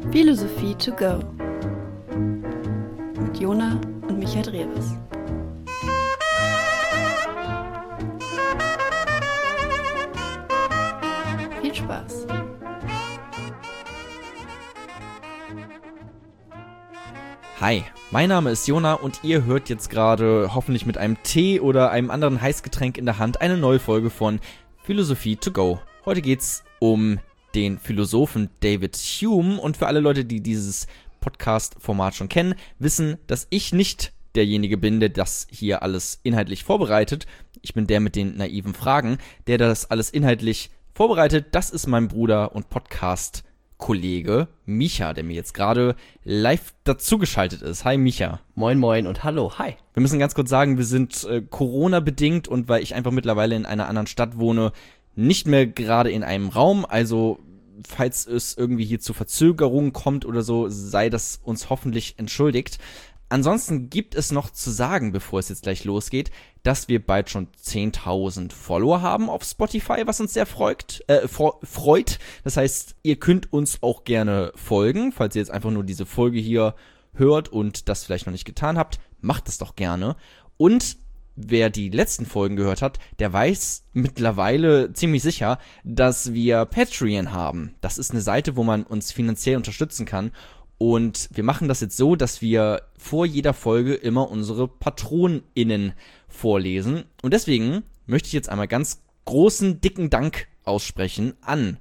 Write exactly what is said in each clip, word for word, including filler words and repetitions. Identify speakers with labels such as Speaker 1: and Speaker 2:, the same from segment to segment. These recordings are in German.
Speaker 1: Philosophie to go mit Jona und Michael Drewes. Viel Spaß!
Speaker 2: Hi, mein Name ist Jona und ihr hört jetzt gerade, hoffentlich mit einem Tee oder einem anderen Heißgetränk in der Hand, eine neue Folge von Philosophie to go. Heute geht's um den Philosophen David Hume, und für alle Leute, die dieses Podcast-Format schon kennen, wissen, dass ich nicht derjenige bin, der das hier alles inhaltlich vorbereitet. Ich bin der mit den naiven Fragen, der das alles inhaltlich vorbereitet. Das ist mein Bruder und Podcast-Kollege Micha, der mir jetzt gerade live dazugeschaltet ist. Hi Micha.
Speaker 3: Moin moin und hallo, hi.
Speaker 2: Wir müssen ganz kurz sagen, wir sind äh, Corona-bedingt und weil ich einfach mittlerweile in einer anderen Stadt wohne, nicht mehr gerade in einem Raum, also falls es irgendwie hier zu Verzögerungen kommt oder so, sei das uns hoffentlich entschuldigt. Ansonsten gibt es noch zu sagen, bevor es jetzt gleich losgeht, dass wir bald schon zehntausend Follower haben auf Spotify, was uns sehr freut, äh, freut. Das heißt, ihr könnt uns auch gerne folgen, falls ihr jetzt einfach nur diese Folge hier hört und das vielleicht noch nicht getan habt, macht es doch gerne. Und wer die letzten Folgen gehört hat, der weiß mittlerweile ziemlich sicher, dass wir Patreon haben. Das ist eine Seite, wo man uns finanziell unterstützen kann. Und wir machen das jetzt so, dass wir vor jeder Folge immer unsere PatronInnen vorlesen. Und deswegen möchte ich jetzt einmal ganz großen, dicken Dank aussprechen an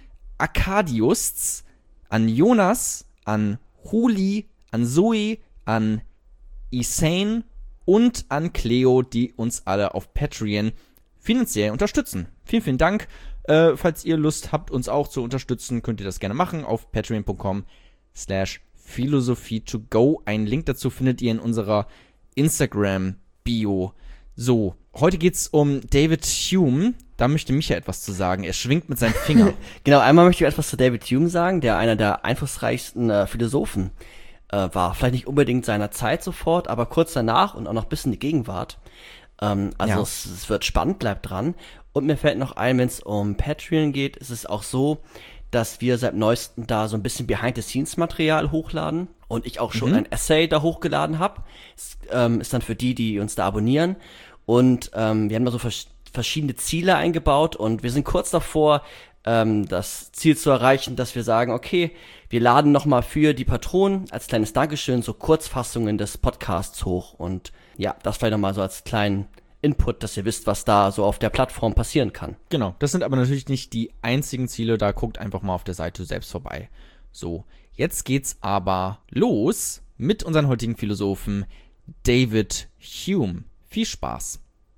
Speaker 2: Arkadius, an Jonas, an Huli, an Zoe, an Isane und an Cleo, die uns alle auf Patreon finanziell unterstützen. Vielen, vielen Dank. Äh, falls ihr Lust habt, uns auch zu unterstützen, könnt ihr das gerne machen auf patreon.com slash philosophie to go. Einen Link dazu findet ihr in unserer Instagram-Bio. So, heute geht's um David Hume. Da möchte Micha etwas zu sagen. Er schwingt mit seinem Finger.
Speaker 3: Genau, einmal möchte ich etwas zu David Hume sagen, der einer der einflussreichsten äh, Philosophen äh, war. Vielleicht nicht unbedingt seiner Zeit sofort, aber kurz danach und auch noch bis in die Gegenwart. Ähm, also
Speaker 2: Ja.
Speaker 3: es, es wird spannend, bleibt dran. Und mir fällt noch ein, wenn es um Patreon geht, ist es auch so, dass wir seit neuestem da so ein bisschen Behind-the-Scenes-Material hochladen und ich auch schon
Speaker 2: Mhm.
Speaker 3: ein Essay da hochgeladen habe. Ist, ähm, ist dann für die, die uns da abonnieren. Und ähm, wir haben da so vers- verschiedene Ziele eingebaut und wir sind kurz davor, ähm, das Ziel zu erreichen, dass wir sagen, okay, wir laden nochmal für die Patronen als kleines Dankeschön so Kurzfassungen des Podcasts hoch. Und ja, das vielleicht nochmal so als kleinen Input, dass ihr wisst, was da so auf der Plattform passieren kann.
Speaker 2: Genau, das sind aber natürlich nicht die einzigen Ziele, da guckt einfach mal auf der Seite selbst vorbei. So, jetzt geht's aber los mit unseren heutigen Philosophen David Hume. Viel Spaß.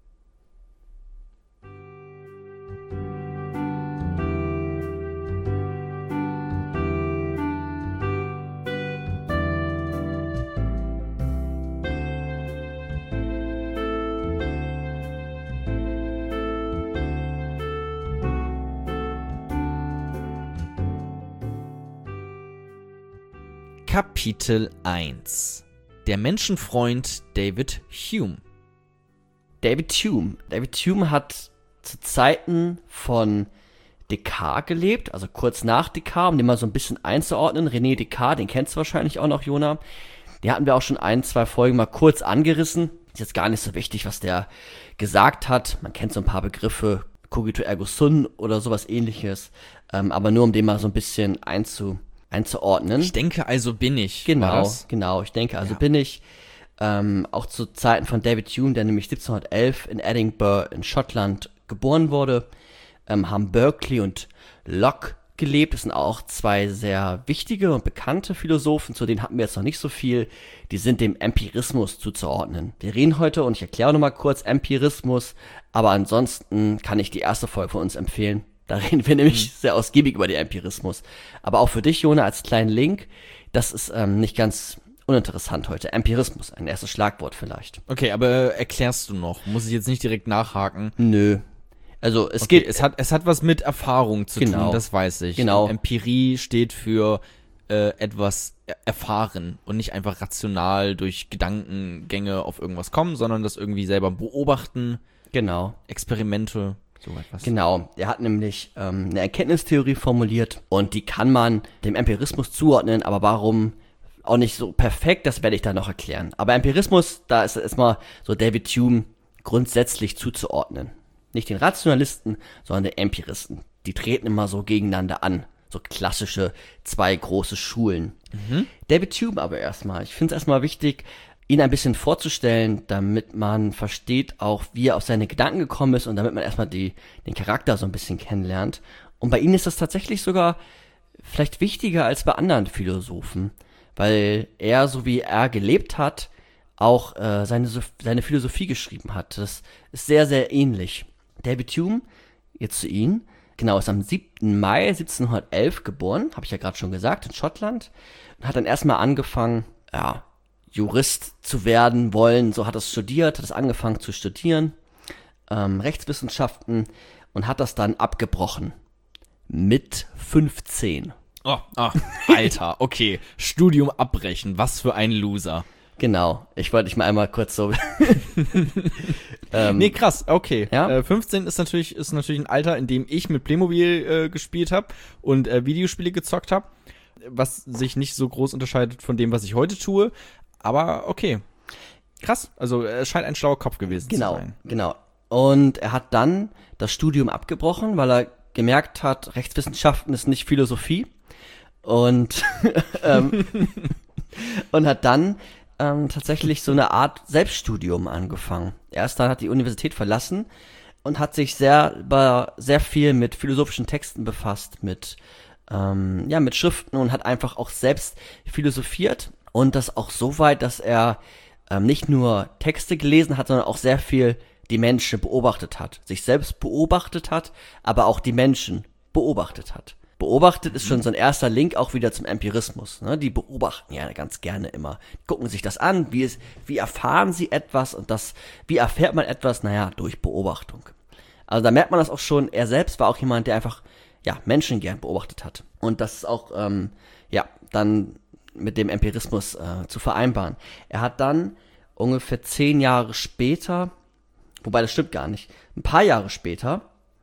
Speaker 2: Kapitel eins. Der Menschenfreund David Hume.
Speaker 3: David Hume. David Hume hat zu Zeiten von Descartes gelebt, also kurz nach Descartes, um den mal so ein bisschen einzuordnen. René Descartes, den kennst du wahrscheinlich auch noch, Jona. Den hatten wir auch schon ein, zwei Folgen mal kurz angerissen. Ist jetzt gar nicht so wichtig, was der gesagt hat. Man kennt so ein paar Begriffe, cogito ergo sum oder sowas ähnliches. Ähm, aber nur um den mal so ein bisschen einzu, einzuordnen.
Speaker 2: Ich denke, also bin ich. War
Speaker 3: Genau,
Speaker 2: das?
Speaker 3: genau. Ich denke, also
Speaker 2: Ja.
Speaker 3: bin ich ähm, auch zu Zeiten von David Hume, der nämlich siebzehnhundertelf in Edinburgh in Schottland geboren wurde, ähm, haben Berkeley und Locke gelebt. Das sind auch zwei sehr wichtige und bekannte Philosophen, zu denen hatten wir jetzt noch nicht so viel. Die sind dem Empirismus zuzuordnen. Wir reden heute, und ich erkläre nochmal kurz, Empirismus, aber ansonsten kann ich die erste Folge von uns empfehlen. Da reden wir nämlich mhm. sehr ausgiebig über den Empirismus. Aber auch für dich, Jona, als kleinen Link, das ist ähm, nicht ganz uninteressant heute. Empirismus, ein erstes Schlagwort vielleicht.
Speaker 2: Okay, aber erklärst du noch? Muss ich jetzt nicht direkt nachhaken?
Speaker 3: Nö. Also es
Speaker 2: Okay,
Speaker 3: geht...
Speaker 2: es hat, es hat was mit Erfahrung zu
Speaker 3: Genau.
Speaker 2: tun, das weiß ich.
Speaker 3: Genau.
Speaker 2: Empirie steht für äh, etwas er- erfahren und nicht einfach rational durch Gedankengänge auf irgendwas kommen, sondern das irgendwie selber beobachten,
Speaker 3: Genau.
Speaker 2: Experimente. So etwas.
Speaker 3: Genau, er hat nämlich ähm, eine Erkenntnistheorie formuliert und die kann man dem Empirismus zuordnen, aber warum auch nicht so perfekt, das werde ich dann noch erklären. Aber Empirismus, da ist erstmal so David Hume grundsätzlich zuzuordnen. Nicht den Rationalisten, sondern den Empiristen. Die treten immer so gegeneinander an. So klassische zwei große Schulen. Mhm. David Hume aber erstmal. Ich finde es erstmal wichtig, ihn ein bisschen vorzustellen, damit man versteht auch, wie er auf seine Gedanken gekommen ist und damit man erstmal die, den Charakter so ein bisschen kennenlernt. Und bei ihm ist das tatsächlich sogar vielleicht wichtiger als bei anderen Philosophen, weil er, so wie er gelebt hat, auch äh, seine, seine Philosophie geschrieben hat. Das ist sehr, sehr ähnlich. David Hume, jetzt zu ihm, genau, ist am siebten Mai siebzehnhundertelf geboren, habe ich ja gerade schon gesagt, in Schottland. Und hat dann erstmal angefangen, ja, Jurist zu werden wollen. So hat er es studiert, hat es angefangen zu studieren, ähm, Rechtswissenschaften und hat das dann abgebrochen. Mit fünfzehn.
Speaker 2: Oh, oh, Alter, okay. Studium abbrechen, was für ein Loser.
Speaker 3: Genau, ich wollte dich mal einmal kurz so...
Speaker 2: ähm, nee, krass, okay.
Speaker 3: Ja?
Speaker 2: Äh, fünfzehn ist natürlich, ist natürlich ein Alter, in dem ich mit Playmobil äh, gespielt habe und äh, Videospiele gezockt habe, was sich nicht so groß unterscheidet von dem, was ich heute tue. Aber okay, krass, also er scheint ein schlauer Kopf gewesen
Speaker 3: genau,
Speaker 2: zu sein.
Speaker 3: Genau, und er hat dann das Studium abgebrochen, weil er gemerkt hat, Rechtswissenschaften ist nicht Philosophie und, ähm, und hat dann ähm, tatsächlich so eine Art Selbststudium angefangen. Erst dann hat die Universität verlassen und hat sich sehr, sehr viel mit philosophischen Texten befasst, mit, ähm, ja, mit Schriften und hat einfach auch selbst philosophiert. Und das auch so weit, dass er ähm, nicht nur Texte gelesen hat, sondern auch sehr viel die Menschen beobachtet hat. Sich selbst beobachtet hat, aber auch die Menschen beobachtet hat. Beobachtet ist schon so ein erster Link auch wieder zum Empirismus. Ne? Die beobachten ja ganz gerne immer. Gucken sich das an, wie, es, wie erfahren sie etwas und das, wie erfährt man etwas? Naja, durch Beobachtung. Also da merkt man das auch schon, er selbst war auch jemand, der einfach ja Menschen gern beobachtet hat. Und das ist auch, ähm, ja, dann mit dem Empirismus äh, zu vereinbaren. Er hat dann ungefähr zehn Jahre später, wobei das stimmt gar nicht, ein paar Jahre später,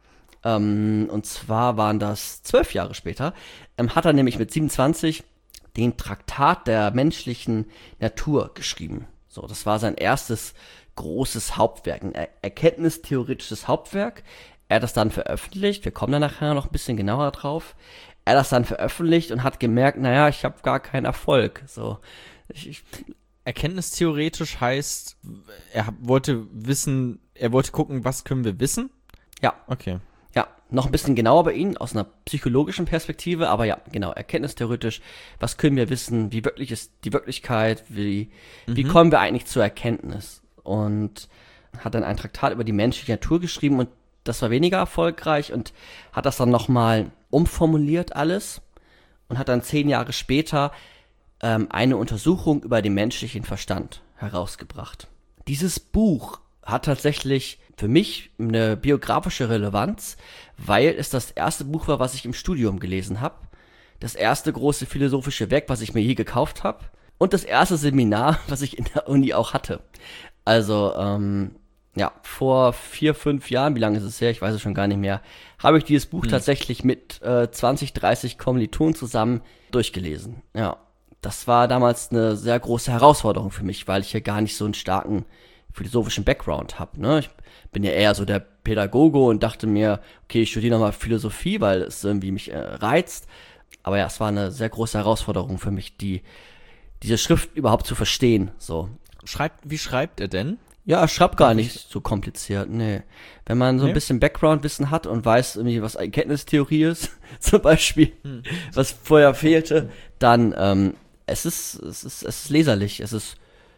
Speaker 3: ähm, und zwar waren das zwölf Jahre später, ähm, hat er nämlich mit siebenundzwanzig den Traktat der menschlichen Natur geschrieben. So, das war sein erstes großes Hauptwerk, ein er- erkenntnistheoretisches Hauptwerk. Er hat das dann veröffentlicht, wir kommen da nachher noch ein bisschen genauer drauf. Er hat das dann veröffentlicht und hat gemerkt, naja, ich habe gar keinen Erfolg. So, ich, ich,
Speaker 2: Erkenntnistheoretisch heißt, er hab- wollte wissen, er wollte gucken, was können wir wissen?
Speaker 3: ja,
Speaker 2: Okay.
Speaker 3: ja, noch ein bisschen genauer bei Ihnen aus einer psychologischen Perspektive, aber ja, genau, erkenntnistheoretisch, was können wir wissen, wie wirklich ist die Wirklichkeit, wie, mhm. wie kommen wir eigentlich zur Erkenntnis? Und hat dann ein Traktat über die menschliche Natur geschrieben und das war weniger erfolgreich und hat das dann nochmal umformuliert alles und hat dann zehn Jahre später ähm, eine Untersuchung über den menschlichen Verstand herausgebracht. Dieses Buch hat tatsächlich für mich eine biografische Relevanz, weil es das erste Buch war, was ich im Studium gelesen habe, das erste große philosophische Werk, was ich mir je gekauft habe und das erste Seminar, was ich in der Uni auch hatte. Also, ähm, ja, vor vier, fünf Jahren, wie lange ist es her, ich weiß es schon gar nicht mehr, habe ich dieses Buch hm. tatsächlich mit äh, zwanzig, dreißig Kommilitonen zusammen durchgelesen. Ja, das war damals eine sehr große Herausforderung für mich, weil ich ja gar nicht so einen starken philosophischen Background habe. Ne? Ich bin ja eher so der Pädagoge und dachte mir, okay, ich studiere nochmal Philosophie, weil es irgendwie mich äh, reizt. Aber ja, es war eine sehr große Herausforderung für mich, die diese Schrift überhaupt zu verstehen. So.
Speaker 2: Schreibt, wie schreibt er denn?
Speaker 3: Ja, er schreibt gar nicht so kompliziert, nee. Wenn man so ein
Speaker 2: nee?
Speaker 3: bisschen Background-Wissen hat und weiß irgendwie, was Erkenntnistheorie ist, zum Beispiel, hm. was vorher fehlte, dann, ähm, es ist, es ist, es ist leserlich, es ist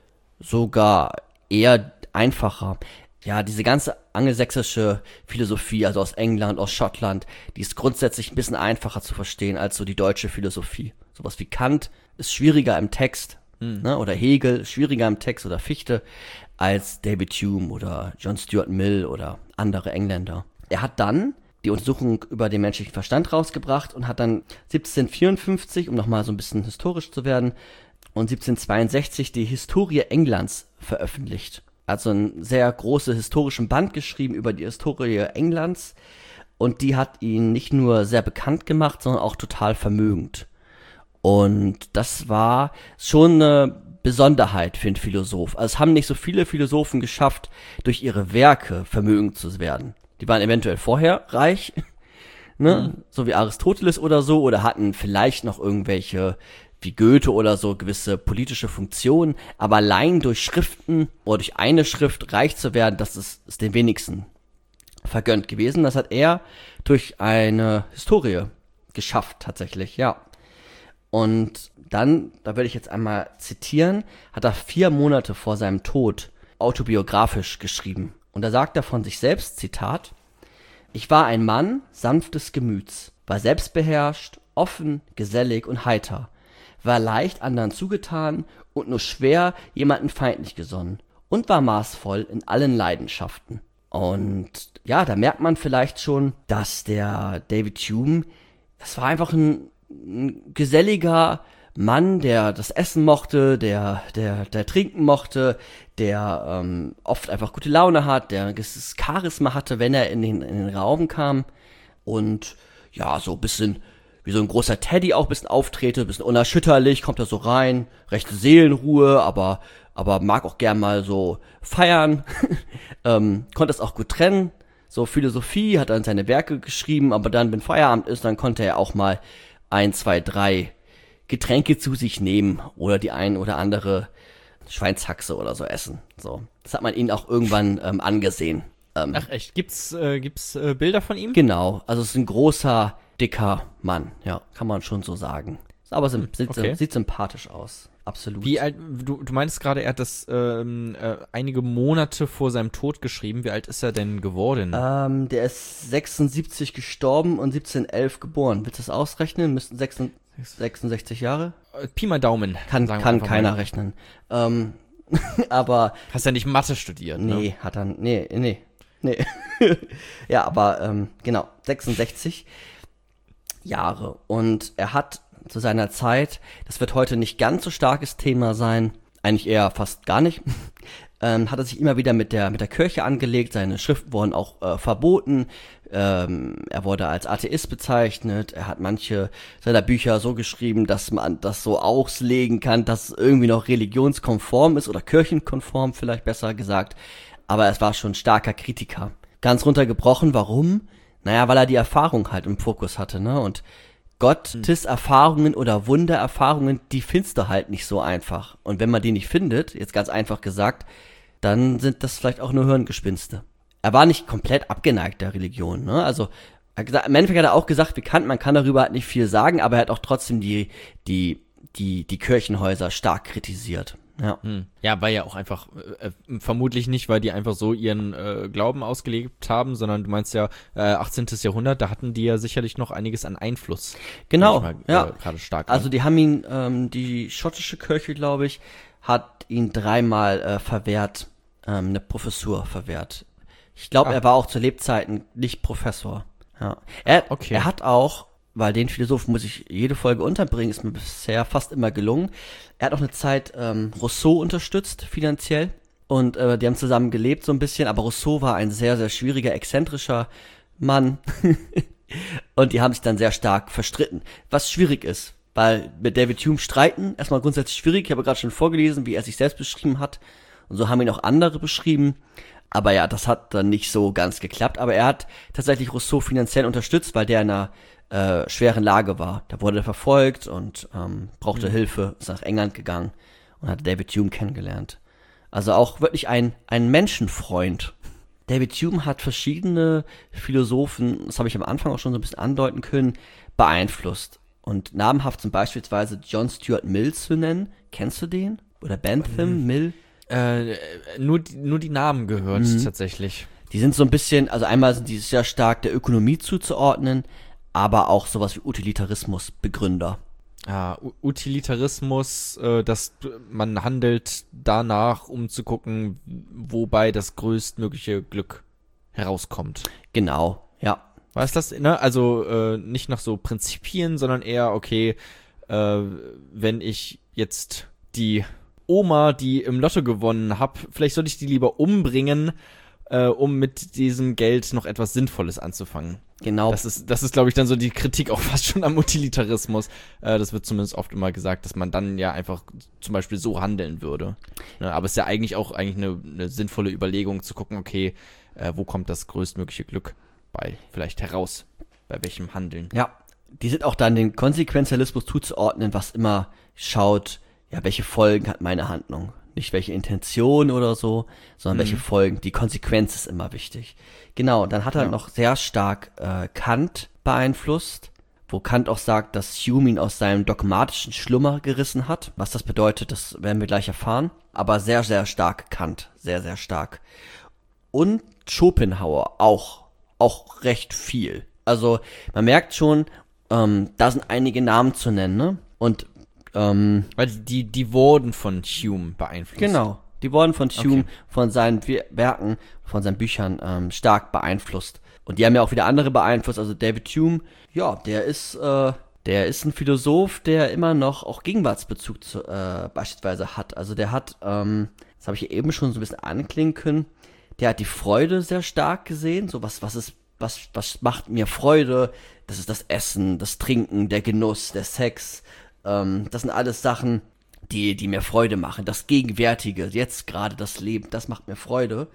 Speaker 3: sogar eher einfacher. Ja, diese ganze angelsächsische Philosophie, also aus England, aus Schottland, die ist grundsätzlich ein bisschen einfacher zu verstehen als so die deutsche Philosophie. Sowas wie Kant ist schwieriger im Text, hm. ne, oder Hegel ist schwieriger im Text oder Fichte als David Hume oder John Stuart Mill oder andere Engländer. Er hat dann die Untersuchung über den menschlichen Verstand rausgebracht und hat dann siebzehnhundertvierundfünfzig, um nochmal so ein bisschen historisch zu werden, und siebzehnhundertzweiundsechzig die Historie Englands veröffentlicht. Er hat so einen sehr großen historischen Band geschrieben über die Historie Englands und die hat ihn nicht nur sehr bekannt gemacht, sondern auch total vermögend. Und das war schon eine Besonderheit für einen Philosoph. Also es haben nicht so viele Philosophen geschafft, durch ihre Werke vermögend zu werden. Die waren eventuell vorher reich, ne? Mhm. So wie Aristoteles oder so, oder hatten vielleicht noch irgendwelche, wie Goethe oder so, gewisse politische Funktionen, aber allein durch Schriften oder durch eine Schrift reich zu werden, das ist, ist den wenigsten vergönnt gewesen. Das hat er durch eine Historie geschafft, tatsächlich, ja. Und dann, da werde ich jetzt einmal zitieren, hat er vier Monate vor seinem Tod autobiografisch geschrieben. Und da sagt er von sich selbst, Zitat, ich war ein Mann sanftes Gemüts, war selbstbeherrscht, offen, gesellig und heiter, war leicht anderen zugetan und nur schwer jemanden feindlich gesonnen und war maßvoll in allen Leidenschaften. Und ja, da merkt man vielleicht schon, dass der David Hume, das war einfach ein, ein geselliger Mann, der das Essen mochte, der, der, der trinken mochte, der ähm, oft einfach gute Laune hat, der ein gewisses Charisma hatte, wenn er in den, in den Raum kam und ja, so ein bisschen wie so ein großer Teddy auch ein bisschen auftrete, ein bisschen unerschütterlich, kommt er so rein, rechte Seelenruhe, aber aber mag auch gern mal so feiern, ähm, konnte es auch gut trennen, so Philosophie, hat dann seine Werke geschrieben, aber dann, wenn Feierabend ist, dann konnte er auch mal ein, zwei, drei Getränke zu sich nehmen oder die ein oder andere Schweinshaxe oder so essen. So, das hat man ihn auch irgendwann ähm, angesehen. Ähm,
Speaker 2: Ach echt, gibt's, äh, gibt's äh, Bilder von ihm?
Speaker 3: Genau, also es ist ein großer, dicker Mann, ja, kann man schon so sagen. Aber es sieht,
Speaker 2: Okay.
Speaker 3: sieht sympathisch aus, absolut.
Speaker 2: Wie alt, du, du meinst gerade, er hat das ähm, äh, einige Monate vor seinem Tod geschrieben. Wie alt ist er denn geworden?
Speaker 3: Ähm, der ist sechsundsiebzig gestorben und siebzehnhundertelf geboren. Willst du das ausrechnen? Müssten sechsundsechzig Jahre?
Speaker 2: Äh, Pi mal Daumen.
Speaker 3: Kann,
Speaker 2: sagen wir
Speaker 3: kann
Speaker 2: einfach
Speaker 3: keiner
Speaker 2: mal.
Speaker 3: rechnen. Ähm, aber
Speaker 2: Hast ja nicht Mathe studiert, ne?
Speaker 3: nee, hat er, nee, nee, nee. Ja, aber ähm, genau, sechsundsechzig Jahre. Und er hat zu seiner Zeit, das wird heute nicht ganz so starkes Thema sein, eigentlich eher fast gar nicht, ähm, hat er sich immer wieder mit der mit der Kirche angelegt, seine Schriften wurden auch äh, verboten, ähm, er wurde als Atheist bezeichnet, er hat manche seiner Bücher so geschrieben, dass man das so auslegen kann, dass es irgendwie noch religionskonform ist oder kirchenkonform vielleicht besser gesagt, aber es war schon ein starker Kritiker. Ganz runtergebrochen, warum? Naja, weil er die Erfahrung halt im Fokus hatte, ne, und Gottes Erfahrungen oder Wundererfahrungen, die findest du halt nicht so einfach. Und wenn man die nicht findet, jetzt ganz einfach gesagt, dann sind das vielleicht auch nur Hirngespinste. Er war nicht komplett abgeneigt der Religion, ne? Also, er hat gesagt, im Endeffekt hat er auch gesagt, wie kann, man kann darüber halt nicht viel sagen, aber er hat auch trotzdem die, die, die, die Kirchenhäuser stark kritisiert. Ja.
Speaker 2: Hm. Ja, weil ja auch einfach, äh, vermutlich nicht, weil die einfach so ihren äh, Glauben ausgelebt haben, sondern du meinst ja, äh, achtzehnten. Jahrhundert, da hatten die ja sicherlich noch einiges an Einfluss.
Speaker 3: Genau,
Speaker 2: Mal,
Speaker 3: ja.
Speaker 2: Äh, gerade stark.
Speaker 3: Also die haben ihn, ähm, die schottische Kirche, glaube ich, hat ihn dreimal äh, verwehrt, ähm, eine Professur verwehrt. Ich glaube,
Speaker 2: Ah.
Speaker 3: er war auch zu Lebzeiten nicht Professor. Ja. Er,
Speaker 2: Okay.
Speaker 3: er hat auch, weil den Philosophen muss ich jede Folge unterbringen, ist mir bisher fast immer gelungen. Er hat auch eine Zeit ähm, Rousseau unterstützt, finanziell. Und äh, die haben zusammen gelebt so ein bisschen, aber Rousseau war ein sehr, sehr schwieriger, exzentrischer Mann. Und die haben sich dann sehr stark verstritten. Was schwierig ist, weil mit David Hume streiten, erstmal grundsätzlich schwierig. Ich habe gerade schon vorgelesen, wie er sich selbst beschrieben hat. Und so haben ihn auch andere beschrieben. Aber ja, das hat dann nicht so ganz geklappt. Aber er hat tatsächlich Rousseau finanziell unterstützt, weil der in einer äh, schweren Lage war. Da wurde er verfolgt und ähm, brauchte
Speaker 2: Mhm.
Speaker 3: Hilfe, ist nach England gegangen und hat David Hume kennengelernt. Also auch wirklich ein, ein Menschenfreund. David Hume hat verschiedene Philosophen, das habe ich am Anfang auch schon so ein bisschen andeuten können, beeinflusst. Und namhaft sind beispielsweise John Stuart Mill zu nennen. Kennst du den? Oder Bentham,
Speaker 2: Mhm.
Speaker 3: Mill?
Speaker 2: Äh, nur, die- nur die Namen gehört
Speaker 3: Mhm.
Speaker 2: tatsächlich.
Speaker 3: Die sind so ein bisschen, also einmal sind die sehr stark der Ökonomie zuzuordnen, aber auch sowas wie Utilitarismus Begründer.
Speaker 2: Ja, U- Utilitarismus, äh, dass d- man handelt danach, um zu gucken, wobei das größtmögliche Glück herauskommt.
Speaker 3: Genau, ja.
Speaker 2: War es das, ne? Also äh, nicht nach so Prinzipien, sondern eher, okay, äh, wenn ich jetzt die Oma, die im Lotto gewonnen hab, vielleicht sollte ich die lieber umbringen, äh, um mit diesem Geld noch etwas Sinnvolles anzufangen.
Speaker 3: Genau.
Speaker 2: Das ist, das ist, glaube ich, dann so die Kritik auch fast schon am Utilitarismus. Äh, das wird zumindest oft immer gesagt, dass man dann ja einfach zum Beispiel so handeln würde. Ne? Aber es ist ja eigentlich auch eigentlich eine, eine sinnvolle Überlegung zu gucken, okay, äh, wo kommt das größtmögliche Glück bei vielleicht heraus? Bei welchem Handeln?
Speaker 3: Ja, die sind auch dann den Konsequenzialismus zuzuordnen, was immer schaut, ja, welche Folgen hat meine Handlung? Nicht welche Intention oder so, sondern
Speaker 2: Mhm.
Speaker 3: welche Folgen. Die Konsequenz ist immer wichtig. Genau, dann hat er
Speaker 2: Ja.
Speaker 3: noch sehr stark äh, Kant beeinflusst, wo Kant auch sagt, dass Hume ihn aus seinem dogmatischen Schlummer gerissen hat. Was das bedeutet, das werden wir gleich erfahren. Aber sehr, sehr stark Kant. Sehr, sehr stark. Und Schopenhauer auch. Auch recht viel. Also man merkt schon, ähm, da sind einige Namen zu nennen, ne? Und ähm,
Speaker 2: Weil die, die, die wurden von Hume beeinflusst.
Speaker 3: genau, die wurden von Hume,
Speaker 2: Okay.
Speaker 3: von seinen Wir- Werken, von seinen Büchern ähm, stark beeinflusst. Und die haben ja auch wieder andere beeinflusst. Also David Hume, ja, der ist, äh, der ist ein Philosoph, der immer noch auch Gegenwartsbezug zu, äh, beispielsweise hat. Also der hat, ähm, das habe ich eben schon so ein bisschen anklingen können, der hat die Freude sehr stark gesehen. So was, was ist, was, was macht mir Freude? Das ist das Essen, das Trinken, der Genuss, der Sex. Ähm, das sind alles Sachen, die, die mir Freude machen. Das Gegenwärtige, jetzt gerade das Leben, das macht mir Freude.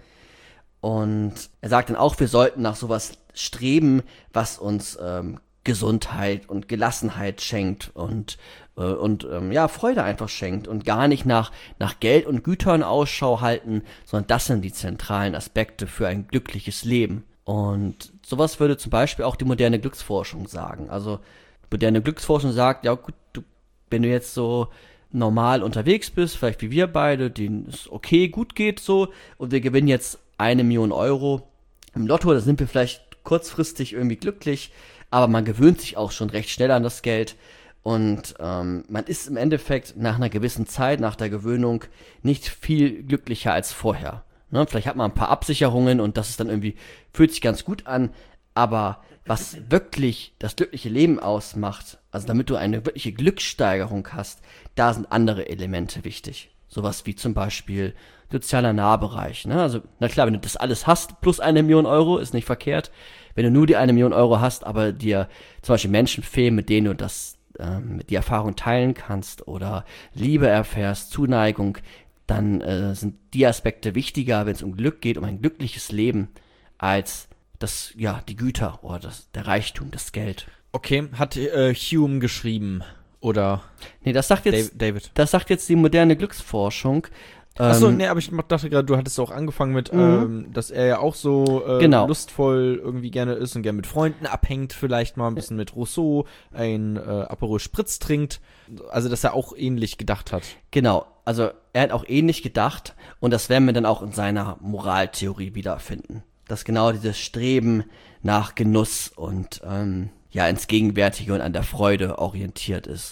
Speaker 3: Und er sagt dann auch, wir sollten nach sowas streben, was uns ähm, Gesundheit und Gelassenheit schenkt und äh, und ähm, ja, Freude einfach schenkt und gar nicht nach nach Geld und Gütern Ausschau halten, sondern das sind die zentralen Aspekte für ein glückliches Leben. Und sowas würde zum Beispiel auch die moderne Glücksforschung sagen. Also moderne Glücksforschung sagt, ja gut, du, wenn du jetzt so normal unterwegs bist, vielleicht wie wir beide, denen es okay, gut geht so, und wir gewinnen jetzt eine Million Euro im Lotto, da sind wir vielleicht kurzfristig irgendwie glücklich, aber man gewöhnt sich auch schon recht schnell an das Geld und ähm, man ist im Endeffekt nach einer gewissen Zeit, nach der Gewöhnung, nicht viel glücklicher als vorher. Ne? Vielleicht hat man ein paar Absicherungen und das ist dann irgendwie, fühlt sich ganz gut an, aber was wirklich das glückliche Leben ausmacht, also damit du eine wirkliche Glückssteigerung hast, da sind andere Elemente wichtig. Sowas wie zum Beispiel sozialer Nahbereich. Ne? Also, na klar, wenn du das alles hast, plus eine Million Euro, ist nicht verkehrt. Wenn du nur die eine Million Euro hast, aber dir zum Beispiel Menschen fehlen, mit denen du das, ähm, die Erfahrung teilen kannst oder Liebe erfährst, Zuneigung, dann äh, sind die Aspekte wichtiger, wenn es um Glück geht, um ein glückliches Leben, als das, ja, die Güter oder das, der Reichtum, das Geld.
Speaker 2: Okay, hat äh, Hume geschrieben oder
Speaker 3: Nee, das sagt jetzt,
Speaker 2: Dav- David?
Speaker 3: das sagt jetzt die moderne Glücksforschung.
Speaker 2: Achso,
Speaker 3: Ähm,
Speaker 2: nee, aber ich dachte gerade, du hattest auch angefangen mit,
Speaker 3: Mhm.
Speaker 2: ähm, dass er ja auch so äh,
Speaker 3: Genau.
Speaker 2: lustvoll irgendwie gerne ist und gerne mit Freunden abhängt, vielleicht mal ein bisschen mit Rousseau, ein äh, Aperol Spritz trinkt. Also, dass er auch ähnlich gedacht hat.
Speaker 3: Genau, also er hat auch ähnlich gedacht und das werden wir dann auch in seiner Moraltheorie wiederfinden. Dass genau dieses Streben nach Genuss und ähm, ja ins Gegenwärtige und an der Freude orientiert ist.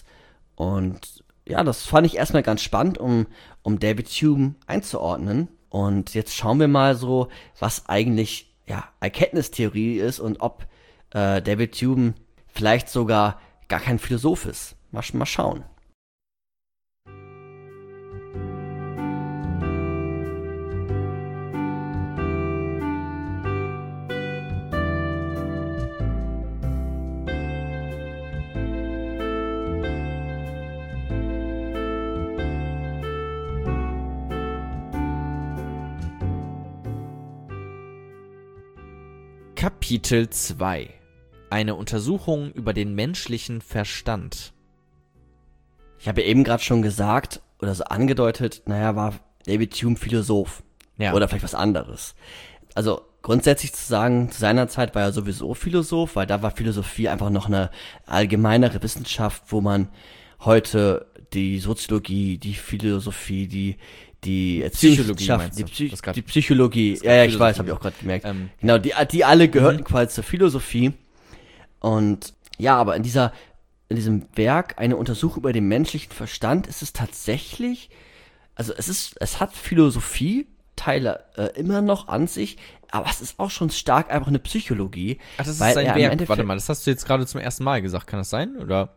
Speaker 3: Und ja, das fand ich erstmal ganz spannend, um, um David Hume einzuordnen. Und jetzt schauen wir mal so, was eigentlich ja Erkenntnistheorie ist und ob äh, David Hume vielleicht sogar gar kein Philosoph ist. Mal, mal schauen.
Speaker 2: Kapitel zwei. Eine Untersuchung über den menschlichen Verstand.
Speaker 3: Ich habe ja eben gerade schon gesagt oder so angedeutet, naja, war David Hume Philosoph
Speaker 2: Ja.
Speaker 3: oder vielleicht was anderes. Also grundsätzlich zu sagen, zu seiner Zeit war er sowieso Philosoph, weil da war Philosophie einfach noch eine allgemeinere Wissenschaft, wo man heute die Soziologie, die Philosophie, die die Erziehungswissenschaft,
Speaker 2: meinst
Speaker 3: die,
Speaker 2: du?
Speaker 3: Psy
Speaker 2: Das grad-
Speaker 3: die Psychologie,
Speaker 2: das
Speaker 3: ja,
Speaker 2: grad
Speaker 3: ja, ich weiß,
Speaker 2: Philosophie.
Speaker 3: habe ich auch gerade gemerkt.
Speaker 2: Ähm,
Speaker 3: Genau, die, die alle gehörten
Speaker 2: Mhm.
Speaker 3: quasi zur Philosophie. Und ja, aber in dieser, in diesem Werk, eine Untersuchung über den menschlichen Verstand, ist es tatsächlich, also es ist, es hat Philosophie-Teile äh, immer noch an sich, aber es ist auch schon stark einfach eine Psychologie.
Speaker 2: Ach, das ist
Speaker 3: weil
Speaker 2: sein
Speaker 3: er im
Speaker 2: Werk.
Speaker 3: Endeffekt-
Speaker 2: Warte mal, das hast du jetzt gerade zum ersten Mal gesagt. Kann das sein? Oder?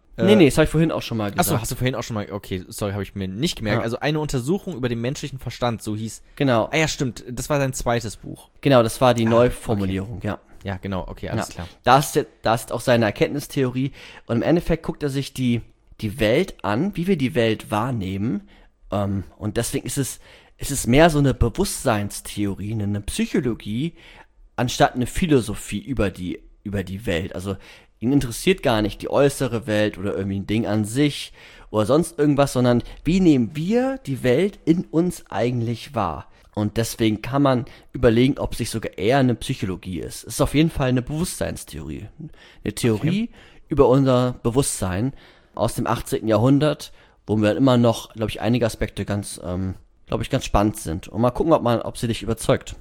Speaker 2: Äh,
Speaker 3: nee, nee, das habe ich vorhin auch schon mal gesagt.
Speaker 2: Achso, hast du vorhin auch schon mal, okay, sorry, habe ich mir nicht gemerkt.
Speaker 3: Ja.
Speaker 2: Also eine Untersuchung über den menschlichen Verstand, so hieß.
Speaker 3: Genau,
Speaker 2: Ah ja, stimmt, das war sein zweites Buch.
Speaker 3: genau, das war die
Speaker 2: Ah,
Speaker 3: Neuformulierung, ja.
Speaker 2: Ja, genau, okay, alles
Speaker 3: Ja.
Speaker 2: klar.
Speaker 3: Da ist, jetzt- da ist auch seine Erkenntnistheorie. Und im Endeffekt guckt er sich die, die Welt an, wie wir die Welt wahrnehmen. Ähm, und deswegen ist es, ist es mehr so eine Bewusstseinstheorie, eine Psychologie, anstatt eine Philosophie über die, über die Welt. Also ihn interessiert gar nicht die äußere Welt oder irgendwie ein Ding an sich oder sonst irgendwas, sondern wie nehmen wir die Welt in uns eigentlich wahr? Und deswegen kann man überlegen, ob es sich sogar eher eine Psychologie ist. Es ist auf jeden Fall eine Bewusstseinstheorie. Eine Theorie
Speaker 2: Okay.
Speaker 3: über unser Bewusstsein aus dem achtzehnten Jahrhundert, wo wir immer noch, glaube ich, einige Aspekte ganz, ähm, glaube ich, ganz spannend sind. Und mal gucken, ob man, ob sie dich überzeugt.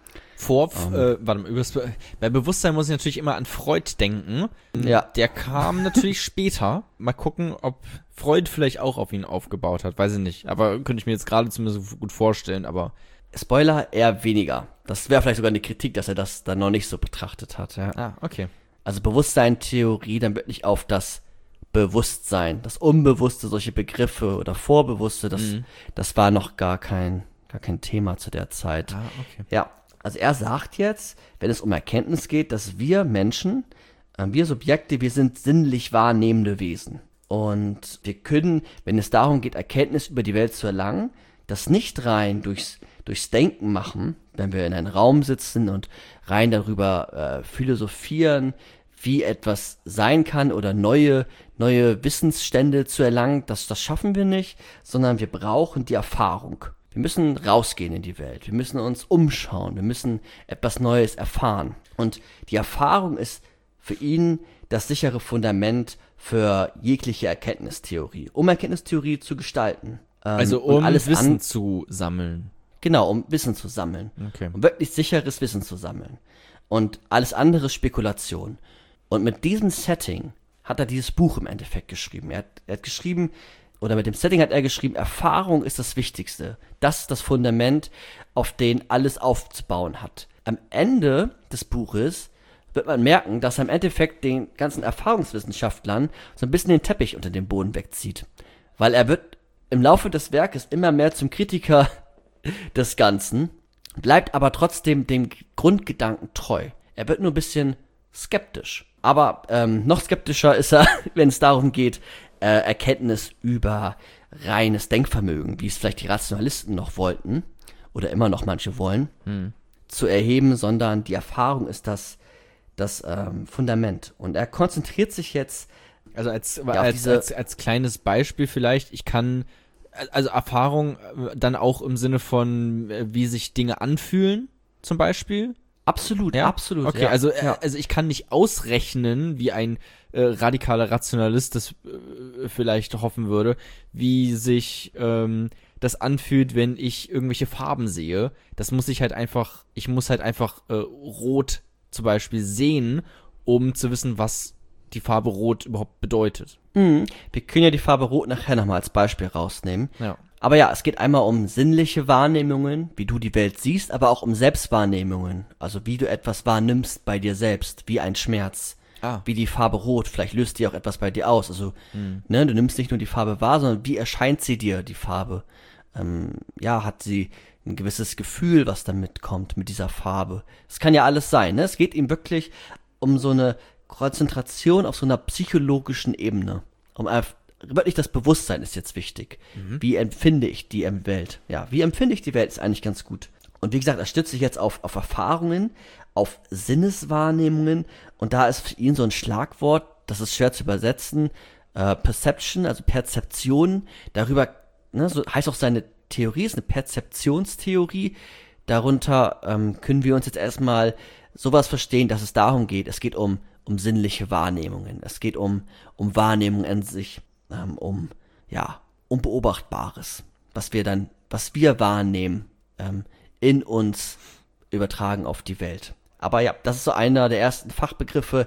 Speaker 2: Vor, äh, warte mal, übers, bei Bewusstsein muss ich natürlich immer an Freud denken.
Speaker 3: Ja.
Speaker 2: Der kam natürlich später. Mal gucken, ob Freud vielleicht auch auf ihn aufgebaut hat. Weiß ich nicht. Aber könnte ich mir jetzt gerade zumindest gut vorstellen, aber.
Speaker 3: Spoiler, eher weniger. Das wäre vielleicht sogar eine Kritik, dass er das dann noch nicht so betrachtet hat. Ja.
Speaker 2: Ah, okay.
Speaker 3: Also Bewusstseintheorie dann wirklich auf das Bewusstsein, das Unbewusste, solche Begriffe oder Vorbewusste, das,
Speaker 2: Mhm.
Speaker 3: das war noch gar kein, gar kein Thema zu der Zeit.
Speaker 2: Ah, okay.
Speaker 3: Ja, also er sagt jetzt, wenn es um Erkenntnis geht, dass wir Menschen, äh, wir Subjekte, wir sind sinnlich wahrnehmende Wesen. Und wir können, wenn es darum geht, Erkenntnis über die Welt zu erlangen, das nicht rein durchs, durchs Denken machen, wenn wir in einem Raum sitzen und rein darüber äh, philosophieren, wie etwas sein kann oder neue, neue Wissensstände zu erlangen, das, das schaffen wir nicht, sondern wir brauchen die Erfahrung. Wir müssen rausgehen in die Welt, wir müssen uns umschauen, wir müssen etwas Neues erfahren. Und die Erfahrung ist für ihn das sichere Fundament für jegliche Erkenntnistheorie, um Erkenntnistheorie zu gestalten. Ähm,
Speaker 2: Also
Speaker 3: und
Speaker 2: um
Speaker 3: alles
Speaker 2: Wissen
Speaker 3: an,
Speaker 2: zu sammeln.
Speaker 3: Genau, um Wissen zu sammeln.
Speaker 2: Okay.
Speaker 3: Um wirklich sicheres Wissen zu sammeln. Und alles andere ist Spekulation. Und mit diesem Setting hat er dieses Buch im Endeffekt geschrieben. Er hat, er hat geschrieben, oder mit dem Setting hat er geschrieben, Erfahrung ist das Wichtigste. Das ist das Fundament, auf dem alles aufzubauen hat. Am Ende des Buches wird man merken, dass er im Endeffekt den ganzen Erfahrungswissenschaftlern so ein bisschen den Teppich unter dem Boden wegzieht. Weil er wird im Laufe des Werkes immer mehr zum Kritiker des Ganzen, bleibt aber trotzdem dem Grundgedanken treu. Er wird nur ein bisschen skeptisch. Aber ähm, noch skeptischer ist er, wenn es darum geht, äh, Erkenntnis über reines Denkvermögen, wie es vielleicht die Rationalisten noch wollten, oder immer noch manche wollen,
Speaker 2: Hm.
Speaker 3: zu erheben, sondern die Erfahrung ist das, das ähm, Fundament. Und er konzentriert sich jetzt,
Speaker 2: Also als,
Speaker 3: auf
Speaker 2: als,
Speaker 3: diese-
Speaker 2: als, als kleines Beispiel vielleicht, ich kann, also Erfahrung äh, dann auch im Sinne von, äh, wie sich Dinge anfühlen, zum Beispiel.
Speaker 3: absolut,
Speaker 2: Ja?
Speaker 3: absolut.
Speaker 2: Okay,
Speaker 3: ja,
Speaker 2: also, äh,
Speaker 3: ja.
Speaker 2: also ich kann nicht ausrechnen, wie ein äh, radikaler Rationalist das äh, vielleicht hoffen würde, wie sich ähm, das anfühlt, wenn ich irgendwelche Farben sehe. Das muss ich halt einfach, ich muss halt einfach äh, rot zum Beispiel sehen, um zu wissen, was die Farbe rot überhaupt bedeutet.
Speaker 3: Mhm. Wir können ja die Farbe Rot nachher nochmal als Beispiel rausnehmen.
Speaker 2: Ja.
Speaker 3: Aber ja, es geht einmal um sinnliche Wahrnehmungen, wie du die Welt siehst, aber auch um Selbstwahrnehmungen. Also wie du etwas wahrnimmst bei dir selbst, wie ein Schmerz.
Speaker 2: Ah.
Speaker 3: Wie die Farbe Rot, vielleicht löst die auch etwas bei dir aus. Also,
Speaker 2: Hm.
Speaker 3: ne, du nimmst nicht nur die Farbe wahr, sondern wie erscheint sie dir, die Farbe? Ähm, ja, hat sie ein gewisses Gefühl, was damit kommt, mit dieser Farbe? Es kann ja alles sein, ne? Es geht ihm wirklich um so eine Konzentration auf so einer psychologischen Ebene. Um einfach, wirklich das Bewusstsein ist jetzt wichtig. Wie empfinde ich die em- Welt? Ja, wie empfinde ich die Welt ist eigentlich ganz gut. Und wie gesagt, er stützt sich jetzt auf, auf Erfahrungen, auf Sinneswahrnehmungen. Und da ist für ihn so ein Schlagwort, das ist schwer zu übersetzen, äh, Perception, also Perzeption. Darüber, ne, so heißt auch seine Theorie, ist eine Perzeptionstheorie. Darunter ähm, können wir uns jetzt erstmal sowas verstehen, dass es darum geht, es geht um, um sinnliche Wahrnehmungen, es geht um, um Wahrnehmung an sich, ähm, um, ja, um Beobachtbares, was wir dann, was wir wahrnehmen, ähm, in uns übertragen auf die Welt. Aber ja, das ist so einer der ersten Fachbegriffe,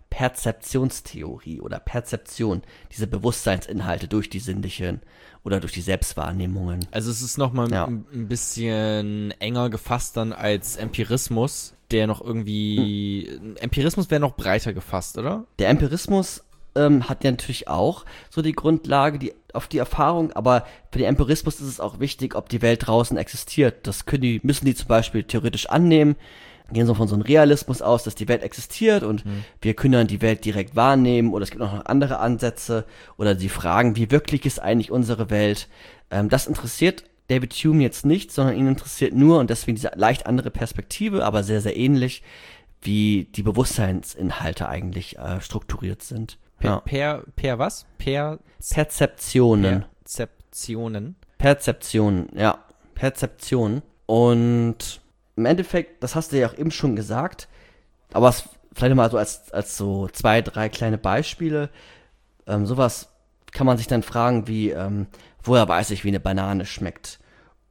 Speaker 3: Perzeptionstheorie oder Perzeption, diese Bewusstseinsinhalte durch die sinnlichen oder durch die Selbstwahrnehmungen.
Speaker 2: Also es ist nochmal
Speaker 3: Ja.
Speaker 2: ein, ein bisschen enger gefasst dann als Empirismus, der noch irgendwie, Empirismus wäre noch breiter gefasst, oder?
Speaker 3: Der Empirismus ähm, hat ja natürlich auch so die Grundlage, die auf die Erfahrung, aber für den Empirismus ist es auch wichtig, ob die Welt draußen existiert. Das können die, müssen die zum Beispiel theoretisch annehmen, gehen so von so einem Realismus aus, dass die Welt existiert und mhm. wir können dann die Welt direkt wahrnehmen, oder es gibt auch noch andere Ansätze, oder sie fragen, wie wirklich ist eigentlich unsere Welt. Ähm, das interessiert David Hume jetzt nicht, sondern ihn interessiert nur, und deswegen diese leicht andere Perspektive, aber sehr, sehr ähnlich, wie die Bewusstseinsinhalte eigentlich äh, strukturiert sind.
Speaker 2: Per,
Speaker 3: Ja.
Speaker 2: per, per was? Per
Speaker 3: Perzeptionen.
Speaker 2: Perzeptionen.
Speaker 3: Perzeptionen, ja. Perzeptionen. Und im Endeffekt, das hast du ja auch eben schon gesagt, aber es vielleicht mal so als, als so zwei, drei kleine Beispiele. Ähm, sowas kann man sich dann fragen wie, ähm, woher weiß ich, wie eine Banane schmeckt?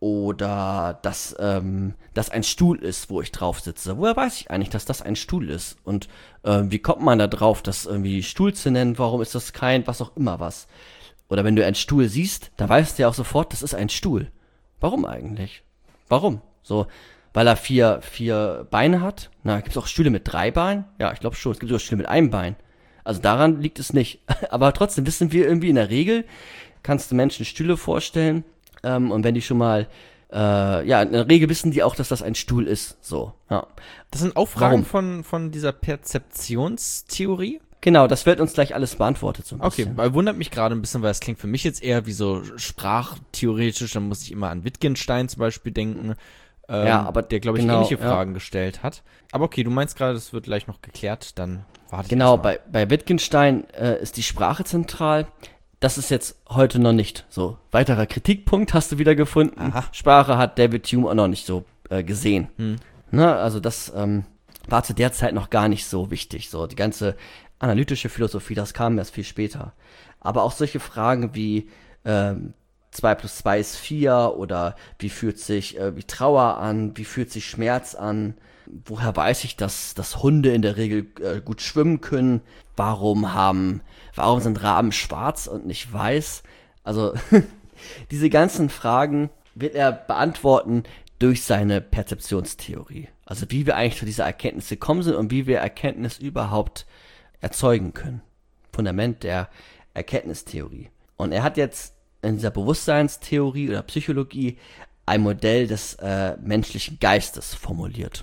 Speaker 3: Oder dass ähm, das ein Stuhl ist, wo ich drauf sitze. Woher weiß ich eigentlich, dass das ein Stuhl ist? Und ähm, wie kommt man da drauf, das irgendwie Stuhl zu nennen? Warum ist das kein, was auch immer was? Oder wenn du einen Stuhl siehst, dann weißt du ja auch sofort, das ist ein Stuhl. Warum eigentlich? Warum? So, weil er vier, vier Beine hat? Na, gibt es auch Stühle mit drei Beinen? Ja, ich glaube schon. Es gibt sogar Stühle mit einem Bein. Also daran liegt es nicht. Aber trotzdem wissen wir irgendwie in der Regel, kannst du Menschen Stühle vorstellen, ähm, und wenn die schon mal, äh, ja, in der Regel wissen die auch, dass das ein Stuhl ist. So, ja.
Speaker 2: Das sind auch Fragen
Speaker 3: Warum?
Speaker 2: von, von dieser Perzeptionstheorie?
Speaker 3: Genau, das wird uns gleich alles beantwortet so ein
Speaker 2: Okay,
Speaker 3: bisschen.
Speaker 2: weil wundert mich gerade ein bisschen, weil es klingt für mich jetzt eher wie so sprachtheoretisch, dann muss ich immer an Wittgenstein zum Beispiel denken, ähm,
Speaker 3: Ja, aber
Speaker 2: der, glaube ich,
Speaker 3: genau,
Speaker 2: ähnliche
Speaker 3: ja.
Speaker 2: Fragen gestellt hat. Aber okay, du meinst gerade, das wird gleich noch geklärt, dann warte ich
Speaker 3: Genau,
Speaker 2: erst mal.
Speaker 3: bei, bei Wittgenstein äh, ist die Sprache zentral. Das ist jetzt heute noch nicht so. Weiterer Kritikpunkt hast du wieder gefunden.
Speaker 2: Aha.
Speaker 3: Sprache hat David Hume auch noch nicht so äh, gesehen.
Speaker 2: Hm.
Speaker 3: Ne, also das ähm, war zu der Zeit noch gar nicht so wichtig. So die ganze analytische Philosophie, das kam erst viel später. Aber auch solche Fragen wie ähm, zwei plus zwei ist vier oder wie fühlt sich äh, wie Trauer an, wie fühlt sich Schmerz an, woher weiß ich, dass, dass Hunde in der Regel äh, gut schwimmen können, warum haben, warum sind Raben schwarz und nicht weiß? Also diese ganzen Fragen wird er beantworten durch seine Perzeptionstheorie. Also wie wir eigentlich zu dieser Erkenntnis gekommen sind und wie wir Erkenntnis überhaupt erzeugen können. Fundament der Erkenntnistheorie. Und er hat jetzt in dieser Bewusstseinstheorie oder Psychologie ein Modell des äh, menschlichen Geistes formuliert.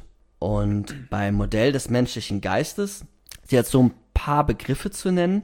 Speaker 3: Und beim Modell des menschlichen Geistes ist jetzt so ein paar Begriffe zu nennen,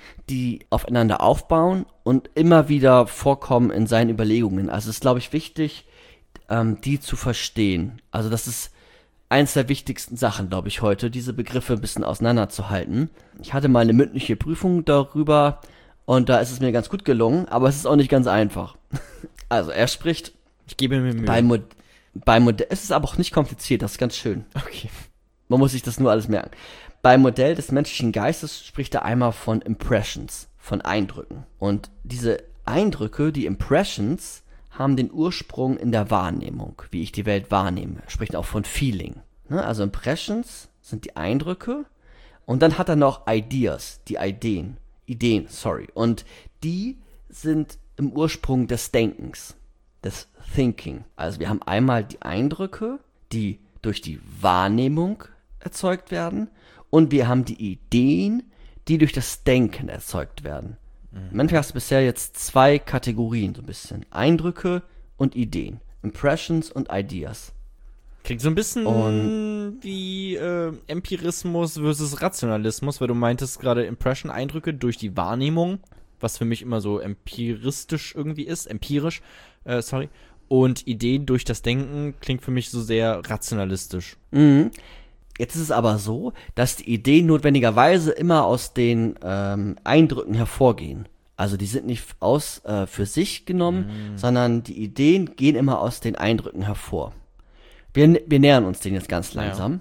Speaker 3: die aufeinander aufbauen und immer wieder vorkommen in seinen Überlegungen. Also es ist, glaube ich, wichtig, ähm, die zu verstehen. Also das ist eins der wichtigsten Sachen, glaube ich, heute, diese Begriffe ein bisschen auseinanderzuhalten. Ich hatte mal eine mündliche Prüfung darüber und da ist es mir ganz gut gelungen, aber es ist auch nicht ganz einfach. Also er spricht
Speaker 2: Ich gebe mir Mühe.
Speaker 3: bei, Mod bei Modell, es ist aber auch nicht kompliziert, das ist ganz schön.
Speaker 2: okay.
Speaker 3: Man muss sich das nur alles merken. Beim Modell des menschlichen Geistes spricht er einmal von Impressions, von Eindrücken. Und diese Eindrücke, die Impressions, haben den Ursprung in der Wahrnehmung, wie ich die Welt wahrnehme. Er spricht auch von Feeling. Ne? Also Impressions sind die Eindrücke und dann hat er noch Ideas, die Ideen, Ideen, sorry. Und die sind im Ursprung des Denkens, des Thinking. Also wir haben einmal die Eindrücke, die durch die Wahrnehmung erzeugt werden und wir haben die Ideen, die durch das Denken erzeugt werden. Im Endeffekt hast du bisher jetzt zwei Kategorien, so ein bisschen. Eindrücke und Ideen. Impressions und Ideas.
Speaker 2: Klingt so ein bisschen
Speaker 3: Und-
Speaker 2: wie äh, Empirismus versus Rationalismus, weil du meintest gerade Impression, Eindrücke durch die Wahrnehmung, was für mich immer so empiristisch irgendwie ist, empirisch, äh, sorry. Und Ideen durch das Denken klingt für mich so sehr rationalistisch.
Speaker 3: Mhm. Jetzt ist es aber so, dass die Ideen notwendigerweise immer aus den ähm, Eindrücken hervorgehen. Also die sind nicht aus äh, für sich genommen, sondern die Ideen gehen immer aus den Eindrücken hervor. Wir, wir nähern uns denen jetzt ganz langsam.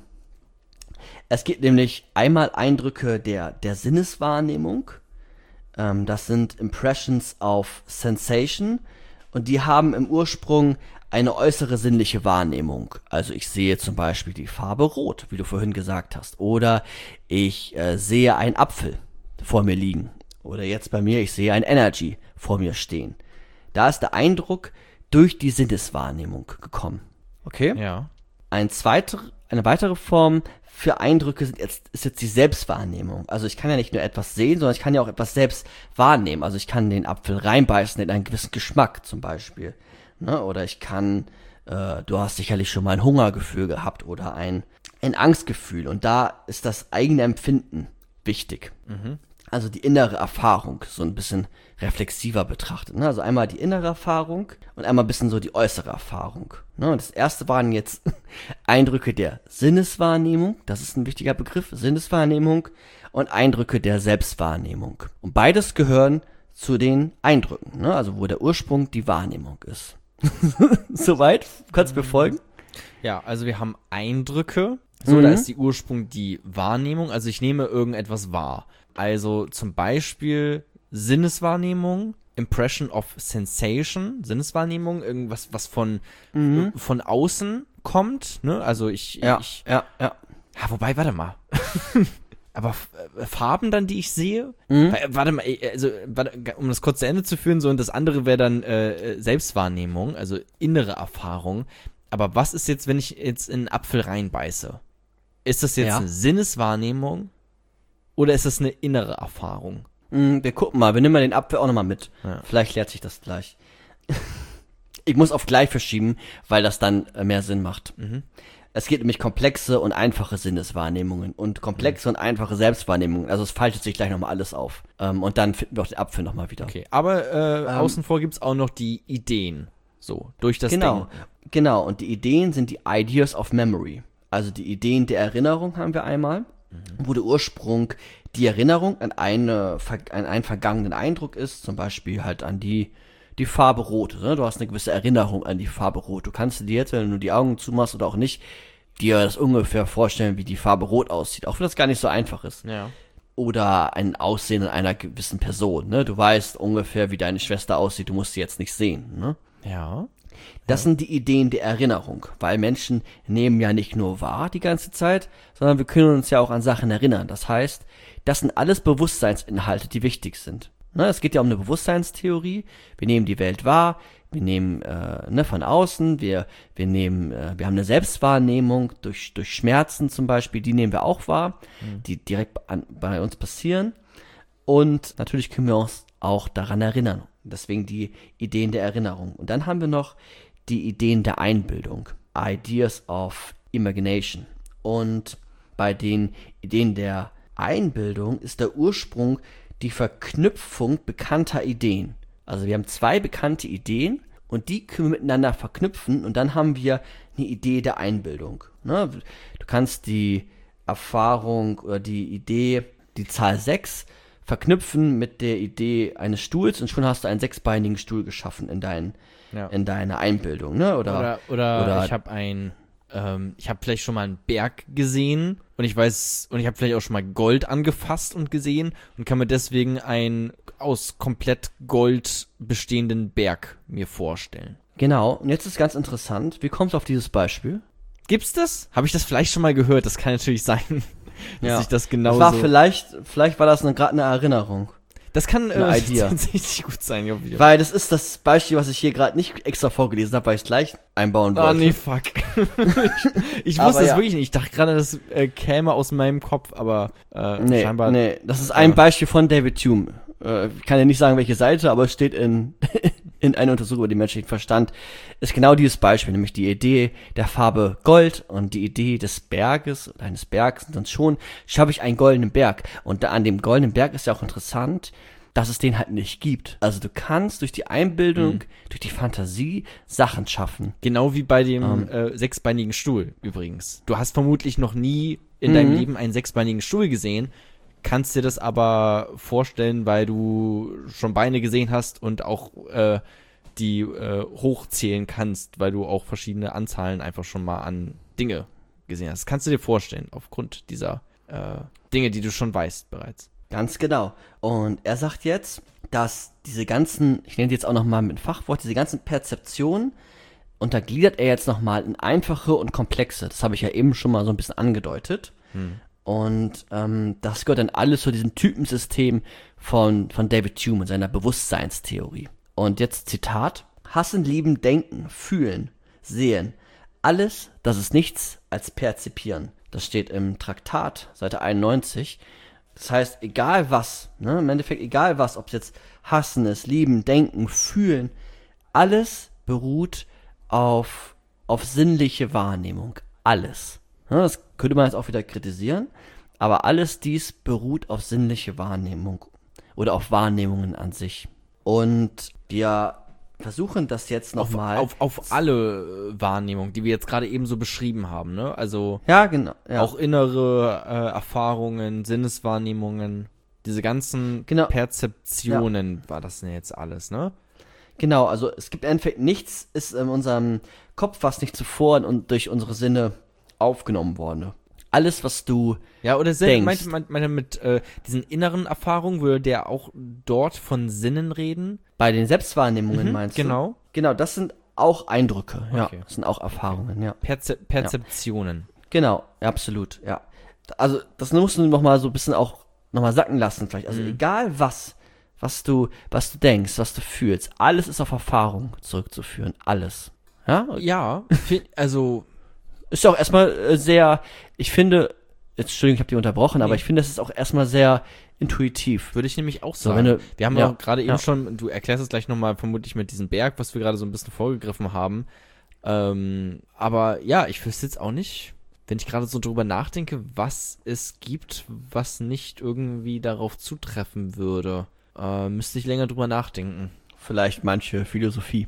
Speaker 3: Es gibt nämlich einmal Eindrücke der, der Sinneswahrnehmung. Ähm, das sind Impressions of Sensation. Und die haben im Ursprung eine äußere sinnliche Wahrnehmung. Also ich sehe zum Beispiel die Farbe Rot, wie du vorhin gesagt hast. Oder ich äh, sehe einen Apfel vor mir liegen. Oder jetzt bei mir, ich sehe ein Energy vor mir stehen. Da ist der Eindruck durch die Sinneswahrnehmung gekommen. Okay?
Speaker 2: Ja.
Speaker 3: Ein zweiter, eine weitere Form für Eindrücke sind jetzt, ist jetzt die Selbstwahrnehmung. Also ich kann ja nicht nur etwas sehen, sondern ich kann ja auch etwas selbst wahrnehmen. Also ich kann den Apfel reinbeißen in einen gewissen Geschmack zum Beispiel. Ne? Oder ich kann, äh, du hast sicherlich schon mal ein Hungergefühl gehabt oder ein, ein Angstgefühl. Und da ist das eigene Empfinden wichtig. Mhm. Also die innere Erfahrung so ein bisschen reflexiver betrachtet. Ne? Also einmal die innere Erfahrung und einmal ein bisschen so die äußere Erfahrung. Ne? Und das erste waren jetzt Eindrücke der Sinneswahrnehmung. Das ist ein wichtiger Begriff. Sinneswahrnehmung und Eindrücke der Selbstwahrnehmung. Und beides gehören zu den Eindrücken. Ne? Also wo der Ursprung die Wahrnehmung ist. Soweit? Kannst du mir folgen?
Speaker 2: Ja, also wir haben Eindrücke. So,
Speaker 3: Mhm.
Speaker 2: da ist die Ursprung die Wahrnehmung. Also ich nehme irgendetwas wahr. Also zum Beispiel Sinneswahrnehmung, Impression of Sensation, Sinneswahrnehmung, irgendwas, was von,
Speaker 3: Mhm.
Speaker 2: äh, von außen kommt, ne? Also ich,
Speaker 3: Ja,
Speaker 2: ich,
Speaker 3: ja, ja.
Speaker 2: ja, wobei, warte mal. Aber F- äh, Farben dann, die ich sehe?
Speaker 3: Mhm.
Speaker 2: Weil, Warte mal, äh, also, warte, um das kurz zu Ende zu führen, so, und das andere wäre dann äh, äh, Selbstwahrnehmung, also innere Erfahrung. Aber was ist jetzt, wenn ich jetzt in einen Apfel reinbeiße? Ist das jetzt
Speaker 3: Ja.
Speaker 2: eine Sinneswahrnehmung oder ist das eine innere Erfahrung?
Speaker 3: Mm, Wir gucken mal, wir nehmen mal den Apfel auch nochmal mit.
Speaker 2: Ja.
Speaker 3: Vielleicht klärt sich das gleich. Ich muss auf gleich verschieben, weil das dann äh, mehr Sinn macht.
Speaker 2: Mhm.
Speaker 3: Es geht nämlich komplexe und einfache Sinneswahrnehmungen und komplexe und einfache Selbstwahrnehmungen. Also es faltet sich gleich nochmal alles auf. Ähm, und dann finden wir auch den Apfel nochmal wieder.
Speaker 2: Okay, aber äh,
Speaker 3: Ähm.
Speaker 2: außen vor gibt's auch noch die Ideen. So, durch das
Speaker 3: Genau,
Speaker 2: Denken.
Speaker 3: genau. Und die Ideen sind die Ideas of Memory. Also die Ideen der Erinnerung haben wir einmal, wo der Ursprung die Erinnerung an, eine, an einen vergangenen Eindruck ist, zum Beispiel halt an die, die Farbe Rot. Ne? Du hast eine gewisse Erinnerung an die Farbe Rot. Du kannst dir jetzt, wenn du die Augen zumachst oder auch nicht, dir das ungefähr vorstellen, wie die Farbe Rot aussieht, auch wenn das gar nicht so einfach ist.
Speaker 2: Ja.
Speaker 3: Oder ein Aussehen einer gewissen Person. Ne? Du weißt ungefähr, wie deine Schwester aussieht, du musst sie jetzt nicht sehen. Ne?
Speaker 2: Ja.
Speaker 3: Das sind die Ideen der Erinnerung, weil Menschen nehmen ja nicht nur wahr die ganze Zeit, sondern wir können uns ja auch an Sachen erinnern. Das heißt, das sind alles Bewusstseinsinhalte, die wichtig sind. Ne, es geht ja um eine Bewusstseinstheorie. Wir nehmen die Welt wahr, wir nehmen äh, ne, von außen, wir wir nehmen, äh, wir haben eine Selbstwahrnehmung durch durch Schmerzen zum Beispiel, die nehmen wir auch wahr, die direkt an, bei uns passieren. Und natürlich können wir uns auch daran erinnern. Deswegen die Ideen der Erinnerung. Und dann haben wir noch die Ideen der Einbildung. Ideas of Imagination. Und bei den Ideen der Einbildung ist der Ursprung die Verknüpfung bekannter Ideen. Also wir haben zwei bekannte Ideen und die können wir miteinander verknüpfen und dann haben wir eine Idee der Einbildung. Ne? Du kannst die Erfahrung oder die Idee, die Zahl sechs, verknüpfen mit der Idee eines Stuhls und schon hast du einen sechsbeinigen Stuhl geschaffen in, dein,
Speaker 2: Ja.
Speaker 3: in deiner Einbildung. Ne? Oder,
Speaker 2: Oder, oder,
Speaker 3: oder-
Speaker 2: ich habe ein, ähm, ich habe vielleicht schon mal einen Berg gesehen und ich weiß, und ich habe vielleicht auch schon mal Gold angefasst und gesehen und kann mir deswegen einen aus komplett Gold bestehenden Berg mir vorstellen.
Speaker 3: Genau, und jetzt ist ganz interessant, wie kommst du auf dieses Beispiel?
Speaker 2: Gibt's das? Habe ich das vielleicht schon mal gehört? Das kann natürlich sein, dass ich das genau
Speaker 3: das war
Speaker 2: so...
Speaker 3: vielleicht, vielleicht war das gerade eine Erinnerung.
Speaker 2: Das kann äh,
Speaker 3: eine Idee.
Speaker 2: tatsächlich gut sein. Ja, wieder.
Speaker 3: Weil das ist das Beispiel, was ich hier gerade nicht extra vorgelesen habe, weil ich es gleich einbauen wollte.
Speaker 2: Ah, nee, fuck. ich ich
Speaker 3: Aber
Speaker 2: wusste das
Speaker 3: ja.
Speaker 2: wirklich nicht. Ich dachte gerade, das äh, käme aus meinem Kopf, aber äh,
Speaker 3: Nee,
Speaker 2: scheinbar...
Speaker 3: nee, das ist ein
Speaker 2: Ja.
Speaker 3: Beispiel von David Hume. Äh, ich kann ja nicht sagen, welche Seite, aber es steht in, in einer Untersuchung über den menschlichen Verstand. Ist genau dieses Beispiel, nämlich die Idee der Farbe Gold und die Idee des Berges, eines Bergs, und dann schon schaffe ich einen goldenen Berg. Und da an dem goldenen Berg ist ja auch interessant, dass es den halt nicht gibt. Also du kannst durch die Einbildung,
Speaker 2: Mhm.
Speaker 3: durch die Fantasie Sachen schaffen.
Speaker 2: Genau wie bei dem
Speaker 3: Ähm.
Speaker 2: äh, sechsbeinigen Stuhl übrigens. Du hast vermutlich noch nie in deinem
Speaker 3: Mhm.
Speaker 2: Leben einen sechsbeinigen Stuhl gesehen, kannst dir das aber vorstellen, weil du schon Beine gesehen hast und auch äh, die äh, hochzählen kannst, weil du auch verschiedene Anzahlen einfach schon mal an Dinge gesehen hast. Das kannst du dir vorstellen, aufgrund dieser äh, Dinge, die du schon weißt bereits.
Speaker 3: Ganz genau. Und er sagt jetzt, dass diese ganzen, ich nenne die jetzt auch nochmal mit Fachwort, diese ganzen Perzeptionen, untergliedert er jetzt nochmal in einfache und komplexe. Das habe ich ja eben schon mal so ein bisschen angedeutet.
Speaker 2: Hm.
Speaker 3: Und ähm, das gehört dann alles zu diesem Typensystem von, von David Hume und seiner Bewusstseinstheorie. Und jetzt Zitat: Hassen, lieben, denken, fühlen, sehen. alles, das ist nichts als perzipieren. Das steht im Traktat, Seite einundneunzig. Das heißt, egal was, ne, im Endeffekt egal was, ob es jetzt hassen ist, lieben, denken, fühlen, alles beruht auf, auf sinnliche Wahrnehmung. Alles. Ne, das könnte man jetzt auch wieder kritisieren, aber alles dies beruht auf sinnliche Wahrnehmung oder auf Wahrnehmungen an sich. Und wir versuchen das jetzt
Speaker 2: Auf,
Speaker 3: nochmal.
Speaker 2: auf, auf alle äh, Wahrnehmungen, die wir jetzt gerade eben so beschrieben haben, ne? Also
Speaker 3: Ja, genau. Ja.
Speaker 2: auch innere äh, Erfahrungen, Sinneswahrnehmungen, diese ganzen
Speaker 3: Genau.
Speaker 2: Perzeptionen war das denn jetzt alles, ne?
Speaker 3: Genau, also es gibt im Endeffekt nichts, ist in unserem Kopf, was nicht zuvor und durch unsere Sinne aufgenommen worden. Alles, was du
Speaker 2: Ja, oder Sinn,
Speaker 3: denkst.
Speaker 2: meinte man meinte mit äh, diesen inneren Erfahrungen, würde der auch dort von Sinnen reden?
Speaker 3: bei den Selbstwahrnehmungen
Speaker 2: Mhm,
Speaker 3: meinst
Speaker 2: genau.
Speaker 3: du? Genau, das sind auch Eindrücke, ja.
Speaker 2: Okay.
Speaker 3: Das sind auch Erfahrungen, ja.
Speaker 2: Perze Perzeptionen.
Speaker 3: Genau, ja, absolut, ja. Also, das musst du nochmal so ein bisschen auch nochmal sacken lassen vielleicht. Also,
Speaker 2: Mhm.
Speaker 3: egal was, was du, was du denkst, was du fühlst, alles ist auf Erfahrung zurückzuführen. Alles. Ja?
Speaker 2: Ja, fi- also
Speaker 3: Ist ja auch erstmal äh, sehr, ich finde, jetzt, Entschuldigung, ich habe dich unterbrochen, aber
Speaker 2: Nee.
Speaker 3: ich finde, es ist auch erstmal sehr intuitiv.
Speaker 2: würde ich nämlich auch
Speaker 3: So,
Speaker 2: sagen.
Speaker 3: wenn du-
Speaker 2: wir haben
Speaker 3: ja,
Speaker 2: ja auch gerade eben
Speaker 3: ja.
Speaker 2: schon, du erklärst es gleich nochmal vermutlich mit diesem Berg, was wir gerade so ein bisschen vorgegriffen haben. Ähm, aber ja, ich wüsste jetzt auch nicht, wenn ich gerade so drüber nachdenke, was es gibt, was nicht irgendwie darauf zutreffen würde. Äh, müsste ich länger drüber nachdenken.
Speaker 3: Vielleicht manche Philosophie.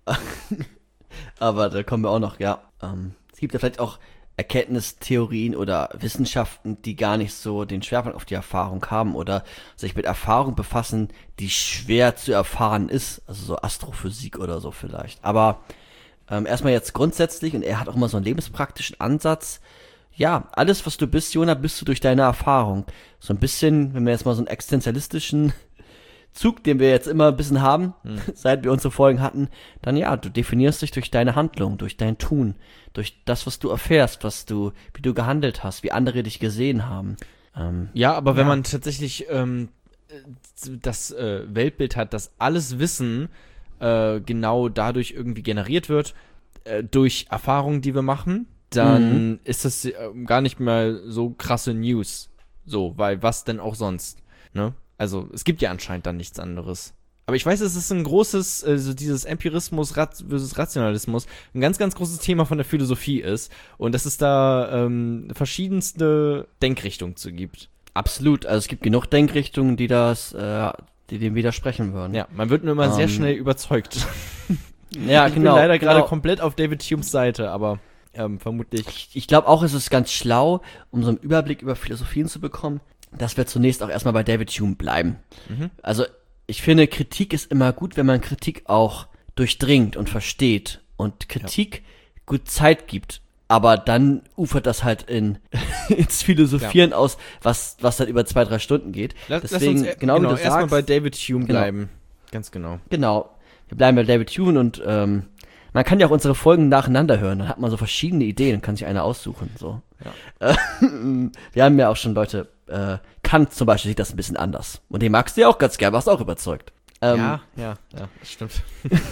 Speaker 3: Aber da kommen wir auch noch, ja. Ähm, es gibt ja vielleicht auch Erkenntnistheorien oder Wissenschaften, die gar nicht so den Schwerpunkt auf die Erfahrung haben oder sich mit Erfahrung befassen, die schwer zu erfahren ist. Also so Astrophysik oder so vielleicht. Aber ähm, erstmal jetzt grundsätzlich, und er hat auch immer so einen lebenspraktischen Ansatz. Ja, alles, was du bist, Jona, bist du durch deine Erfahrung. So ein bisschen, wenn wir jetzt mal so einen existenzialistischen Zug, den wir jetzt immer ein bisschen haben, seit wir unsere Folgen hatten, dann ja, du definierst dich durch deine Handlung, durch dein Tun, durch das, was du erfährst, was du, wie du gehandelt hast, wie andere dich gesehen haben. Ähm,
Speaker 2: Ja, aber wenn
Speaker 3: Ja.
Speaker 2: man tatsächlich ähm, äh, das äh, Weltbild hat, dass alles Wissen äh, genau dadurch irgendwie generiert wird, äh, durch Erfahrungen, die wir machen, dann ist das äh, gar nicht mehr so krasse News. So, weil was denn auch sonst, ne? Also, es gibt ja anscheinend dann nichts anderes. Aber ich weiß, es ist ein großes, äh, so dieses Empirismus Rat versus Rationalismus, ein ganz, ganz großes Thema von der Philosophie ist. Und dass es da ähm, verschiedenste Denkrichtungen zu gibt.
Speaker 3: absolut, also es gibt genug Denkrichtungen, die das, äh, die dem widersprechen würden.
Speaker 2: Ja, man wird nur immer sehr
Speaker 3: Ähm,
Speaker 2: schnell überzeugt.
Speaker 3: ja
Speaker 2: ich
Speaker 3: genau.
Speaker 2: bin leider gerade
Speaker 3: genau.
Speaker 2: komplett auf David Humes Seite, aber ähm, vermutlich.
Speaker 3: Ich, ich glaube auch, es ist ganz schlau, um so einen Überblick über Philosophien zu bekommen, dass wir zunächst auch erstmal bei David Hume bleiben.
Speaker 2: Mhm.
Speaker 3: Also ich finde, Kritik ist immer gut, wenn man Kritik auch durchdringt und versteht und Kritik gut Zeit gibt. Aber dann ufert das halt in ins Philosophieren aus, was was dann über zwei, drei Stunden geht.
Speaker 2: Lass,
Speaker 3: Deswegen,
Speaker 2: lass uns, äh,
Speaker 3: genau,
Speaker 2: genau
Speaker 3: wie du
Speaker 2: erstmal
Speaker 3: sagst,
Speaker 2: bei David Hume
Speaker 3: Genau.
Speaker 2: bleiben. Ganz genau.
Speaker 3: genau, wir bleiben bei David Hume und ähm, man kann ja auch unsere Folgen nacheinander hören. Dann hat man so verschiedene Ideen und kann sich eine aussuchen. So.
Speaker 2: Ja.
Speaker 3: Wir haben ja auch schon Leute, äh, Kant zum Beispiel sieht das ein bisschen anders. Und den magst du ja auch ganz gern, warst auch überzeugt. Ähm,
Speaker 2: ja, ja, ja, das stimmt.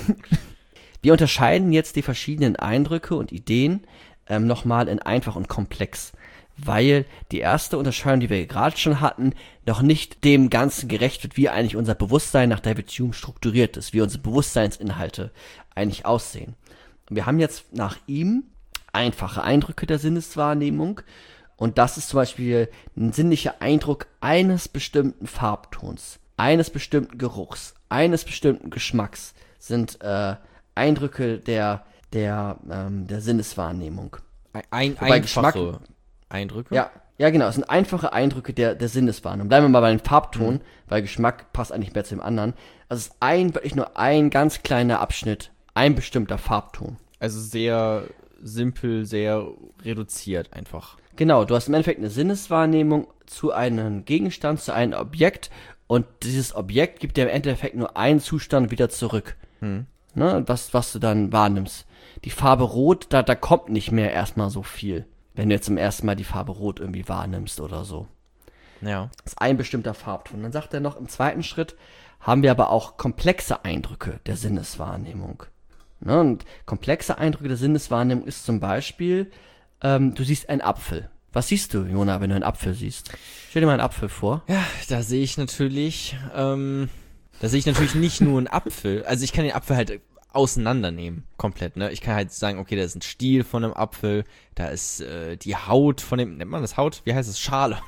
Speaker 3: Wir unterscheiden jetzt die verschiedenen Eindrücke und Ideen ähm, nochmal in einfach und komplex, weil die erste Unterscheidung, die wir gerade schon hatten, noch nicht dem Ganzen gerecht wird, wie eigentlich unser Bewusstsein nach David Hume strukturiert ist, wie unsere Bewusstseinsinhalte eigentlich aussehen. Und wir haben jetzt nach ihm einfache Eindrücke der Sinneswahrnehmung und das ist zum Beispiel ein sinnlicher Eindruck eines bestimmten Farbtons, eines bestimmten Geruchs, eines bestimmten Geschmacks sind äh, Eindrücke der der ähm, der Sinneswahrnehmung.
Speaker 2: Ein, ein
Speaker 3: Wobei
Speaker 2: einfache
Speaker 3: Geschmack-
Speaker 2: Eindrücke.
Speaker 3: Ja, ja genau, es sind einfache Eindrücke der der Sinneswahrnehmung. Bleiben wir mal bei dem Farbton, weil Geschmack passt eigentlich mehr zu dem anderen. Also es ist ein wirklich nur ein ganz kleiner Abschnitt, ein bestimmter Farbton.
Speaker 2: Also sehr simpel, sehr reduziert einfach.
Speaker 3: Genau, du hast im Endeffekt eine Sinneswahrnehmung zu einem Gegenstand, zu einem Objekt und dieses Objekt gibt dir im Endeffekt nur einen Zustand wieder zurück.
Speaker 2: Hm.
Speaker 3: Ne, was, was du dann wahrnimmst. Die Farbe Rot, da, da kommt nicht mehr erstmal so viel, wenn du jetzt zum ersten Mal die Farbe Rot irgendwie wahrnimmst oder so.
Speaker 2: Ja.
Speaker 3: Das ist ein bestimmter Farbton. Dann sagt er noch, im zweiten Schritt haben wir aber auch komplexe Eindrücke der Sinneswahrnehmung. Ne? Und komplexe Eindrücke der Sinneswahrnehmung ist zum Beispiel, ähm, du siehst einen Apfel. Was siehst du, Jona, wenn du einen Apfel siehst? Stell dir mal einen Apfel vor.
Speaker 2: Ja, da sehe ich natürlich, ähm, da sehe ich natürlich nicht nur einen Apfel. Also ich kann den Apfel halt auseinandernehmen, komplett, ne? Ich kann halt sagen, okay, da ist ein Stiel von einem Apfel, da ist äh, die Haut von dem, nennt man das Haut? Wie heißt es? Schale.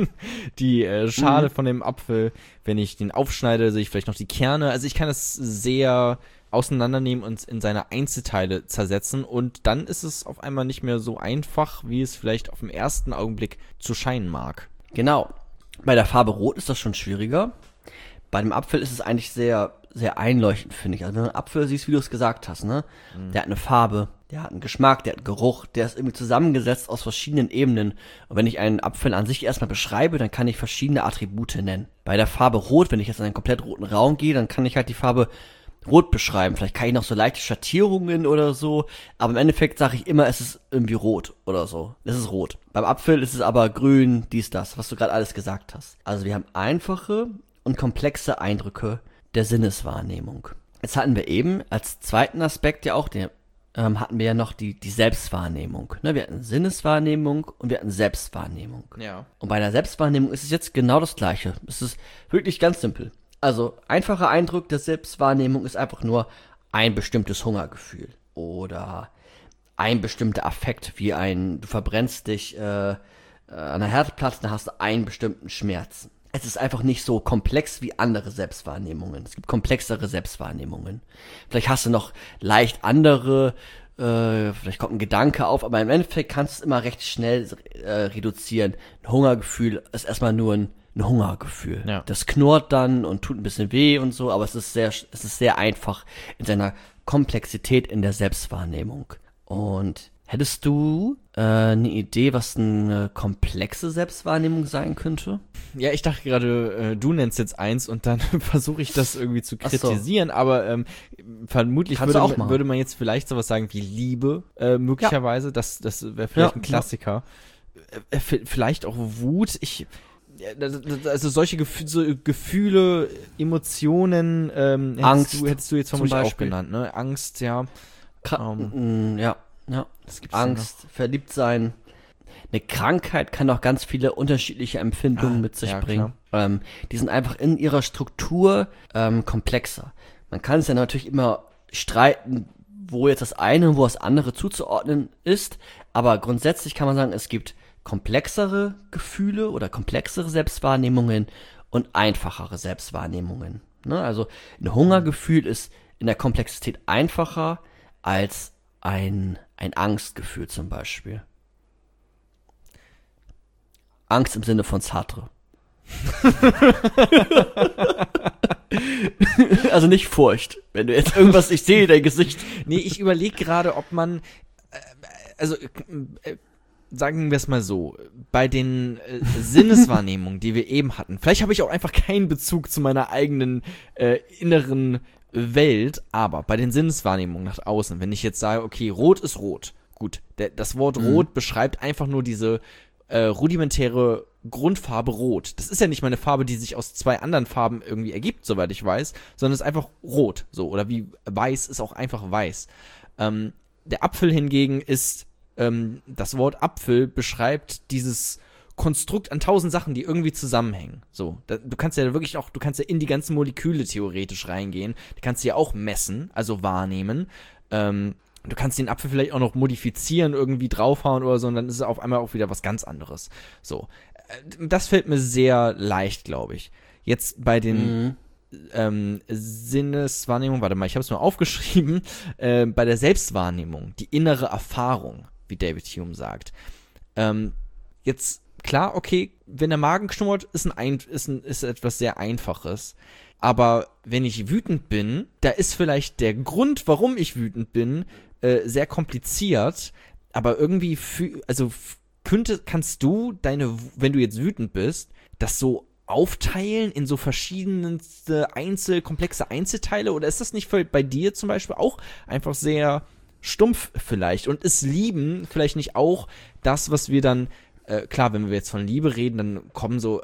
Speaker 2: die äh, Schale mhm. von dem Apfel. Wenn ich den aufschneide, sehe ich vielleicht noch die Kerne. Also ich kann das sehr auseinandernehmen und in seine Einzelteile zersetzen und dann ist es auf einmal nicht mehr so einfach, wie es vielleicht auf den ersten Augenblick zu scheinen mag.
Speaker 3: Genau. Bei der Farbe Rot ist das schon schwieriger. Bei dem Apfel ist es eigentlich sehr, sehr einleuchtend, finde ich. Also wenn du einen Apfel siehst, wie du es gesagt hast, ne? Mhm. Der hat eine Farbe, der hat einen Geschmack, der hat einen Geruch, der ist irgendwie zusammengesetzt aus verschiedenen Ebenen. Und wenn ich einen Apfel an sich erstmal beschreibe, dann kann ich verschiedene Attribute nennen. Bei der Farbe Rot, wenn ich jetzt in einen komplett roten Raum gehe, dann kann ich halt die Farbe Rot beschreiben. Vielleicht kann ich noch so leichte Schattierungen oder so, aber im Endeffekt sage ich immer, es ist irgendwie rot oder so. Es ist rot. Beim Apfel ist es aber grün, dies, das, was du gerade alles gesagt hast. Also wir haben einfache und komplexe Eindrücke der Sinneswahrnehmung. Jetzt hatten wir eben als zweiten Aspekt ja auch, den, ähm, hatten wir ja noch die, die Selbstwahrnehmung. Ne, wir hatten Sinneswahrnehmung und wir hatten Selbstwahrnehmung.
Speaker 2: Ja.
Speaker 3: Und bei der Selbstwahrnehmung ist es jetzt genau das Gleiche. Es ist wirklich ganz simpel. Also, einfacher Eindruck der Selbstwahrnehmung ist einfach nur ein bestimmtes Hungergefühl oder ein bestimmter Affekt, wie ein, du verbrennst dich äh, äh, an der Herdplatte, dann hast du einen bestimmten Schmerz. Es ist einfach nicht so komplex wie andere Selbstwahrnehmungen. Es gibt komplexere Selbstwahrnehmungen. Vielleicht hast du noch leicht andere, äh, vielleicht kommt ein Gedanke auf, aber im Endeffekt kannst du es immer recht schnell äh, reduzieren. Ein Hungergefühl ist erstmal nur ein ein Hungergefühl. Ja. Das knurrt dann und tut ein bisschen weh und so, aber es ist sehr, es ist sehr einfach in seiner Komplexität in der Selbstwahrnehmung. Und hättest du äh, eine Idee, was eine komplexe Selbstwahrnehmung sein könnte?
Speaker 2: Ja, ich dachte gerade, äh, du nennst jetzt eins und dann versuche ich das irgendwie zu kritisieren, so. aber ähm, vermutlich würde,
Speaker 3: auch
Speaker 2: man, würde man jetzt vielleicht sowas sagen wie Liebe, äh, möglicherweise. Ja. Das, das wäre vielleicht ja, ein Klassiker. Ja. Äh, vielleicht auch Wut. Ich Also solche Gefühle, so Gefühle Emotionen, ähm,
Speaker 3: Angst,
Speaker 2: hättest du, hättest du jetzt vermutlich auch genannt, ne? Angst, ja.
Speaker 3: Kra- ähm, ja, ja. Angst, verliebt sein. Eine Krankheit kann auch ganz viele unterschiedliche Empfindungen ah, mit sich ja, bringen. Ähm, die sind einfach in ihrer Struktur ähm, komplexer. Man kann es ja natürlich immer streiten, wo jetzt das eine und wo das andere zuzuordnen ist, aber grundsätzlich kann man sagen, es gibt komplexere Gefühle oder komplexere Selbstwahrnehmungen und einfachere Selbstwahrnehmungen. Ne? Also ein Hungergefühl ist in der Komplexität einfacher als ein, ein Angstgefühl zum Beispiel. Angst im Sinne von Sartre. Also nicht Furcht. Wenn du jetzt irgendwas, ich sehe dein Gesicht.
Speaker 2: Nee, ich überlege gerade, ob man, äh, also, äh, sagen wir es mal so, bei den äh, Sinneswahrnehmungen, die wir eben hatten, vielleicht habe ich auch einfach keinen Bezug zu meiner eigenen äh, inneren Welt, aber bei den Sinneswahrnehmungen nach außen, wenn ich jetzt sage, okay, rot ist rot, gut, der, das Wort mhm. rot beschreibt einfach nur diese äh, rudimentäre Grundfarbe rot. Das ist ja nicht mal eine Farbe, die sich aus zwei anderen Farben irgendwie ergibt, soweit ich weiß, sondern es ist einfach rot, so, oder wie weiß ist auch einfach weiß. Ähm, der Apfel hingegen ist Ähm, das Wort Apfel beschreibt dieses Konstrukt an tausend Sachen, die irgendwie zusammenhängen. So, da, du kannst ja wirklich auch, du kannst ja in die ganzen Moleküle theoretisch reingehen. Du kannst sie ja auch messen, also wahrnehmen. Ähm, du kannst den Apfel vielleicht auch noch modifizieren, irgendwie draufhauen oder so, und dann ist es auf einmal auch wieder was ganz anderes. So, äh, das fällt mir sehr leicht, glaube ich. Jetzt bei den mhm. ähm, Sinneswahrnehmung, warte mal, ich habe es mal aufgeschrieben, äh, bei der Selbstwahrnehmung, die innere Erfahrung, wie David Hume sagt. Ähm, jetzt, klar, okay, wenn der Magen knurrt, ist, ein, ist, ein, ist etwas sehr Einfaches. Aber wenn ich wütend bin, da ist vielleicht der Grund, warum ich wütend bin, äh, sehr kompliziert. Aber irgendwie, fü- also f- könnte, kannst du deine, wenn du jetzt wütend bist, das so aufteilen in so verschiedenste Einzel, komplexe Einzelteile? Oder ist das nicht bei dir zum Beispiel auch einfach sehr stumpf vielleicht? Und ist Lieben vielleicht nicht auch das, was wir dann, äh, klar, wenn wir jetzt von Liebe reden, dann kommen so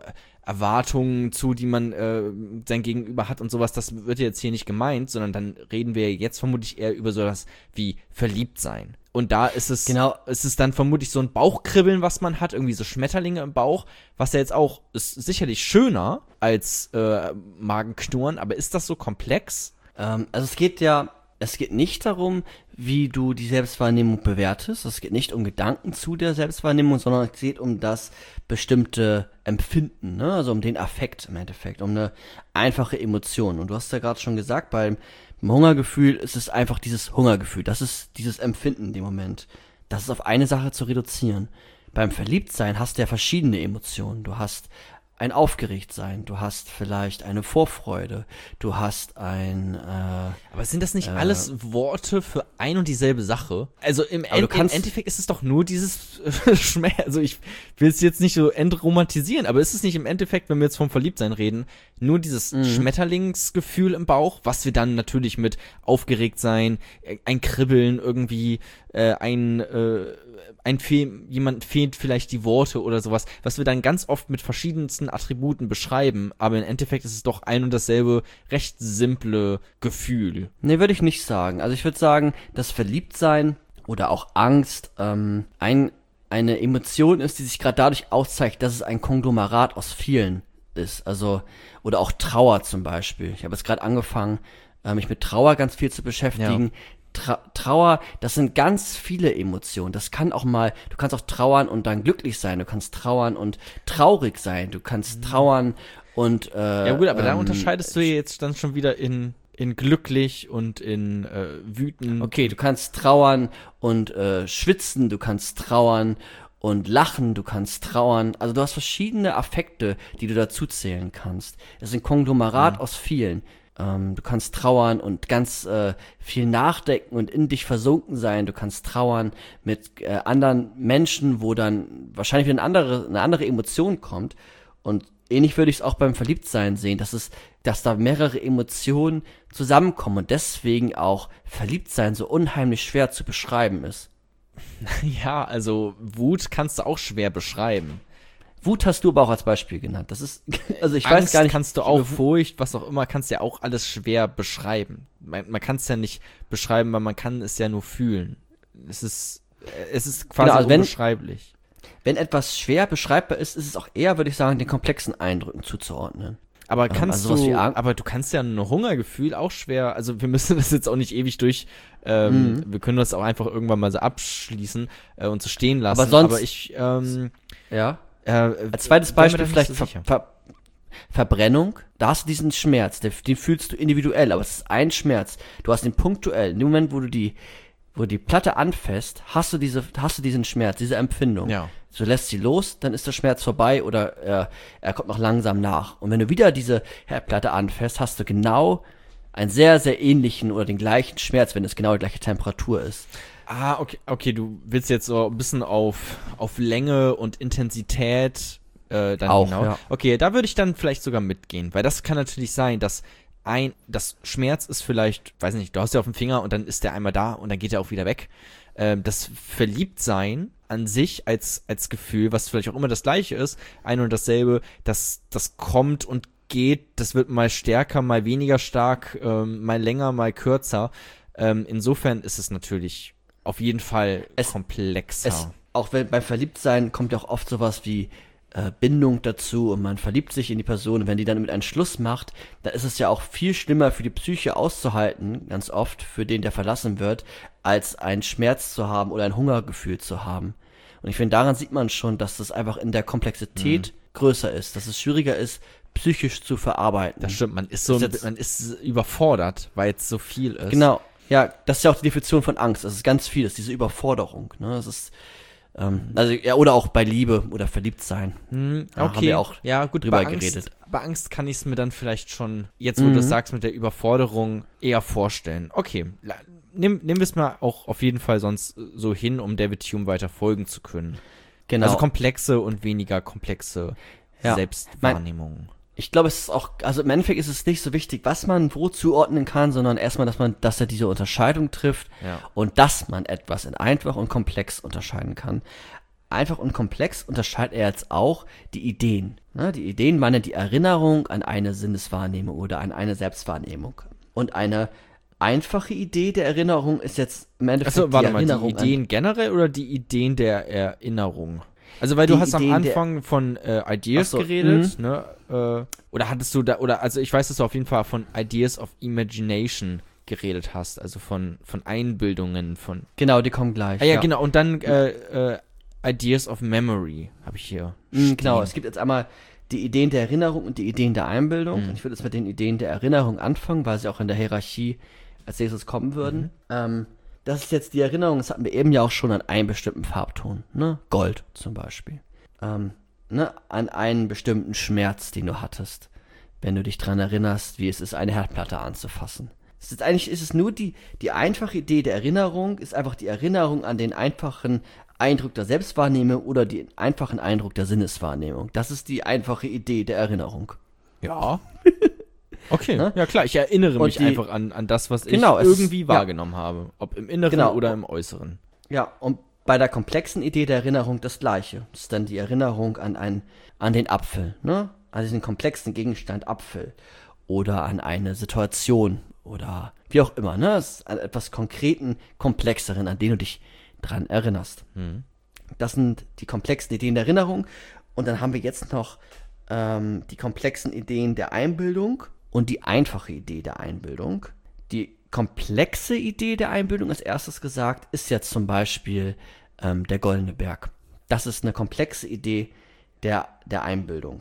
Speaker 2: Erwartungen zu, die man äh, sein Gegenüber hat und sowas, das wird jetzt hier nicht gemeint, sondern dann reden wir jetzt vermutlich eher über sowas wie verliebt sein. Und da ist es,
Speaker 3: Genau.
Speaker 2: ist es dann vermutlich so ein Bauchkribbeln, was man hat, irgendwie so Schmetterlinge im Bauch, was ja jetzt auch, ist sicherlich schöner als äh, Magenknurren, aber ist das so komplex?
Speaker 3: Ähm, also es geht ja, es geht nicht darum, wie du die Selbstwahrnehmung bewertest. Es geht nicht um Gedanken zu der Selbstwahrnehmung, sondern es geht um das bestimmte Empfinden, ne? Also um den Affekt im Endeffekt, um eine einfache Emotion. Und du hast ja gerade schon gesagt, beim, beim Hungergefühl ist es einfach dieses Hungergefühl. Das ist dieses Empfinden in dem Moment. Das ist auf eine Sache zu reduzieren. Beim Verliebtsein hast du ja verschiedene Emotionen. Du hast ein Aufgeregtsein, du hast vielleicht eine Vorfreude, du hast ein äh,
Speaker 2: Aber sind das nicht
Speaker 3: äh,
Speaker 2: alles Worte für ein und dieselbe Sache? Also im,
Speaker 3: Aber du
Speaker 2: End, im
Speaker 3: kannst-
Speaker 2: Endeffekt ist es doch nur dieses äh, Schmerz. Also ich will es jetzt nicht so entromantisieren, aber ist es nicht im Endeffekt, wenn wir jetzt vom Verliebtsein reden, nur dieses
Speaker 3: Mhm.
Speaker 2: Schmetterlingsgefühl im Bauch, was wir dann natürlich mit aufgeregt sein, äh, ein Kribbeln irgendwie, äh, ein äh, ein Fehl, jemand fehlt vielleicht die Worte oder sowas, was wir dann ganz oft mit verschiedensten Attributen beschreiben, aber im Endeffekt ist es doch ein und dasselbe recht simple Gefühl.
Speaker 3: Nee, würde ich nicht sagen. Also ich würde sagen, dass Verliebtsein oder auch Angst ähm, ein, eine Emotion ist, die sich gerade dadurch auszeigt, dass es ein Konglomerat aus vielen ist. Also, oder auch Trauer zum Beispiel. Ich habe jetzt gerade angefangen, äh, mich mit Trauer ganz viel zu beschäftigen. Tra- Trauer, das sind ganz viele Emotionen. Das kann auch mal, du kannst auch trauern und dann glücklich sein. Du kannst trauern und traurig sein. Du kannst trauern und äh,
Speaker 2: Ja gut, aber da
Speaker 3: ähm,
Speaker 2: unterscheidest du jetzt dann schon wieder in, in glücklich und in äh, wütend.
Speaker 3: Okay, du kannst trauern und äh, schwitzen, du kannst trauern und lachen, du kannst trauern. Also du hast verschiedene Affekte, die du dazu zählen kannst. Es ist ein Konglomerat
Speaker 2: Mhm.
Speaker 3: aus vielen. Ähm, du kannst trauern und ganz äh, viel nachdenken und in dich versunken sein. Du kannst trauern mit äh, anderen Menschen, wo dann wahrscheinlich wieder eine andere, eine andere Emotion kommt. Und ähnlich würde ich es auch beim Verliebtsein sehen, dass es, dass da mehrere Emotionen zusammenkommen und deswegen auch Verliebtsein so unheimlich schwer zu beschreiben ist.
Speaker 2: Ja, also Wut kannst du auch schwer beschreiben.
Speaker 3: Wut hast du aber auch als Beispiel genannt. Das ist, also ich weiß
Speaker 2: Angst
Speaker 3: gar nicht.
Speaker 2: kannst du auch, Furcht, was auch immer, kannst du ja auch alles schwer beschreiben. Man, man kann es ja nicht beschreiben, weil man kann es ja nur fühlen. Es ist, es ist quasi
Speaker 3: Genau, also wenn-
Speaker 2: unbeschreiblich.
Speaker 3: Wenn etwas schwer beschreibbar ist, ist es auch eher, würde ich sagen, den komplexen Eindrücken zuzuordnen.
Speaker 2: Aber kannst
Speaker 3: also sowas wie
Speaker 2: du,
Speaker 3: Angst-
Speaker 2: aber du kannst ja ein Hungergefühl auch schwer, also wir müssen das jetzt auch nicht ewig durch, ähm,
Speaker 3: Mhm.
Speaker 2: wir können das auch einfach irgendwann mal so abschließen äh, und so stehen lassen.
Speaker 3: Aber sonst-
Speaker 2: aber ich, ähm,
Speaker 3: Ja.
Speaker 2: äh,
Speaker 3: Als zweites
Speaker 2: bin mir
Speaker 3: Beispiel
Speaker 2: da nicht
Speaker 3: vielleicht
Speaker 2: so
Speaker 3: Ver
Speaker 2: sicher.
Speaker 3: Ver Verbrennung. Da hast du diesen Schmerz, der, den fühlst du individuell, aber es ist ein Schmerz. Du hast ihn punktuell. In dem Moment, wo du die, wo du die Platte anfasst, hast du diese, hast du diesen Schmerz, diese Empfindung.
Speaker 2: Ja.
Speaker 3: Du lässt sie los, dann ist der Schmerz vorbei oder er, er kommt noch langsam nach. Und wenn du wieder diese Herdplatte anfasst, hast du genau einen sehr, sehr ähnlichen oder den gleichen Schmerz, wenn es genau die gleiche Temperatur ist.
Speaker 2: Ah, okay, okay, du willst jetzt so ein bisschen auf, auf Länge und Intensität äh, dann
Speaker 3: Auch,
Speaker 2: genau.
Speaker 3: ja.
Speaker 2: Okay, da würde ich dann vielleicht sogar mitgehen, weil das kann natürlich sein, dass ein, das Schmerz ist vielleicht, weiß nicht, du hast ja auf dem Finger und dann ist der einmal da und dann geht er auch wieder weg. Ähm, das Verliebtsein an sich als, als Gefühl, was vielleicht auch immer das gleiche ist, ein und dasselbe, das, das kommt und geht, das wird mal stärker, mal weniger stark, ähm, mal länger, mal kürzer. Ähm, insofern ist es natürlich auf jeden Fall
Speaker 3: Es-
Speaker 2: komplexer.
Speaker 3: Es, auch wenn beim Verliebtsein kommt ja auch oft sowas wie äh, Bindung dazu und man verliebt sich in die Person und wenn die dann mit einem Schluss macht, dann ist es ja auch viel schlimmer für die Psyche auszuhalten, ganz oft, für den, der verlassen wird, als einen Schmerz zu haben oder ein Hungergefühl zu haben. Und ich finde, daran sieht man schon, dass das einfach in der Komplexität größer ist, dass es schwieriger ist, psychisch zu verarbeiten.
Speaker 2: Das stimmt, man ist so,
Speaker 3: Ist jetzt-
Speaker 2: man ist überfordert, weil es so viel ist.
Speaker 3: Genau, ja, das ist ja auch die Definition von Angst. Das ist ganz viel, das ist diese Überforderung. Ne? Das ist, ähm, also, ja, oder auch bei Liebe oder Verliebtsein.
Speaker 2: Hm,
Speaker 3: Ja,
Speaker 2: okay,
Speaker 3: haben wir auch
Speaker 2: ja gut,
Speaker 3: drüber
Speaker 2: bei Angst,
Speaker 3: geredet.
Speaker 2: bei Angst kann ich es mir dann vielleicht schon, jetzt wo
Speaker 3: Mhm.
Speaker 2: du das sagst mit der Überforderung, eher vorstellen. Okay, la- nimm, nehmen wir es mal auch auf jeden Fall sonst so hin, um David Hume weiter folgen zu können.
Speaker 3: Genau.
Speaker 2: Also komplexe und weniger komplexe
Speaker 3: Ja.
Speaker 2: Selbstwahrnehmungen.
Speaker 3: Ich glaube, es ist auch, also im Endeffekt ist es nicht so wichtig, was man wo zuordnen kann, sondern erstmal, dass man, dass er diese Unterscheidung trifft
Speaker 2: Ja.
Speaker 3: und dass man etwas in einfach und komplex unterscheiden kann. einfach und komplex unterscheidet er jetzt auch die Ideen. Ne? Die Ideen waren ja die Erinnerung an eine Sinneswahrnehmung oder an eine Selbstwahrnehmung. Und eine einfache Idee der Erinnerung ist jetzt im Endeffekt
Speaker 2: Achso, warte
Speaker 3: die
Speaker 2: mal,
Speaker 3: Erinnerung
Speaker 2: die Ideen generell oder die Ideen der Erinnerung? Also, weil
Speaker 3: Die
Speaker 2: du hast am
Speaker 3: Ideen der-
Speaker 2: Anfang von äh, Ideas
Speaker 3: Ach so,
Speaker 2: geredet, ne? Äh, oder hattest du da, oder, also ich weiß, dass du auf jeden Fall von Ideas of Imagination geredet hast, also von, von Einbildungen, von.
Speaker 3: Genau, die kommen gleich.
Speaker 2: Ah ja, genau, und dann äh, äh, Ideas of Memory habe ich hier.
Speaker 3: Mhm, genau,
Speaker 2: stehen.
Speaker 3: es gibt jetzt einmal die Ideen der Erinnerung und die Ideen der Einbildung.
Speaker 2: Mhm.
Speaker 3: Und ich würde jetzt mit den Ideen der Erinnerung anfangen, weil sie auch in der Hierarchie als nächstes kommen würden.
Speaker 2: Mhm.
Speaker 3: Ähm, das ist jetzt die Erinnerung, das hatten wir eben ja auch schon an einen bestimmten Farbton, ne? Gold zum Beispiel. Ähm, ne? An einen bestimmten Schmerz, den du hattest, wenn du dich dran erinnerst, wie es ist, eine Herdplatte anzufassen. Es ist eigentlich ist es nur die, die einfache Idee der Erinnerung, ist einfach die Erinnerung an den einfachen Eindruck der Selbstwahrnehmung oder den einfachen Eindruck der Sinneswahrnehmung. Das ist die einfache Idee der Erinnerung.
Speaker 2: Ja. Okay,
Speaker 3: Ne?
Speaker 2: ja klar, ich erinnere
Speaker 3: Und
Speaker 2: mich
Speaker 3: die-
Speaker 2: einfach an, an das, was
Speaker 3: Genau,
Speaker 2: ich
Speaker 3: es-
Speaker 2: irgendwie
Speaker 3: ja.
Speaker 2: wahrgenommen habe. Ob im Inneren
Speaker 3: Genau.
Speaker 2: oder im Äußeren.
Speaker 3: Ja, und bei der komplexen Idee der Erinnerung das Gleiche. Das ist dann die Erinnerung an einen, an den Apfel, ne? An diesen komplexen Gegenstand Apfel. Oder an eine Situation. Oder wie auch immer, ne? Es ist an etwas konkreten, komplexeren, an den du dich dran erinnerst.
Speaker 2: Mhm.
Speaker 3: Das sind die komplexen Ideen der Erinnerung. Und dann haben wir jetzt noch ähm, die komplexen Ideen der Einbildung und die einfache Idee der Einbildung. Die komplexe Idee der Einbildung, als erstes gesagt, ist jetzt zum Beispiel ähm, der Goldene Berg. Das ist eine komplexe Idee der, der Einbildung.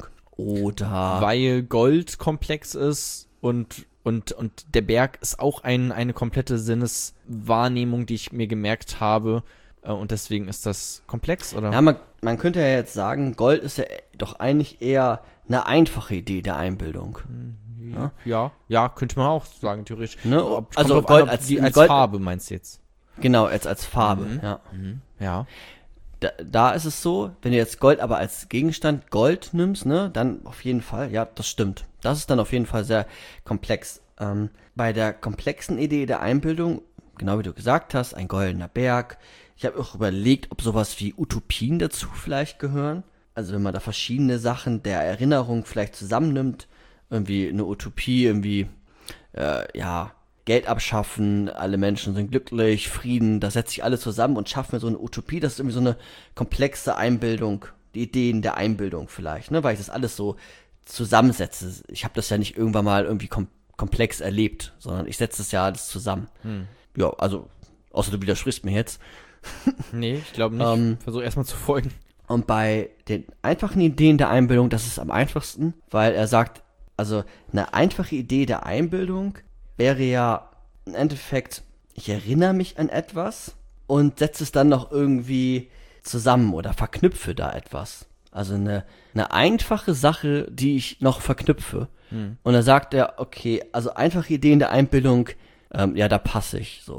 Speaker 3: Oder
Speaker 2: Weil Gold komplex ist und, und, und der Berg ist auch ein, eine komplette Sinneswahrnehmung, die ich mir gemerkt habe. Äh, Und deswegen ist das komplex, oder?
Speaker 3: ja, man, man könnte ja jetzt sagen, Gold ist ja doch eigentlich eher eine einfache Idee der Einbildung.
Speaker 2: Ja, ja, ja, könnte man auch sagen, theoretisch.
Speaker 3: Ne?
Speaker 2: Ob-
Speaker 3: Also
Speaker 2: kommt drauf
Speaker 3: Gold
Speaker 2: an, ob
Speaker 3: als-
Speaker 2: die als
Speaker 3: Gold-
Speaker 2: Farbe meinst du jetzt?
Speaker 3: Genau, jetzt als Farbe,
Speaker 2: Mhm.
Speaker 3: ja.
Speaker 2: Ja.
Speaker 3: Da, da ist es so, wenn du jetzt Gold aber als Gegenstand Gold nimmst, ne, dann auf jeden Fall, ja, das stimmt. Das ist dann auf jeden Fall sehr komplex. Ähm, bei der komplexen Idee der Einbildung, genau wie du gesagt hast, ein goldener Berg. Ich habe auch überlegt, ob sowas wie Utopien dazu vielleicht gehören. Also wenn man da verschiedene Sachen der Erinnerung vielleicht zusammennimmt, irgendwie eine Utopie, irgendwie, äh, ja, Geld abschaffen, alle Menschen sind glücklich, Frieden, da setzt sich alles zusammen und schaffen wir so eine Utopie. Das ist irgendwie so eine komplexe Einbildung, die Ideen der Einbildung vielleicht, ne, weil ich das alles so zusammensetze. Ich habe das ja nicht irgendwann mal irgendwie kom komplex erlebt, sondern ich setze das ja alles zusammen.
Speaker 2: Hm.
Speaker 3: Ja, also, außer du widersprichst mir jetzt.
Speaker 2: Nee, ich glaube nicht.
Speaker 3: Ähm,
Speaker 2: Versuch erstmal zu folgen.
Speaker 3: Und bei den einfachen Ideen der Einbildung, das ist am einfachsten, weil er sagt, also eine einfache Idee der Einbildung wäre ja im Endeffekt, ich erinnere mich an etwas und setze es dann noch irgendwie zusammen oder verknüpfe da etwas. Also eine, eine einfache Sache, die ich noch verknüpfe.
Speaker 2: Hm.
Speaker 3: Und da sagt er, okay, also einfache Ideen der Einbildung, ähm, ja, da passe ich so.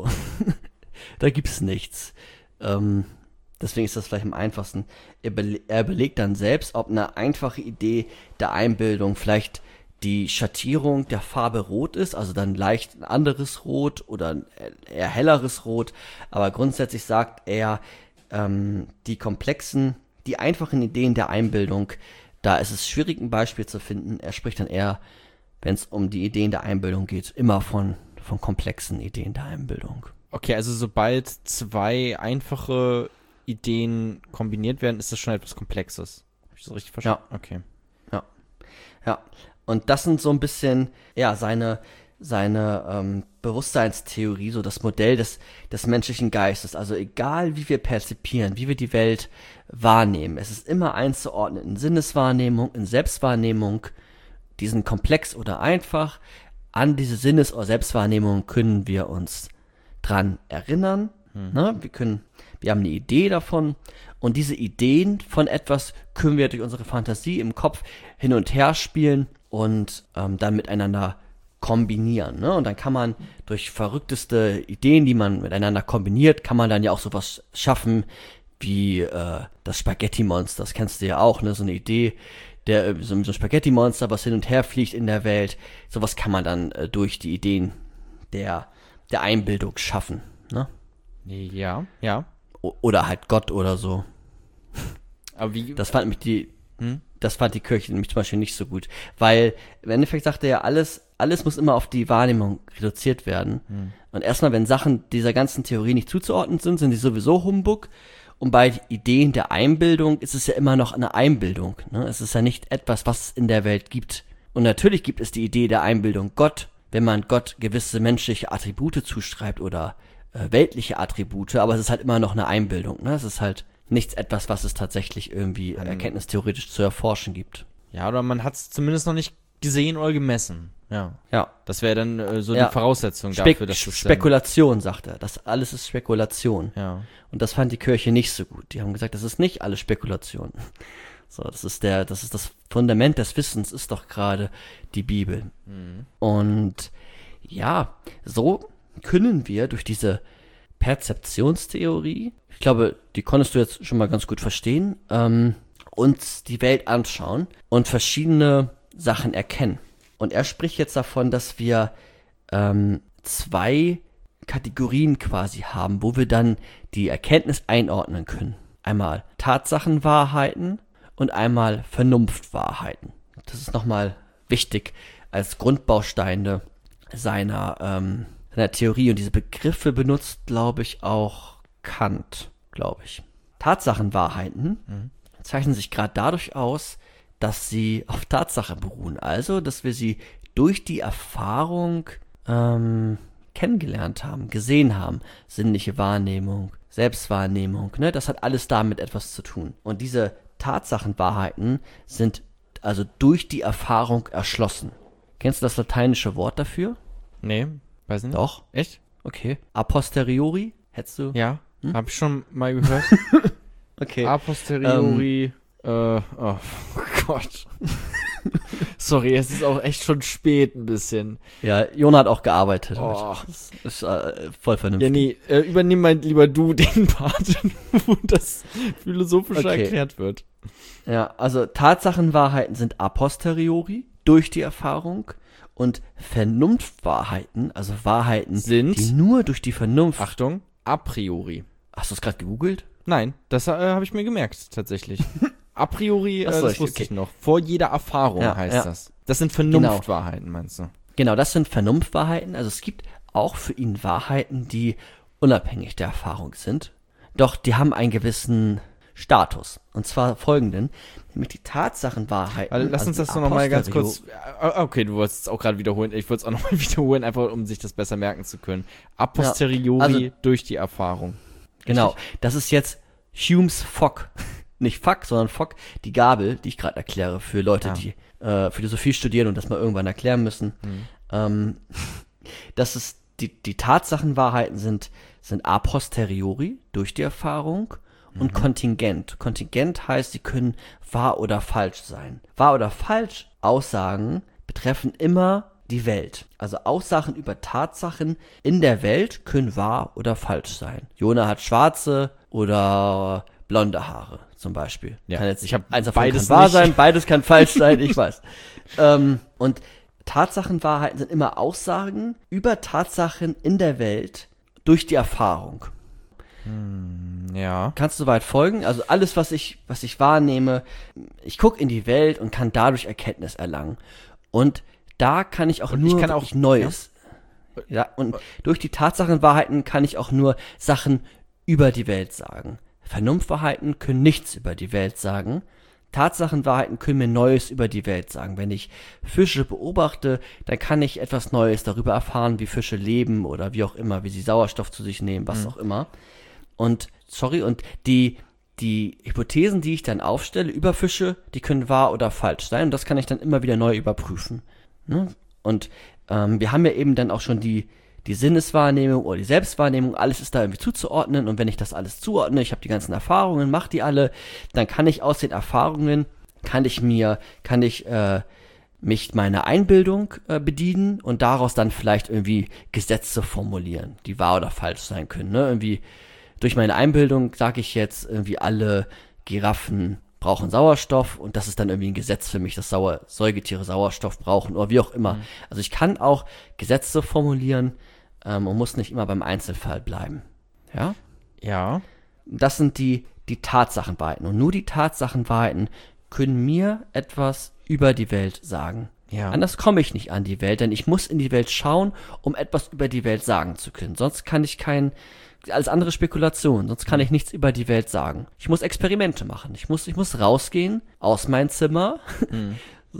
Speaker 3: Da gibt's nichts. Ähm, deswegen ist das vielleicht am einfachsten. Er, bele er belegt dann selbst, ob eine einfache Idee der Einbildung vielleicht die Schattierung der Farbe Rot ist, also dann leicht ein anderes Rot oder ein eher helleres Rot. Aber grundsätzlich sagt er, ähm, die komplexen, die einfachen Ideen der Einbildung, da ist es schwierig, ein Beispiel zu finden. Er spricht dann eher, wenn es um die Ideen der Einbildung geht, immer von, von komplexen Ideen der Einbildung.
Speaker 2: Okay, also sobald zwei einfache Ideen kombiniert werden, ist das schon etwas Komplexes. Habe ich das richtig verstanden? Ja. Okay.
Speaker 3: Ja. Ja. Und das sind so ein bisschen, ja, seine, seine ähm, Bewusstseinstheorie, so das Modell des, des menschlichen Geistes. Also egal, wie wir perzipieren, wie wir die Welt wahrnehmen, es ist immer einzuordnen in Sinneswahrnehmung, in Selbstwahrnehmung, diesen komplex oder einfach. An diese Sinnes- oder Selbstwahrnehmung können wir uns dran erinnern. Hm. Ne? Wir können, wir haben eine Idee davon und diese Ideen von etwas können wir durch unsere Fantasie im Kopf hin und her spielen und ähm, dann miteinander kombinieren. Ne? Und dann kann man durch verrückteste Ideen, die man miteinander kombiniert, kann man dann ja auch sowas schaffen wie äh, das Spaghetti-Monster. Das kennst du ja auch, ne? So eine Idee, der so, so ein Spaghetti-Monster, was hin und her fliegt in der Welt. Sowas kann man dann äh, durch die Ideen der der Einbildung schaffen, ne?
Speaker 2: Ja, ja.
Speaker 3: O oder halt Gott oder so.
Speaker 2: Aber wie?
Speaker 3: Das fand mich die,
Speaker 2: Hm?
Speaker 3: das fand die Kirche nämlich zum Beispiel nicht so gut. Weil im Endeffekt sagte er, alles, alles muss immer auf die Wahrnehmung reduziert werden.
Speaker 2: Hm.
Speaker 3: Und erstmal, wenn Sachen dieser ganzen Theorie nicht zuzuordnen sind, sind die sowieso Humbug. Und bei Ideen der Einbildung ist es ja immer noch eine Einbildung. Ne? Es ist ja nicht etwas, was es in der Welt gibt. Und natürlich gibt es die Idee der Einbildung Gott, wenn man Gott gewisse menschliche Attribute zuschreibt oder äh, weltliche Attribute, aber es ist halt immer noch eine Einbildung. Ne? Es ist halt nichts etwas, was es tatsächlich irgendwie
Speaker 2: Ähm.
Speaker 3: erkenntnistheoretisch zu erforschen gibt.
Speaker 2: Ja, oder man hat es zumindest noch nicht gesehen oder gemessen. Ja.
Speaker 3: Ja.
Speaker 2: Das wäre dann äh, so
Speaker 3: Ja.
Speaker 2: die Voraussetzung
Speaker 3: Spek
Speaker 2: dafür, dass das stimmt.
Speaker 3: Spekulation, sagt er. Das alles ist Spekulation.
Speaker 2: Ja.
Speaker 3: Und das fand die Kirche nicht so gut. Die haben gesagt, das ist nicht alles Spekulation. So, das ist der, das ist das Fundament des Wissens, ist doch gerade die Bibel.
Speaker 2: Mhm.
Speaker 3: Und ja, so können wir durch diese Perzeptionstheorie, ich glaube, die konntest du jetzt schon mal ganz gut verstehen, ähm, uns die Welt anschauen und verschiedene Sachen erkennen. Und er spricht jetzt davon, dass wir ähm, zwei Kategorien quasi haben, wo wir dann die Erkenntnis einordnen können. Einmal Tatsachenwahrheiten und einmal Vernunftwahrheiten. Das ist nochmal wichtig als Grundbausteine seiner, ähm, seiner Theorie. Und diese Begriffe benutzt, glaube ich, auch Kant, glaube ich. Tatsachenwahrheiten
Speaker 2: Mhm.
Speaker 3: zeichnen sich gerade dadurch aus, dass sie auf Tatsache beruhen. Also, dass wir sie durch die Erfahrung ähm, kennengelernt haben, gesehen haben. Sinnliche Wahrnehmung, Selbstwahrnehmung, ne? Das hat alles damit etwas zu tun. Und diese Tatsachenwahrheiten sind also durch die Erfahrung erschlossen. Kennst du das lateinische Wort dafür?
Speaker 2: Nee, weiß nicht.
Speaker 3: Doch.
Speaker 2: Echt?
Speaker 3: Okay. A posteriori? Hättest du?
Speaker 2: Ja,
Speaker 3: Hm?
Speaker 2: hab ich schon mal gehört.
Speaker 3: Okay.
Speaker 2: A posteriori, äh, oh Gott. Sorry, es ist auch echt schon spät ein bisschen.
Speaker 3: Ja, Jona hat auch gearbeitet.
Speaker 2: Oh.
Speaker 3: Das ist äh, voll
Speaker 2: Ja,
Speaker 3: vernünftig.
Speaker 2: nee, äh, übernimm mal lieber du den Part, wo das philosophisch
Speaker 3: Okay.
Speaker 2: erklärt wird.
Speaker 3: Ja, also Tatsachenwahrheiten sind a posteriori, durch die Erfahrung, und Vernunftwahrheiten, also Wahrheiten,
Speaker 2: Sind?
Speaker 3: die nur durch die Vernunft...
Speaker 2: Achtung, a priori.
Speaker 3: Hast du es gerade gegoogelt?
Speaker 2: Nein, das äh, habe ich mir gemerkt, tatsächlich. A priori, äh,
Speaker 3: Ach so,
Speaker 2: das
Speaker 3: ich-
Speaker 2: wusste
Speaker 3: okay.
Speaker 2: ich noch. Vor jeder Erfahrung
Speaker 3: Ja,
Speaker 2: heißt
Speaker 3: ja.
Speaker 2: das. Das sind Vernunftwahrheiten, meinst du?
Speaker 3: Genau, das sind Vernunftwahrheiten. Also es gibt auch für ihn Wahrheiten, die unabhängig der Erfahrung sind. Doch die haben einen gewissen Status. Und zwar folgenden, nämlich die Tatsachenwahrheiten.
Speaker 2: Also, lass
Speaker 3: also
Speaker 2: uns
Speaker 3: die
Speaker 2: das doch nochmal ganz
Speaker 3: Aposterio-
Speaker 2: kurz. äh, Okay, du wolltest es auch gerade wiederholen. Ich wollte es auch nochmal wiederholen, einfach um sich das besser merken zu können. A posteriori
Speaker 3: also-
Speaker 2: durch die Erfahrung.
Speaker 3: Genau,
Speaker 2: Richtig?
Speaker 3: das ist jetzt Humes Fock. Nicht Fuck, sondern Fock, die Gabel, die ich gerade erkläre für Leute,
Speaker 2: Ah.
Speaker 3: die äh, Philosophie studieren und das mal irgendwann erklären müssen.
Speaker 2: Mhm.
Speaker 3: Ähm, das ist, die, die Tatsachenwahrheiten sind, sind a posteriori, durch die Erfahrung, und kontingent. Kontingent heißt, sie können wahr oder falsch sein. Wahr oder falsch Aussagen betreffen immer die Welt. Also Aussagen über Tatsachen in der Welt können wahr oder falsch sein. Jona hat schwarze oder blonde Haare zum Beispiel.
Speaker 2: Ja,
Speaker 3: Kann jetzt,
Speaker 2: ich hab
Speaker 3: eins davon
Speaker 2: beides
Speaker 3: kann wahr
Speaker 2: nicht.
Speaker 3: sein, beides kann falsch sein, ich weiß. ähm, und Tatsachenwahrheiten sind immer Aussagen über Tatsachen in der Welt durch die Erfahrung.
Speaker 2: Ja.
Speaker 3: Kannst du soweit folgen? Also alles, was ich, was ich wahrnehme, ich gucke in die Welt und kann dadurch Erkenntnis erlangen. Und da kann ich auch
Speaker 2: Und
Speaker 3: nur
Speaker 2: ich kann auch-
Speaker 3: wirklich Neues. Ja. und durch die Tatsachenwahrheiten kann ich auch nur Sachen über die Welt sagen. Vernunftwahrheiten können nichts über die Welt sagen. Tatsachenwahrheiten können mir Neues über die Welt sagen. Wenn ich Fische beobachte, dann kann ich etwas Neues darüber erfahren, wie Fische leben oder wie auch immer, wie sie Sauerstoff zu sich nehmen, was auch immer. Und, sorry, und die, die Hypothesen, die ich dann aufstelle über Fische, die können wahr oder falsch sein. Und das kann ich dann immer wieder neu überprüfen. Ne? Und ähm, wir haben ja eben dann auch schon die, die Sinneswahrnehmung oder die Selbstwahrnehmung, alles ist da irgendwie zuzuordnen. Und wenn ich das alles zuordne, ich habe die ganzen Erfahrungen, mache die alle, dann kann ich aus den Erfahrungen, kann ich mir, kann ich äh, mich meiner Einbildung äh, bedienen und daraus dann vielleicht irgendwie Gesetze formulieren, die wahr oder falsch sein können. Ne? Irgendwie durch meine Einbildung sage ich jetzt irgendwie, alle Giraffen brauchen Sauerstoff und das ist dann irgendwie ein Gesetz für mich, dass Sauer Säugetiere Sauerstoff brauchen oder wie auch immer.
Speaker 2: Mhm.
Speaker 3: Also ich kann auch Gesetze formulieren ähm, und muss nicht immer beim Einzelfall bleiben. Ja?
Speaker 2: Ja.
Speaker 3: Das sind die, die Tatsachenwahrheiten. Und nur die Tatsachenwahrheiten können mir etwas über die Welt sagen.
Speaker 2: Ja.
Speaker 3: Anders komme ich nicht an die Welt, denn ich muss in die Welt schauen, um etwas über die Welt sagen zu können. Sonst kann ich kein, alles andere Spekulation, sonst kann ich nichts über die Welt sagen. Ich muss Experimente machen. Ich muss, ich muss rausgehen aus meinem Zimmer
Speaker 2: Mhm.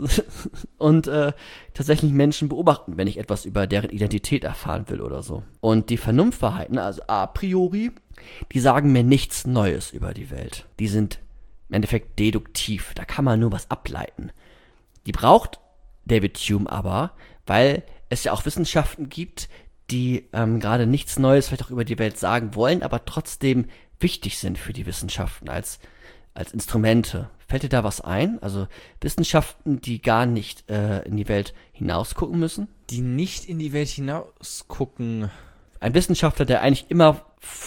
Speaker 3: und äh, tatsächlich Menschen beobachten, wenn ich etwas über deren Identität erfahren will oder so. Und die Vernunftwahrheiten, also a priori, die sagen mir nichts Neues über die Welt. Die sind im Endeffekt deduktiv. Da kann man nur was ableiten. Die braucht David Hume aber, weil es ja auch Wissenschaften gibt, die ähm, gerade nichts Neues vielleicht auch über die Welt sagen wollen, aber trotzdem wichtig sind für die Wissenschaften als, als Instrumente. Fällt dir da was ein? Also Wissenschaften, die gar nicht äh, in die Welt hinausgucken müssen?
Speaker 2: Die nicht in die Welt hinaus gucken.
Speaker 3: Ein Wissenschaftler, der eigentlich immer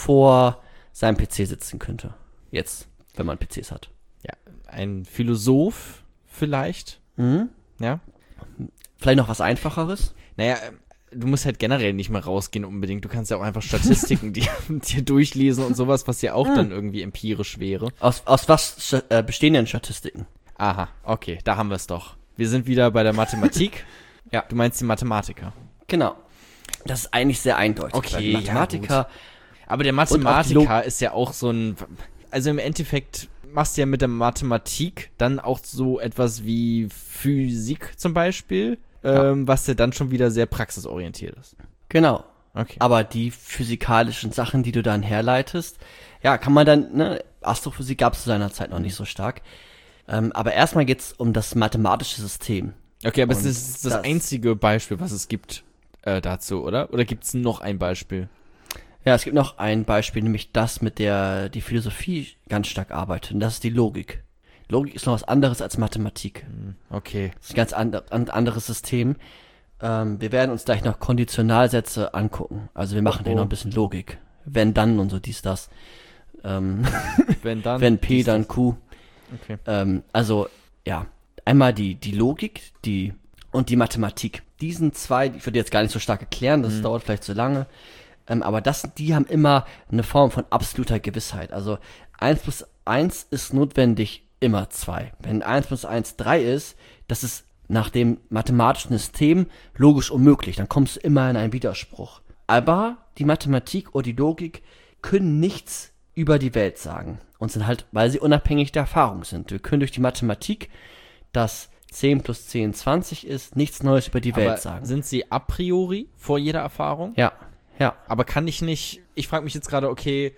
Speaker 3: vor seinem P C sitzen könnte. Jetzt, wenn man P Cs hat.
Speaker 2: Ja, ein Philosoph vielleicht.
Speaker 3: Mhm.
Speaker 2: Ja.
Speaker 3: Vielleicht noch was Einfacheres?
Speaker 2: Naja, du musst halt generell nicht mehr rausgehen unbedingt. Du kannst ja auch einfach Statistiken dir, dir durchlesen und sowas, was ja auch
Speaker 3: Hm.
Speaker 2: dann irgendwie empirisch wäre.
Speaker 3: Aus, aus was äh, bestehen denn Statistiken?
Speaker 2: Aha, okay, da haben wir es doch. Wir sind wieder bei der Mathematik. Ja. Du meinst die Mathematiker.
Speaker 3: Genau. Das ist eigentlich sehr eindeutig.
Speaker 2: Okay,
Speaker 3: weil die
Speaker 2: ja,
Speaker 3: Mathematiker,
Speaker 2: Aber der
Speaker 3: Und auch die
Speaker 2: Mathematiker ist ja auch so ein, also im Endeffekt machst du ja mit der Mathematik dann auch so etwas wie Physik zum Beispiel,
Speaker 3: Ja.
Speaker 2: ähm, was ja dann schon wieder sehr praxisorientiert ist.
Speaker 3: genau.
Speaker 2: Okay.
Speaker 3: Aber die physikalischen Sachen, die du dann herleitest, ja, kann man dann, ne, Astrophysik gab es zu seiner Zeit noch nicht so stark. Ähm, aber erstmal geht's um das mathematische System.
Speaker 2: Okay, aber es
Speaker 3: Und
Speaker 2: ist das,
Speaker 3: das-
Speaker 2: einzige Beispiel, was es gibt äh, dazu, oder? Oder gibt es noch ein Beispiel?
Speaker 3: Ja, es gibt noch ein Beispiel, nämlich das, mit der die Philosophie ganz stark arbeitet. Und das ist die Logik. Logik ist noch was anderes als Mathematik.
Speaker 2: Okay.
Speaker 3: Das ist ein ganz ander, ein anderes System. Ähm, wir werden uns gleich noch Konditionalsätze angucken. Also wir machen
Speaker 2: Oh,
Speaker 3: hier
Speaker 2: oh.
Speaker 3: noch ein bisschen Logik. Wenn, dann und so dies, das. Ähm,
Speaker 2: Wenn dann.
Speaker 3: wenn P,
Speaker 2: dies,
Speaker 3: dann
Speaker 2: das.
Speaker 3: Q.
Speaker 2: Okay.
Speaker 3: Ähm, also, ja. Einmal die, die Logik, die, und die Mathematik. Diesen zwei, ich würde jetzt gar nicht so stark erklären, das
Speaker 2: Mhm.
Speaker 3: dauert vielleicht zu lange. Ähm, aber das, die haben immer eine Form von absoluter Gewissheit. Also eins plus eins ist notwendig immer zwei. Wenn eins plus eins drei ist, das ist nach dem mathematischen System logisch unmöglich. Dann kommst du immer in einen Widerspruch. Aber die Mathematik oder die Logik können nichts über die Welt sagen. Und sind halt, weil sie unabhängig der Erfahrung sind. Wir können durch die Mathematik, dass zehn plus zehn zwanzig ist, nichts Neues über die
Speaker 2: Aber
Speaker 3: Welt sagen.
Speaker 2: sind sie a priori vor jeder Erfahrung?
Speaker 3: Ja, ja.
Speaker 2: Aber kann ich nicht, ich frage mich jetzt gerade, okay,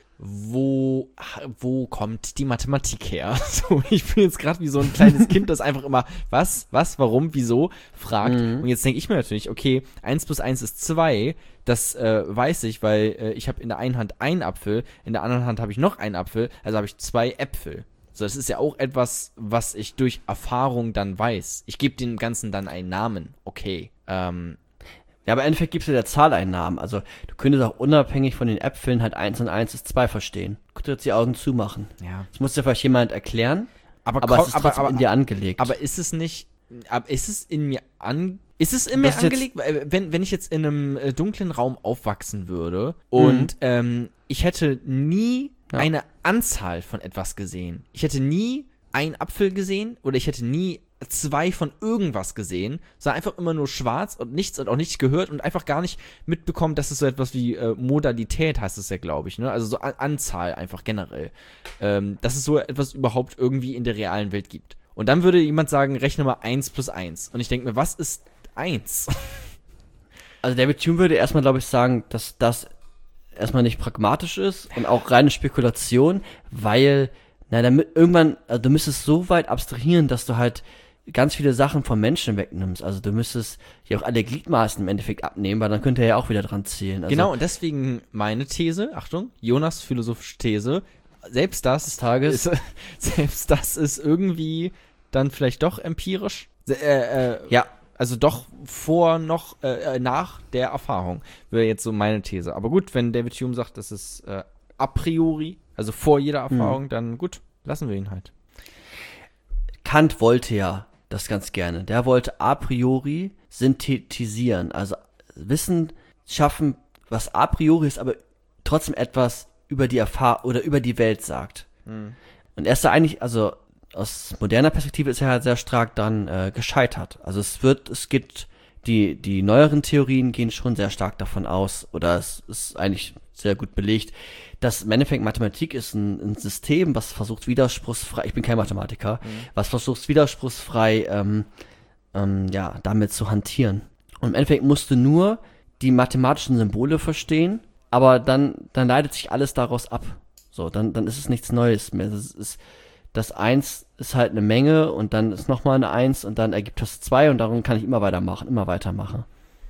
Speaker 2: wo, wo kommt die Mathematik her? So, ich bin jetzt gerade wie so ein kleines Kind, das einfach immer, was, was, warum, wieso, fragt.
Speaker 3: Mhm.
Speaker 2: Und jetzt denke ich mir natürlich, okay, eins plus eins ist zwei, das äh, weiß ich, weil äh, ich habe in der einen Hand einen Apfel, in der anderen Hand habe ich noch einen Apfel, also habe ich zwei Äpfel. So, das ist ja auch etwas, was ich durch Erfahrung dann weiß. Ich gebe dem Ganzen dann einen Namen, okay. Ähm,
Speaker 3: Ja, aber im Endeffekt gibst du der Zahl einen Namen. Also du könntest auch unabhängig von den Äpfeln halt eins und eins ist zwei verstehen. Du könntest jetzt die Augen zumachen.
Speaker 2: ja.
Speaker 3: Das muss dir vielleicht jemand erklären,
Speaker 2: Aber,
Speaker 3: aber
Speaker 2: komm-
Speaker 3: es ist trotzdem in dir angelegt.
Speaker 2: Aber ist es nicht, aber ist es in mir an, ist es in mir
Speaker 3: Das ist jetzt-
Speaker 2: angelegt? Weil, Wenn, wenn ich jetzt in einem äh, dunklen Raum aufwachsen würde und ähm, ich hätte nie
Speaker 3: Ja.
Speaker 2: eine Anzahl von etwas gesehen. Ich hätte nie einen Apfel gesehen oder ich hätte nie zwei von irgendwas gesehen, sondern einfach immer nur schwarz und nichts und auch nichts gehört und einfach gar nicht mitbekommen, dass es so etwas wie äh, Modalität heißt es ja, glaube ich, ne? Also so An Anzahl einfach generell. Ähm, dass es so etwas überhaupt irgendwie in der realen Welt gibt. Und dann würde jemand sagen, rechne mal eins plus eins. Und ich denke mir, was ist eins?
Speaker 3: Also David Hume würde erstmal, glaube ich, sagen, dass das erstmal nicht pragmatisch ist und auch reine Spekulation, weil, na, damit irgendwann, also du müsstest so weit abstrahieren, dass du halt ganz viele Sachen vom Menschen wegnimmst. Also du müsstest ja auch alle Gliedmaßen im Endeffekt abnehmen, weil dann könnte er ja auch wieder dran zählen. Also,
Speaker 2: Genau, und deswegen meine These, Achtung, Jonas philosophische These, selbst das
Speaker 3: Des Tages.
Speaker 2: Ist, selbst das ist irgendwie dann vielleicht doch empirisch. Äh, äh,
Speaker 3: Ja,
Speaker 2: Also doch vor noch, äh, nach der Erfahrung, wäre jetzt so meine These. Aber gut, wenn David Hume sagt, das ist äh, a priori, also vor jeder Erfahrung, dann gut, lassen wir ihn halt.
Speaker 3: Kant wollte ja das ganz gerne. Der wollte a priori synthetisieren, also Wissen schaffen, was a priori ist, aber trotzdem etwas über die Erfahrung oder über die Welt sagt.
Speaker 2: Mhm.
Speaker 3: Und er ist da eigentlich, also aus moderner Perspektive ist er halt sehr stark dann äh, gescheitert. Also es wird, es geht, die, die neueren Theorien gehen schon sehr stark davon aus, oder es ist eigentlich sehr gut belegt, dass im Endeffekt Mathematik ist ein, ein System, was versucht widerspruchsfrei, ich bin kein Mathematiker, mhm. was versucht widerspruchsfrei, ähm, ähm, ja, damit zu hantieren. Und im Endeffekt musst du nur die mathematischen Symbole verstehen, aber dann, dann leitet sich alles daraus ab. So, dann, dann ist es nichts Neues mehr. Das ist, das Eins ist halt eine Menge und dann ist nochmal eine Eins und dann ergibt das zwei und darum kann ich immer weitermachen, immer weitermachen.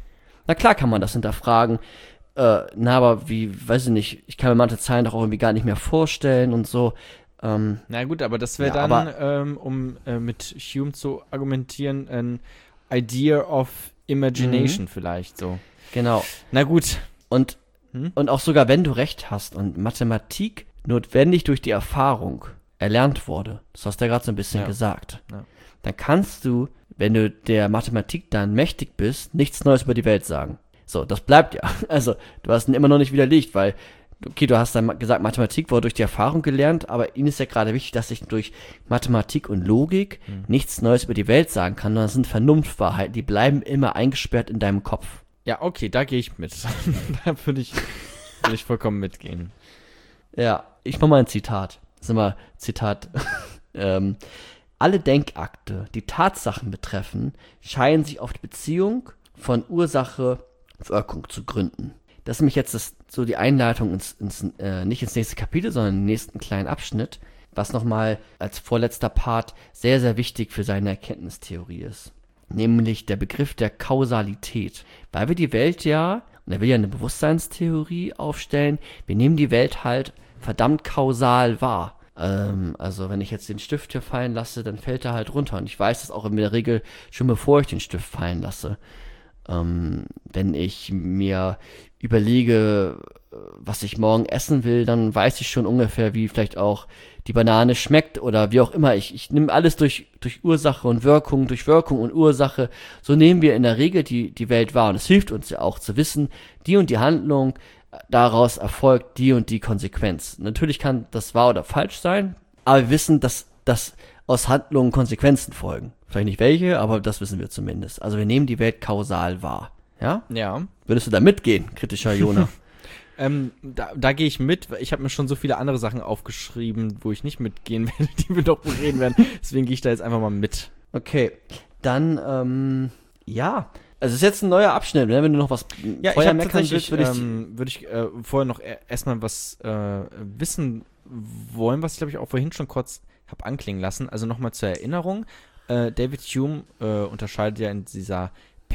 Speaker 3: Na klar kann man das hinterfragen, äh, na, aber wie, weiß ich nicht, ich kann mir manche Zahlen doch auch irgendwie gar nicht mehr vorstellen und so. Ähm,
Speaker 2: Na gut, aber das wäre
Speaker 3: ja,
Speaker 2: dann,
Speaker 3: aber,
Speaker 2: ähm, um äh, mit Hume zu argumentieren, ein Idea of Imagination
Speaker 3: mhm.
Speaker 2: vielleicht so.
Speaker 3: Genau.
Speaker 2: Na gut.
Speaker 3: Und,
Speaker 2: Hm?
Speaker 3: und auch sogar wenn du recht hast und Mathematik notwendig durch die Erfahrung erlernt wurde, das hast du ja gerade so ein bisschen
Speaker 2: Ja.
Speaker 3: gesagt,
Speaker 2: Ja.
Speaker 3: dann kannst du, wenn du der Mathematik dann mächtig bist, nichts Neues über die Welt sagen. So, das bleibt ja. Also, du hast ihn immer noch nicht widerlegt, weil, okay, du hast dann gesagt, Mathematik wurde durch die Erfahrung gelernt, aber ihnen ist ja gerade wichtig, dass ich durch Mathematik und Logik
Speaker 2: Hm.
Speaker 3: nichts Neues über die Welt sagen kann, sondern das sind Vernunftwahrheiten, die bleiben immer eingesperrt in deinem Kopf.
Speaker 2: Ja, okay, da gehe ich mit. Da würde ich, würd ich vollkommen mitgehen.
Speaker 3: Ja, ich mach mal ein Zitat. Das ist immer Zitat. ähm, alle Denkakte, die Tatsachen betreffen, scheinen sich auf die Beziehung von Ursache-Wirkung zu gründen. Das ist nämlich jetzt das, so die Einleitung ins, ins äh, nicht ins nächste Kapitel, sondern in den nächsten kleinen Abschnitt, was nochmal als vorletzter Part sehr, sehr wichtig für seine Erkenntnistheorie ist. Nämlich der Begriff der Kausalität. Weil wir die Welt ja, und er will ja eine Bewusstseinstheorie aufstellen, wir nehmen die Welt halt verdammt kausal wahr. Ähm, also wenn ich jetzt den Stift hier fallen lasse, dann fällt er halt runter. Und ich weiß das auch in der Regel schon bevor ich den Stift fallen lasse. Ähm, wenn ich mir überlege, was ich morgen essen will, dann weiß ich schon ungefähr, wie vielleicht auch die Banane schmeckt oder wie auch immer. Ich, ich nehme alles durch, durch Ursache und Wirkung, durch Wirkung und Ursache. So nehmen wir in der Regel die, die Welt wahr. Und es hilft uns ja auch zu wissen, die und die Handlung, daraus erfolgt die und die Konsequenz. Natürlich kann das wahr oder falsch sein, aber wir wissen, dass, dass aus Handlungen Konsequenzen folgen. Vielleicht nicht welche, aber das wissen wir zumindest. Also wir nehmen die Welt kausal wahr. Ja?
Speaker 2: Ja.
Speaker 3: Würdest du da mitgehen, kritischer Jona?
Speaker 2: Ähm, da, da gehe ich mit, weil ich habe mir schon so viele andere Sachen aufgeschrieben, wo ich nicht mitgehen werde, die wir doch bereden werden. Deswegen gehe ich da jetzt einfach mal mit.
Speaker 3: Okay, dann, ähm, ja. Also es ist jetzt ein neuer Abschnitt, ne? Wenn du noch was
Speaker 2: Ja, ich
Speaker 3: vorher
Speaker 2: habe
Speaker 3: meckern
Speaker 2: tatsächlich,
Speaker 3: willst, würde ich...
Speaker 2: ähm, würd ich äh, vorher noch e- erstmal was äh, wissen wollen, was ich glaube ich auch vorhin schon kurz habe anklingen lassen. Also nochmal zur Erinnerung. Äh, David Hume äh, unterscheidet ja in dieser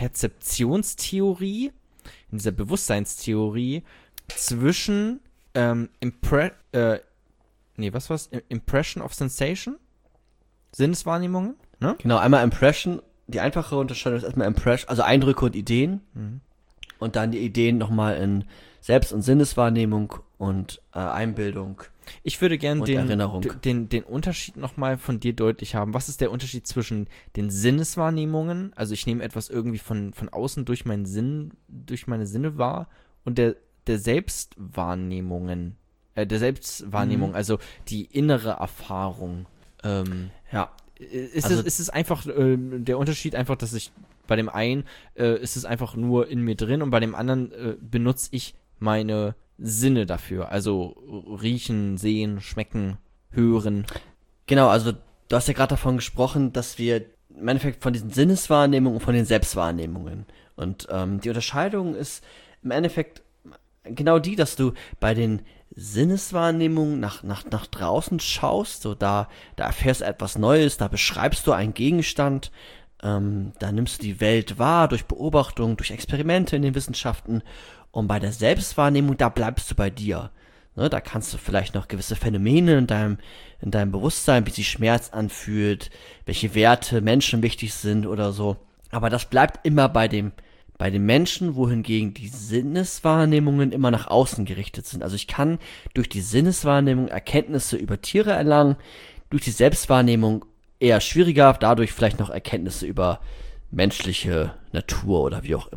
Speaker 2: Perzeptionstheorie, in dieser Bewusstseinstheorie zwischen ähm, Impre äh, nee, was war's? Impression of Sensation? Sinneswahrnehmungen, ne?
Speaker 3: Genau, einmal Impression, die einfache Unterscheidung ist erstmal Impression, also Eindrücke und Ideen.
Speaker 2: Mhm.
Speaker 3: Und dann die Ideen nochmal in Selbst- und Sinneswahrnehmung und äh, Einbildung.
Speaker 2: Ich würde gerne
Speaker 3: Und
Speaker 2: den,
Speaker 3: Erinnerung.
Speaker 2: d- den, den Unterschied nochmal von dir deutlich haben. Was ist der Unterschied zwischen den Sinneswahrnehmungen, also ich nehme etwas irgendwie von, von außen durch meinen Sinn, durch meine Sinne wahr, und der, der Selbstwahrnehmungen, äh, der Selbstwahrnehmung,
Speaker 3: Mhm.
Speaker 2: also die innere Erfahrung. Ähm,
Speaker 3: Ja.
Speaker 2: ist,
Speaker 3: Also-
Speaker 2: es, ist es einfach ähm, der Unterschied einfach, dass ich bei dem einen äh, ist es einfach nur in mir drin und bei dem anderen äh, benutze ich meine Sinne dafür. Also riechen, sehen, schmecken, hören.
Speaker 3: Genau, also du hast ja gerade davon gesprochen, dass wir im Endeffekt von diesen Sinneswahrnehmungen und von den Selbstwahrnehmungen. Und ähm, die Unterscheidung ist im Endeffekt genau die, dass du bei den Sinneswahrnehmungen nach, nach, nach draußen schaust, so da, da erfährst du etwas Neues, da beschreibst du einen Gegenstand, ähm, da nimmst du die Welt wahr durch Beobachtung, durch Experimente in den Wissenschaften, und bei der Selbstwahrnehmung, da bleibst du bei dir. Ne, da kannst du vielleicht noch gewisse Phänomene in deinem, in deinem Bewusstsein, wie sich Schmerz anfühlt, welche Werte Menschen wichtig sind oder so. Aber das bleibt immer bei dem, bei den Menschen, wohingegen die Sinneswahrnehmungen immer nach außen gerichtet sind. Also ich kann durch die Sinneswahrnehmung Erkenntnisse über Tiere erlangen, durch die Selbstwahrnehmung eher schwieriger, dadurch vielleicht noch Erkenntnisse über menschliche Natur oder wie auch immer.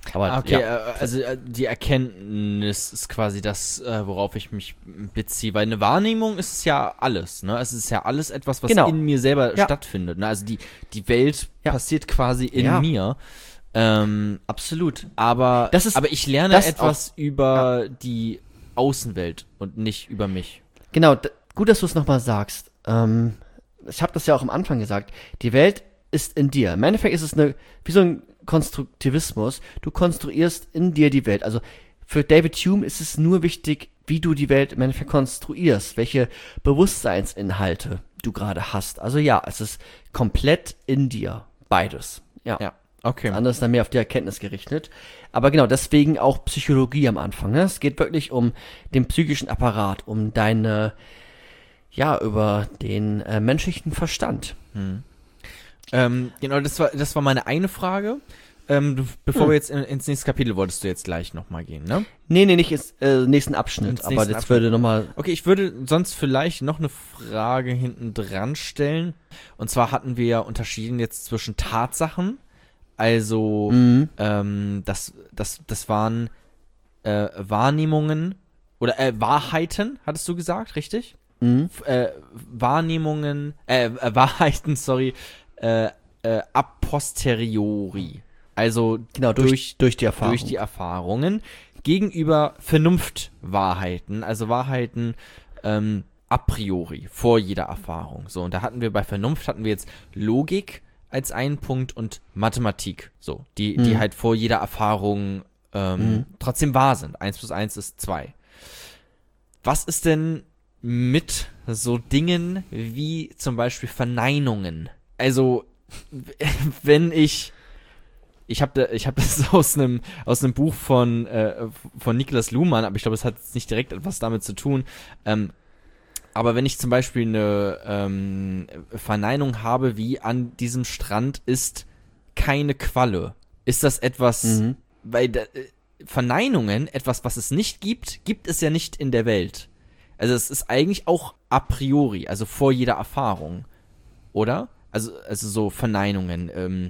Speaker 3: Aber
Speaker 2: Ah, okay,
Speaker 3: ja.
Speaker 2: äh, also äh, die Erkenntnis ist quasi das, äh, worauf ich mich beziehe. Weil eine Wahrnehmung ist es ja alles, ne? Es ist ja alles etwas, was
Speaker 3: Genau.
Speaker 2: in mir selber
Speaker 3: Ja.
Speaker 2: stattfindet. Ne? Also die, die Welt
Speaker 3: Ja.
Speaker 2: passiert quasi in
Speaker 3: Ja.
Speaker 2: mir. Ähm,
Speaker 3: Absolut.
Speaker 2: aber,
Speaker 3: Das ist-
Speaker 2: aber ich lerne
Speaker 3: das
Speaker 2: etwas über die Außenwelt und nicht über mich.
Speaker 3: Genau, d- gut, dass du es nochmal sagst. Ähm, ich habe das ja auch am Anfang gesagt. Die Welt ist in dir. Im Endeffekt ist es eine, wie so ein Konstruktivismus. Du konstruierst in dir die Welt. Also für David Hume ist es nur wichtig, wie du die Welt im Endeffekt konstruierst, welche Bewusstseinsinhalte du gerade hast. Also ja, es ist komplett in dir. Beides. Ja.
Speaker 2: Ja, okay.
Speaker 3: Das andere ist dann mehr auf die Erkenntnis gerichtet. Aber genau, deswegen auch Psychologie am Anfang. Ne? Es geht wirklich um den psychischen Apparat, um deine, ja, über den äh, menschlichen Verstand.
Speaker 2: Ähm, genau, das war, das war meine eine Frage. Ähm, du, bevor
Speaker 3: Hm.
Speaker 2: wir jetzt in, ins nächste Kapitel, wolltest du jetzt gleich nochmal gehen, ne?
Speaker 3: Nee, nee, nicht ins äh, nächsten Abschnitt,
Speaker 2: Ins
Speaker 3: aber
Speaker 2: nächsten
Speaker 3: jetzt
Speaker 2: Abschnitt.
Speaker 3: würde nochmal,
Speaker 2: Okay, ich würde sonst vielleicht noch eine Frage hinten dran stellen. Und zwar hatten wir ja unterschieden jetzt zwischen Tatsachen, also
Speaker 3: mhm,
Speaker 2: ähm, das, das, das waren äh, Wahrnehmungen oder äh, Wahrheiten, hattest du gesagt, richtig?
Speaker 3: mhm,
Speaker 2: F- Äh, Wahrnehmungen, äh, äh, Wahrheiten, sorry, äh, äh, a posteriori. Also
Speaker 3: genau, durch,
Speaker 2: durch,
Speaker 3: durch die Erfahrung.
Speaker 2: durch die Erfahrungen gegenüber Vernunftwahrheiten, also Wahrheiten ähm, a priori, vor jeder Erfahrung. So, und da hatten wir bei Vernunft hatten wir jetzt Logik als einen Punkt und Mathematik, so, die, die
Speaker 3: Mhm.
Speaker 2: halt vor jeder Erfahrung ähm,
Speaker 3: Mhm.
Speaker 2: trotzdem wahr sind. Eins plus eins ist zwei. Was ist denn mit so Dingen wie zum Beispiel Verneinungen? Also, wenn ich Ich habe da, ich hab das aus einem aus einem Buch von äh, von Niklas Luhmann, aber ich glaube, es hat jetzt nicht direkt etwas damit zu tun. Ähm, aber wenn ich zum Beispiel eine ähm, Verneinung habe, wie an diesem Strand ist keine Qualle, ist das etwas,
Speaker 3: Mhm.
Speaker 2: weil da, äh, Verneinungen, etwas, was es nicht gibt, gibt es ja nicht in der Welt. Also es ist eigentlich auch a priori, also vor jeder Erfahrung, oder? Also also so Verneinungen. Ähm,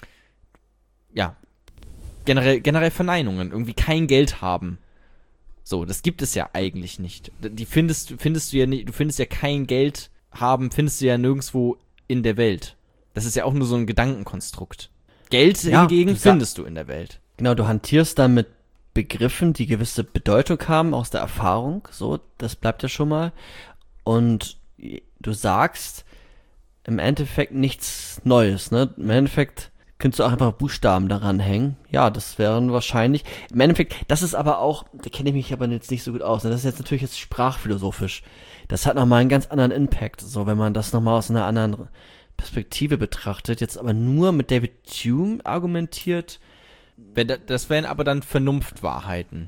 Speaker 2: ja, generell, generell Verneinungen, irgendwie kein Geld haben. So, das gibt es ja eigentlich nicht. Die findest, findest du ja nicht, du findest ja kein Geld haben, findest du ja nirgendwo in der Welt. Das ist ja auch nur so ein Gedankenkonstrukt. Geld
Speaker 3: Ja,
Speaker 2: hingegen
Speaker 3: du sa-
Speaker 2: findest du in der Welt.
Speaker 3: Genau, du hantierst dann mit Begriffen, die gewisse Bedeutung haben aus der Erfahrung, so, das bleibt ja schon mal. Und du sagst im Endeffekt nichts Neues, ne? Im Endeffekt könntest du auch einfach Buchstaben daran hängen. Ja, das wären wahrscheinlich. Im Endeffekt, das ist aber auch, da kenne ich mich aber jetzt nicht so gut aus. Ne? Das ist jetzt natürlich jetzt sprachphilosophisch. Das hat nochmal einen ganz anderen Impact. So, wenn man das nochmal aus einer anderen Perspektive betrachtet, jetzt aber nur mit David Hume argumentiert,
Speaker 2: Wenn da- Das wären aber dann Vernunftwahrheiten.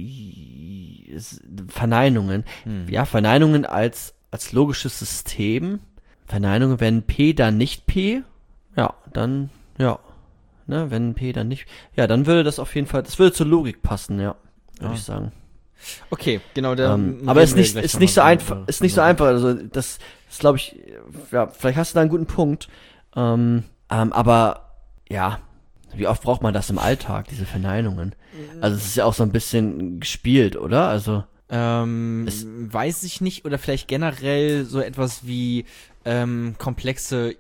Speaker 3: i- es- Verneinungen.
Speaker 2: Hm.
Speaker 3: Ja, Verneinungen als, als logisches System. Verneinungen, wenn P dann nicht P, ja, dann, ja. Ne, wenn P dann nicht, ja, dann würde das auf jeden Fall, das würde zur Logik passen, ja, würde
Speaker 2: Ah.
Speaker 3: ich sagen.
Speaker 2: Okay, genau. Da
Speaker 3: Ähm,
Speaker 2: reden
Speaker 3: aber ist
Speaker 2: wir
Speaker 3: nicht,
Speaker 2: gleich
Speaker 3: ist
Speaker 2: noch
Speaker 3: nicht
Speaker 2: mal
Speaker 3: so
Speaker 2: drüber.
Speaker 3: einfach, ist nicht so einfach, also das ist, glaube ich, ja, vielleicht hast du da einen guten Punkt, ähm, ähm, aber, ja, wie oft braucht man das im Alltag, diese Verneinungen? Also es ist ja auch so ein bisschen gespielt, oder? Also,
Speaker 2: Ähm,
Speaker 3: Es-
Speaker 2: weiß ich nicht, oder vielleicht generell so etwas wie ähm, komplexe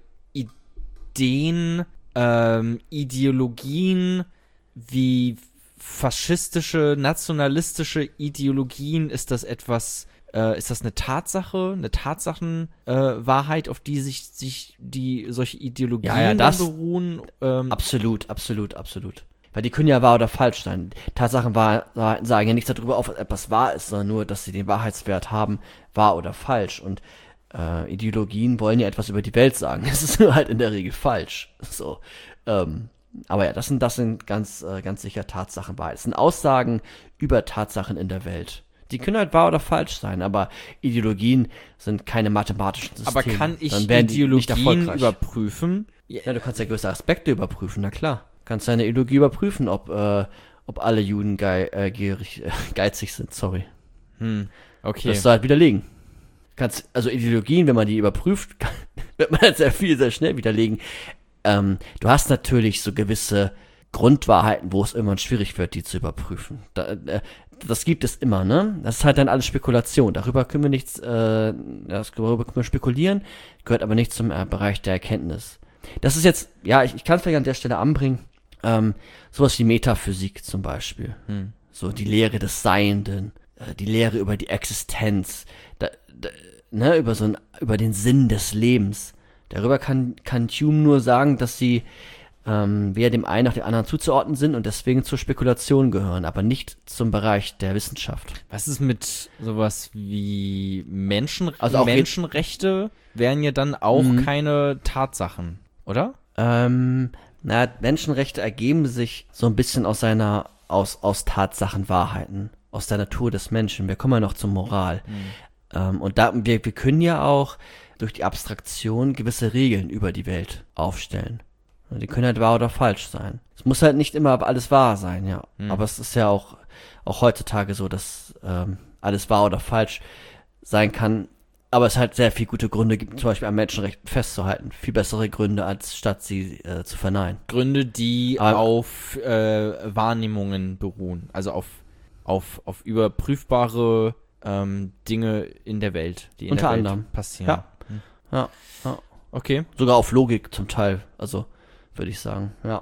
Speaker 2: Ideen, ähm, Ideologien, wie faschistische, nationalistische Ideologien, ist das etwas, äh, ist das eine Tatsache, eine Tatsachenwahrheit, äh, Wahrheit, auf die sich, sich die solche Ideologien
Speaker 3: Ja, ja,
Speaker 2: dann
Speaker 3: das-
Speaker 2: beruhen? Ähm,
Speaker 3: absolut, absolut, absolut. Weil die können ja wahr oder falsch sein. Tatsachen wahr, sagen ja nichts darüber auf, dass etwas wahr ist, sondern nur, dass sie den Wahrheitswert haben, wahr oder falsch. Und äh, Ideologien wollen ja etwas über die Welt sagen. Das ist nur halt in der Regel falsch. So. Ähm, aber ja, das sind, das sind ganz, äh, ganz sicher Tatsachen wahr. Es sind Aussagen über Tatsachen in der Welt. Die können halt wahr oder falsch sein, aber Ideologien sind keine mathematischen Systeme.
Speaker 2: aber kann ich
Speaker 3: Dann wären die nicht
Speaker 2: Ideologien
Speaker 3: erfolgreich.
Speaker 2: überprüfen?
Speaker 3: Ja, du kannst ja gewisse Aspekte überprüfen, na klar. Du kannst deine Ideologie überprüfen, ob, äh, ob alle Juden gei äh, gierig, äh, geizig sind, sorry.
Speaker 2: Hm, okay.
Speaker 3: Das du halt widerlegen. Kannst, also Ideologien, wenn man die überprüft, kann, wird man halt sehr viel, sehr schnell widerlegen. Ähm, du hast natürlich so gewisse Grundwahrheiten, wo es irgendwann schwierig wird, die zu überprüfen. Da, äh, das gibt es immer, ne? Das ist halt dann alles Spekulation. Darüber können wir nichts, äh, darüber können wir spekulieren, gehört aber nicht zum äh, Bereich der Erkenntnis. Das ist jetzt, ja, ich, ich kann es vielleicht an der Stelle anbringen, ähm, sowas wie Metaphysik zum Beispiel. Hm. So die Lehre des Seienden, äh, die Lehre über die Existenz, da, da, ne, über so ein, über den Sinn des Lebens. Darüber kann, kann Hume nur sagen, dass sie ähm, weder dem einen nach dem anderen zuzuordnen sind und deswegen zur Spekulation gehören, aber nicht zum Bereich der Wissenschaft.
Speaker 2: Was ist mit sowas wie Menschen,
Speaker 3: also auch
Speaker 2: Menschenrechte wären ja dann auch mhm. keine Tatsachen, oder?
Speaker 3: Ähm, na, Menschenrechte ergeben sich so ein bisschen aus seiner, aus, aus Tatsachen, Wahrheiten, aus der Natur des Menschen. Wir kommen ja noch zur Moral. Mhm. Ähm, und da, wir, wir können ja auch durch die Abstraktion gewisse Regeln über die Welt aufstellen. Die können halt wahr oder falsch sein. Es muss halt nicht immer alles wahr sein, ja. Hm. Aber es ist ja auch, auch heutzutage so, dass ähm, alles wahr oder falsch sein kann. Aber es halt sehr viele gute Gründe gibt, zum Beispiel an Menschenrechten festzuhalten. Viel bessere Gründe, als statt sie äh, zu verneinen.
Speaker 2: Gründe, die Aber, auf äh, Wahrnehmungen beruhen. Also auf, auf, auf überprüfbare ähm, Dinge in der Welt, die in
Speaker 3: unter
Speaker 2: der Welt
Speaker 3: anderem
Speaker 2: passieren.
Speaker 3: Ja. Hm. ja, ja.
Speaker 2: Okay.
Speaker 3: Sogar auf Logik zum Teil, also würde ich sagen, ja.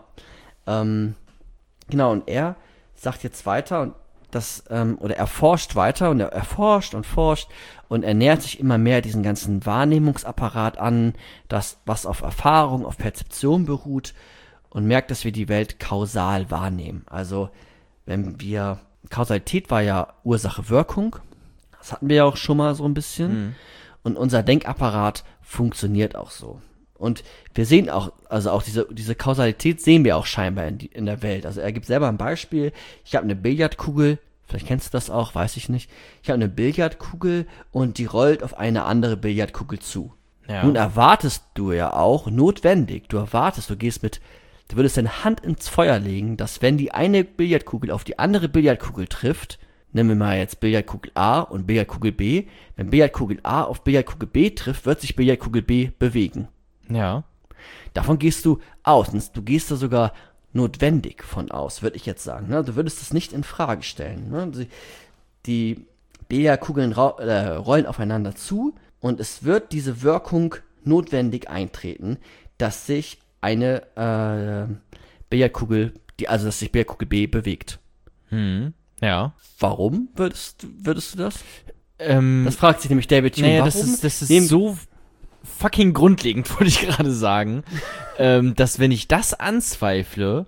Speaker 3: Ähm, genau, und er sagt jetzt weiter, und das, ähm, oder er forscht weiter und er erforscht und forscht und er nähert sich immer mehr diesen ganzen Wahrnehmungsapparat an, das, was auf Erfahrung, auf Perzeption beruht und merkt, dass wir die Welt kausal wahrnehmen. Also, wenn wir, Kausalität war ja Ursache-Wirkung, das hatten wir ja auch schon mal so ein bisschen, mhm. und unser Denkapparat funktioniert auch so. Und wir sehen auch, also auch diese, diese Kausalität sehen wir auch scheinbar in, die, in der Welt. Also er gibt selber ein Beispiel. Ich habe eine Billardkugel, vielleicht kennst du das auch, weiß ich nicht. Ich habe eine Billardkugel und die rollt auf eine andere Billardkugel zu. Ja. Nun erwartest du ja auch, notwendig, du erwartest, du gehst mit, du würdest deine Hand ins Feuer legen, dass wenn die eine Billardkugel auf die andere Billardkugel trifft, nehmen wir mal jetzt Billardkugel A und Billardkugel B, wenn Billardkugel A auf Billardkugel B trifft, wird sich Billardkugel B bewegen.
Speaker 2: Ja.
Speaker 3: Davon gehst du aus. Und du gehst da sogar notwendig von aus, würde ich jetzt sagen. Ne? Du würdest das nicht in Frage stellen. Ne? Die, die Billardkugeln äh, rollen aufeinander zu und es wird diese Wirkung notwendig eintreten, dass sich eine äh, Billardkugel, die, also dass sich Billardkugel B bewegt.
Speaker 2: Hm. Ja.
Speaker 3: Warum würdest, würdest du das?
Speaker 2: Ähm,
Speaker 3: das fragt sich nämlich David Hume.
Speaker 2: Naja,
Speaker 3: warum?
Speaker 2: das ist, das ist so fucking grundlegend, wollte ich gerade sagen, ähm, dass wenn ich das anzweifle,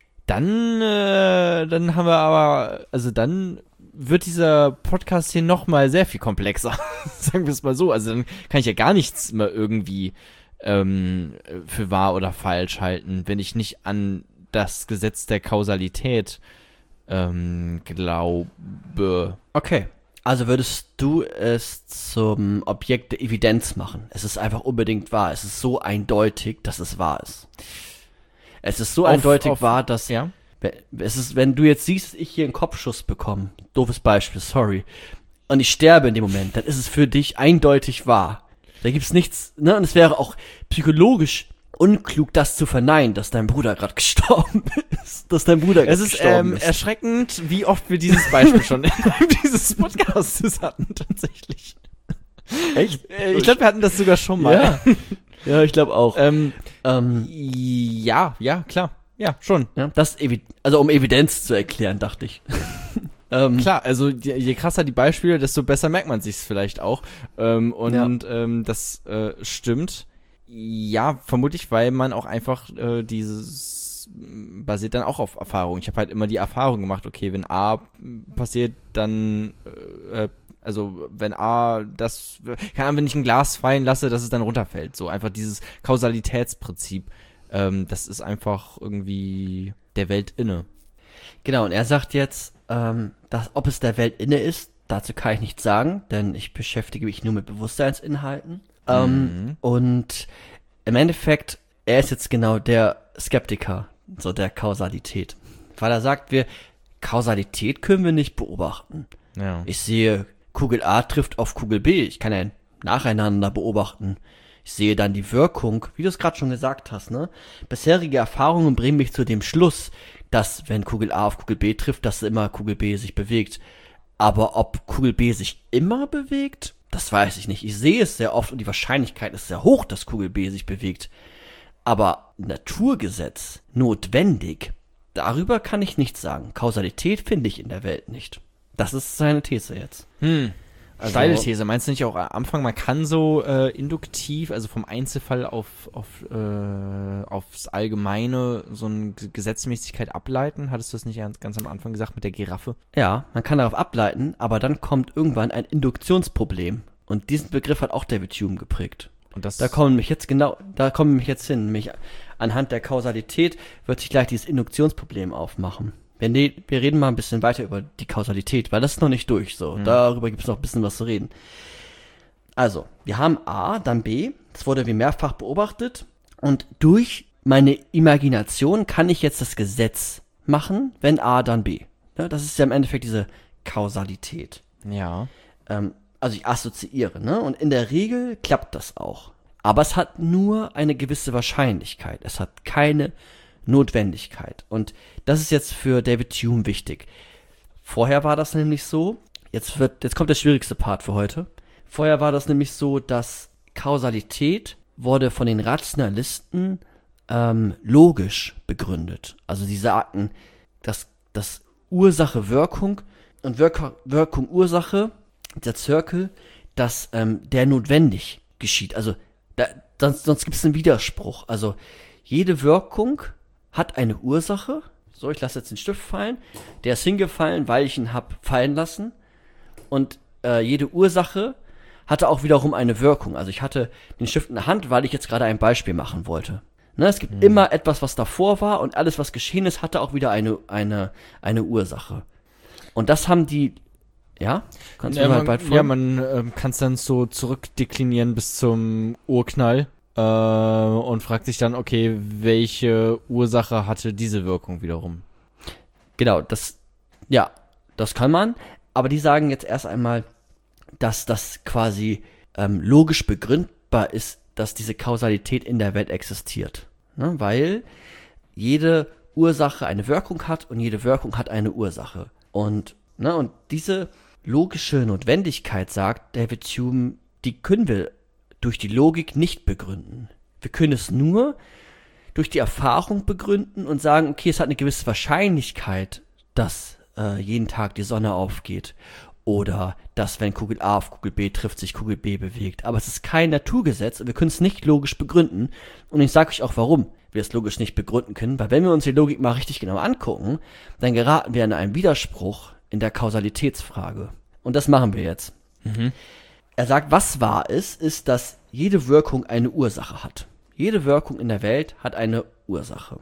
Speaker 2: dann, äh, dann haben wir aber, also dann wird dieser Podcast hier nochmal sehr viel komplexer, sagen wir es mal so. Also dann kann ich ja gar nichts mehr irgendwie ähm, für wahr oder falsch halten, wenn ich nicht an das Gesetz der Kausalität ähm, glaube.
Speaker 3: Okay. Also würdest du es zum Objekt der Evidenz machen? Es ist einfach unbedingt wahr. Es ist so eindeutig, dass es wahr ist. Es ist so auf, eindeutig auf, wahr, dass
Speaker 2: ja.
Speaker 3: es ist, wenn du jetzt siehst, dass ich hier einen Kopfschuss bekomme, doofes Beispiel, sorry, und ich sterbe in dem Moment, dann ist es für dich eindeutig wahr. Da gibt's nichts, ne? Und es wäre auch psychologisch unklug, das zu verneinen, dass dein Bruder gerade gestorben ist. Dass dein Bruder
Speaker 2: es ist, ähm, ist. erschreckend, wie oft wir dieses Beispiel schon innerhalb dieses Podcasts hatten, tatsächlich.
Speaker 3: Echt?
Speaker 2: Äh, ich glaube, wir hatten das sogar schon mal.
Speaker 3: Ja, ja ich glaube auch.
Speaker 2: Ähm, ähm, ja, ja, klar. Ja, schon.
Speaker 3: Ja, das Evi- also um Evidenz zu erklären, dachte ich.
Speaker 2: ähm, Klar, also je, je krasser die Beispiele, desto besser merkt man sich's vielleicht auch. Ähm, und ja. ähm, das äh, stimmt. Ja, vermutlich, weil man auch einfach äh, dieses basiert dann auch auf Erfahrung. Ich habe halt immer die Erfahrung gemacht, okay, wenn A passiert, dann äh, also wenn A das, keine Ahnung, wenn ich ein Glas fallen lasse, dass es dann runterfällt. So einfach dieses Kausalitätsprinzip, ähm, das ist einfach irgendwie der Welt inne.
Speaker 3: Genau, und er sagt jetzt, ähm, dass, ob es der Welt inne ist, dazu kann ich nichts sagen, denn ich beschäftige mich nur mit Bewusstseinsinhalten. Ähm, mhm. Und im Endeffekt, er ist jetzt genau der Skeptiker, so der Kausalität. Weil er sagt, wir, Kausalität können wir nicht beobachten. Ja. Ich sehe, Kugel A trifft auf Kugel B. Ich kann ja nacheinander beobachten. Ich Ich sehe dann die Wirkung, wie du es gerade schon gesagt hast, ne? Bisherige Erfahrungen bringen mich zu dem Schluss, dass, wenn Kugel A auf Kugel B trifft, dass immer Kugel B sich bewegt. Aber ob Kugel B sich immer bewegt, das weiß ich nicht. Ich sehe es sehr oft und die Wahrscheinlichkeit ist sehr hoch, dass Kugel B sich bewegt. Aber Naturgesetz, notwendig, darüber kann ich nichts sagen. Kausalität finde ich in der Welt nicht. Das ist seine These jetzt.
Speaker 2: Hm.
Speaker 3: Also-
Speaker 2: Steile These. Meinst du nicht auch am Anfang, man kann so äh, induktiv, also vom Einzelfall auf, auf äh, aufs Allgemeine so eine G- Gesetzmäßigkeit ableiten? Hattest du das nicht ganz, ganz am Anfang gesagt mit der Giraffe?
Speaker 3: Ja, man kann darauf ableiten, aber dann kommt irgendwann ein Induktionsproblem. Und diesen Begriff hat auch David Hume geprägt.
Speaker 2: Und das
Speaker 3: Da kommen wir mich jetzt genau, da kommen wir mich jetzt hin. Nämlich anhand der Kausalität wird sich gleich dieses Induktionsproblem aufmachen. Wir, ne, wir reden mal ein bisschen weiter über die Kausalität, weil das ist noch nicht durch. So,
Speaker 2: Mhm.
Speaker 3: darüber gibt es noch ein bisschen was zu reden. Also, wir haben A, dann B. Das wurde wie mehrfach beobachtet. Und durch meine Imagination kann ich jetzt das Gesetz machen, wenn A, dann B. Ja, das ist ja im Endeffekt diese Kausalität.
Speaker 2: ja.
Speaker 3: Ähm, also ich assoziiere, ne? Und in der Regel klappt das auch. Aber es hat nur eine gewisse Wahrscheinlichkeit. Es hat keine Notwendigkeit. Und das ist jetzt für David Hume wichtig. Vorher war das nämlich so, jetzt wird, jetzt kommt der schwierigste Part für heute. Vorher war das nämlich so, dass Kausalität wurde von den Rationalisten ähm, logisch begründet. Also sie sagten, dass, dass Ursache Wirkung und Wirk Wirkung Ursache, der Zirkel, dass ähm, der notwendig geschieht. Also da, sonst, sonst gibt es einen Widerspruch. Also jede Wirkung hat eine Ursache. So, ich lasse jetzt den Stift fallen. Der ist hingefallen, weil ich ihn hab fallen lassen. Und äh, jede Ursache hatte auch wiederum eine Wirkung. Also ich hatte den Stift in der Hand, weil ich jetzt gerade ein Beispiel machen wollte. Ne, es gibt immer etwas, was davor war, und alles, was geschehen ist, hatte auch wieder eine, eine, eine Ursache. Und das haben die, ja? Kannst du
Speaker 2: Ja,
Speaker 3: mal
Speaker 2: man,
Speaker 3: bald
Speaker 2: ja,
Speaker 3: folgen?
Speaker 2: man ähm, kann es dann so zurückdeklinieren bis zum Urknall äh, und fragt sich dann, okay, welche Ursache hatte diese Wirkung wiederum?
Speaker 3: Genau, das, ja, das kann man. Aber die sagen jetzt erst einmal, dass das quasi ähm, logisch begründbar ist, dass diese Kausalität in der Welt existiert. Ne? Weil jede Ursache eine Wirkung hat und jede Wirkung hat eine Ursache. Und, ne, und diese logische Notwendigkeit, sagt David Hume, die können wir durch die Logik nicht begründen. Wir können es nur durch die Erfahrung begründen und sagen, okay, es hat eine gewisse Wahrscheinlichkeit, dass äh, jeden Tag die Sonne aufgeht. Oder dass, wenn Kugel A auf Kugel B trifft, sich Kugel B bewegt. Aber es ist kein Naturgesetz und wir können es nicht logisch begründen. Und ich sage euch auch, warum wir es logisch nicht begründen können. Weil wenn wir uns die Logik mal richtig genau angucken, dann geraten wir in einen Widerspruch in der Kausalitätsfrage. Und das machen wir jetzt.
Speaker 2: Mhm.
Speaker 3: Er sagt, was wahr ist, ist, dass jede Wirkung eine Ursache hat. Jede Wirkung in der Welt hat eine Ursache.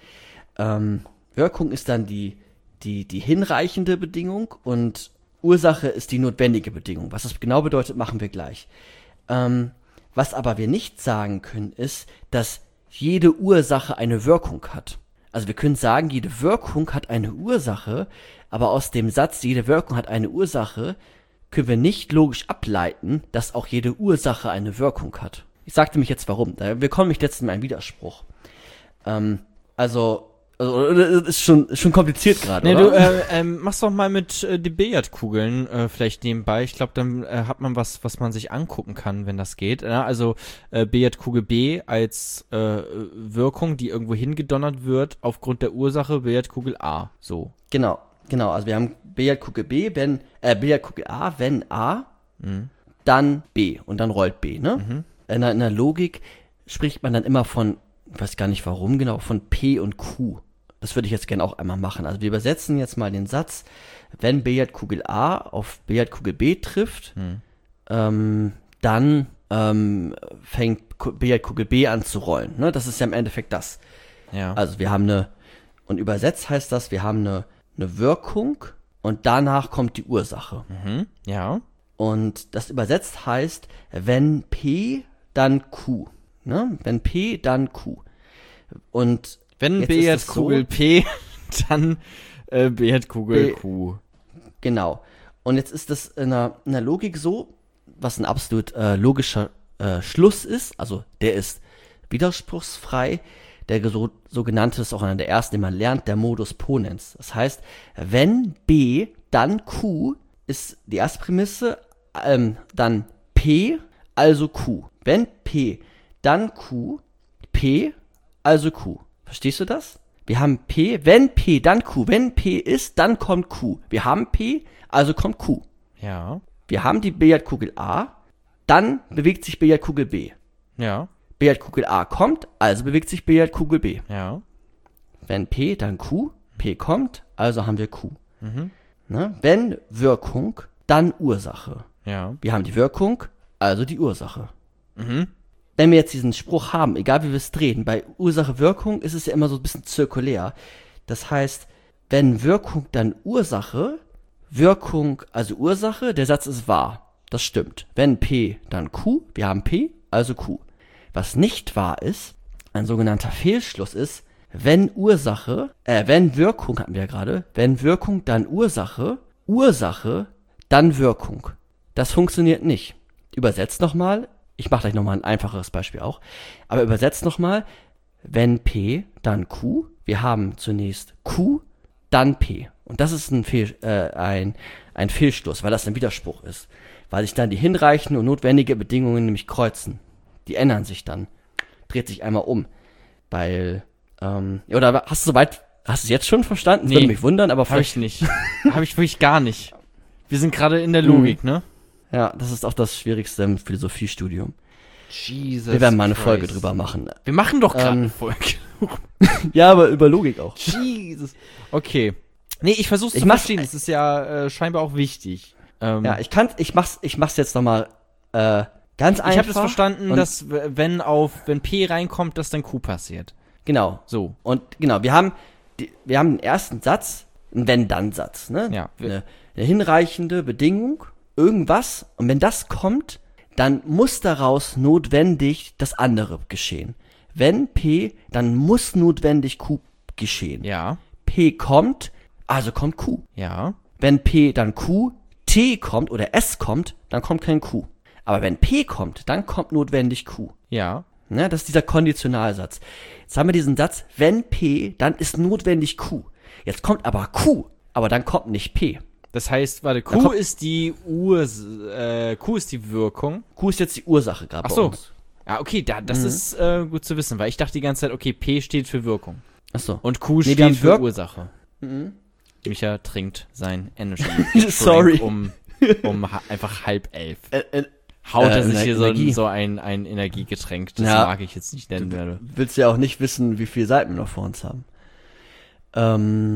Speaker 3: Ähm, Wirkung ist dann die, die, die hinreichende Bedingung und Ursache ist die notwendige Bedingung. Was das genau bedeutet, machen wir gleich. Ähm, was aber wir nicht sagen können, ist, dass jede Ursache eine Wirkung hat. Also wir können sagen, jede Wirkung hat eine Ursache, aber aus dem Satz, jede Wirkung hat eine Ursache, können wir nicht logisch ableiten, dass auch jede Ursache eine Wirkung hat. Ich sagte mich jetzt warum. Wir kommen mich jetzt in einen Widerspruch. Ähm, also, also, das ist schon, ist schon kompliziert gerade,
Speaker 2: Nee,
Speaker 3: oder?
Speaker 2: du, äh, ähm, mach's doch mal mit äh, den Billardkugeln äh, vielleicht nebenbei. Ich glaube, dann äh, hat man was, was man sich angucken kann, wenn das geht. Ja, also äh, Billardkugel B als äh, Wirkung, die irgendwo hingedonnert wird, aufgrund der Ursache Billardkugel A. So.
Speaker 3: Genau, genau. Also wir haben Billardkugel B, wenn, äh, Billardkugel A, wenn A,
Speaker 2: Mhm.
Speaker 3: dann B und dann rollt B, ne?
Speaker 2: Mhm.
Speaker 3: In, der, in der Logik spricht man dann immer von, ich weiß gar nicht warum genau, von P und Q. Das würde ich jetzt gerne auch einmal machen. Also wir übersetzen jetzt mal den Satz, wenn Billardkugel A auf Billardkugel B trifft,
Speaker 2: Mhm.
Speaker 3: ähm, dann ähm, fängt Ku- Billardkugel B an zu rollen. Ne? Das ist ja im Endeffekt das.
Speaker 2: Ja.
Speaker 3: Also wir haben eine, und übersetzt heißt das, wir haben eine, eine Wirkung und danach kommt die Ursache.
Speaker 2: Mhm. Ja.
Speaker 3: Und das übersetzt heißt, wenn P, dann Q. Ne? Wenn P, dann Q. Und
Speaker 2: Wenn
Speaker 3: jetzt ist es
Speaker 2: Billardkugel
Speaker 3: so,
Speaker 2: P, dann äh, Billardkugel
Speaker 3: B-
Speaker 2: Q.
Speaker 3: genau. Und jetzt ist das in der, in der Logik so, was ein absolut äh, logischer äh, Schluss ist, also der ist widerspruchsfrei, der so, sogenannte ist auch einer der ersten, den man lernt, der Modus Ponens. Das heißt, wenn B, dann Q, ist die erste Prämisse, ähm, dann P, also Q. Wenn P, dann Q, P, also Q. Verstehst du das? Wir haben P, wenn P, dann Q. Wenn P ist, dann kommt Q. Wir haben P, also kommt Q.
Speaker 2: Ja.
Speaker 3: Wir haben die Billardkugel A, dann bewegt sich Billardkugel B.
Speaker 2: Ja.
Speaker 3: Billardkugel A kommt, also bewegt sich Billardkugel B.
Speaker 2: Ja.
Speaker 3: Wenn P, dann Q. P kommt, also haben wir Q.
Speaker 2: Mhm.
Speaker 3: Ne? Wenn Wirkung, dann Ursache.
Speaker 2: Ja.
Speaker 3: Wir haben die Wirkung, also die Ursache.
Speaker 2: Mhm.
Speaker 3: Wenn wir jetzt diesen Spruch haben, egal wie wir es drehen, bei Ursache-Wirkung ist es ja immer so ein bisschen zirkulär. Das heißt, wenn Wirkung, dann Ursache, Wirkung, also Ursache, der Satz ist wahr. Das stimmt. Wenn P, dann Q, wir haben P, also Q. Was nicht wahr ist, ein sogenannter Fehlschluss ist, wenn Ursache, äh, wenn Wirkung, hatten wir ja gerade, wenn Wirkung, dann Ursache, Ursache, dann Wirkung. Das funktioniert nicht. Übersetzt nochmal, ich mache gleich nochmal ein einfacheres Beispiel auch, aber übersetzt nochmal, wenn P, dann Q, wir haben zunächst Q, dann P. Und das ist ein, Fehl, äh, ein, ein Fehlschluss, weil das ein Widerspruch ist. Weil sich dann die hinreichenden und notwendige Bedingungen nämlich kreuzen. Die ändern sich dann. Dreht sich einmal um. Weil, ähm, oder hast du soweit, hast du es jetzt schon verstanden? Das
Speaker 2: Nee,
Speaker 3: würde mich wundern, aber
Speaker 2: Habe ich nicht. Habe ich wirklich gar nicht. Wir sind gerade in der Logik, ne?
Speaker 3: Ja, das ist auch das Schwierigste im Philosophiestudium.
Speaker 2: Jesus
Speaker 3: Wir werden mal eine Folge
Speaker 2: Christ.
Speaker 3: drüber machen.
Speaker 2: Wir machen doch gerade
Speaker 3: Ähm,
Speaker 2: eine Folge.
Speaker 3: Ja, aber über Logik auch.
Speaker 2: Jesus. Okay. Nee, ich versuch's
Speaker 3: Ich
Speaker 2: zu
Speaker 3: mach's-
Speaker 2: verstehen. Das ist ja äh, scheinbar auch wichtig. Ähm,
Speaker 3: Ja, ich kann, ich mach's, ich mach's jetzt nochmal, äh, ganz einfach.
Speaker 2: ich habe das verstanden,
Speaker 3: und-
Speaker 2: dass w- wenn auf wenn P reinkommt, dass dann Q passiert.
Speaker 3: Genau.
Speaker 2: So.
Speaker 3: Und genau, wir haben, die, wir haben den ersten Satz, einen Wenn-Dann-Satz, ne?
Speaker 2: Ja.
Speaker 3: Eine, eine hinreichende Bedingung, irgendwas. Und wenn das kommt, dann muss daraus notwendig das andere geschehen. Wenn P, dann muss notwendig Q geschehen.
Speaker 2: Ja.
Speaker 3: P kommt, also kommt Q.
Speaker 2: Ja.
Speaker 3: Wenn P, dann Q, T kommt oder S kommt, dann kommt kein Q. Aber wenn P kommt, dann kommt notwendig Q.
Speaker 2: Ja.
Speaker 3: Ne, das ist dieser Konditionalsatz. Jetzt haben wir diesen Satz, wenn P, dann ist notwendig Q. Jetzt kommt aber Q, aber dann kommt nicht P.
Speaker 2: Das heißt, warte,
Speaker 3: Da
Speaker 2: Q
Speaker 3: kommt-
Speaker 2: ist die Urs äh, Q ist die Wirkung.
Speaker 3: Q ist jetzt die Ursache gerade
Speaker 2: Ach
Speaker 3: bei
Speaker 2: so.
Speaker 3: uns.
Speaker 2: Ja, okay, da, das
Speaker 3: Mhm.
Speaker 2: ist äh, gut zu wissen, weil ich dachte die ganze Zeit, okay, P steht für Wirkung.
Speaker 3: Achso.
Speaker 2: Und Q
Speaker 3: Nee, wir
Speaker 2: steht
Speaker 3: haben
Speaker 2: für
Speaker 3: Wirk-
Speaker 2: Ursache.
Speaker 3: Mhm.
Speaker 2: Micha trinkt sein Energy
Speaker 3: Sorry.
Speaker 2: um, um ha einfach halb elf.
Speaker 3: Äh, äh,
Speaker 2: Haut
Speaker 3: Äh,
Speaker 2: er sich hier so,
Speaker 3: Energie.
Speaker 2: ein- so ein, ein Energiegetränk, das
Speaker 3: Ja.
Speaker 2: mag ich jetzt nicht nennen werde.
Speaker 3: willst ja auch nicht wissen, wie viele Seiten wir noch vor uns haben. Ähm,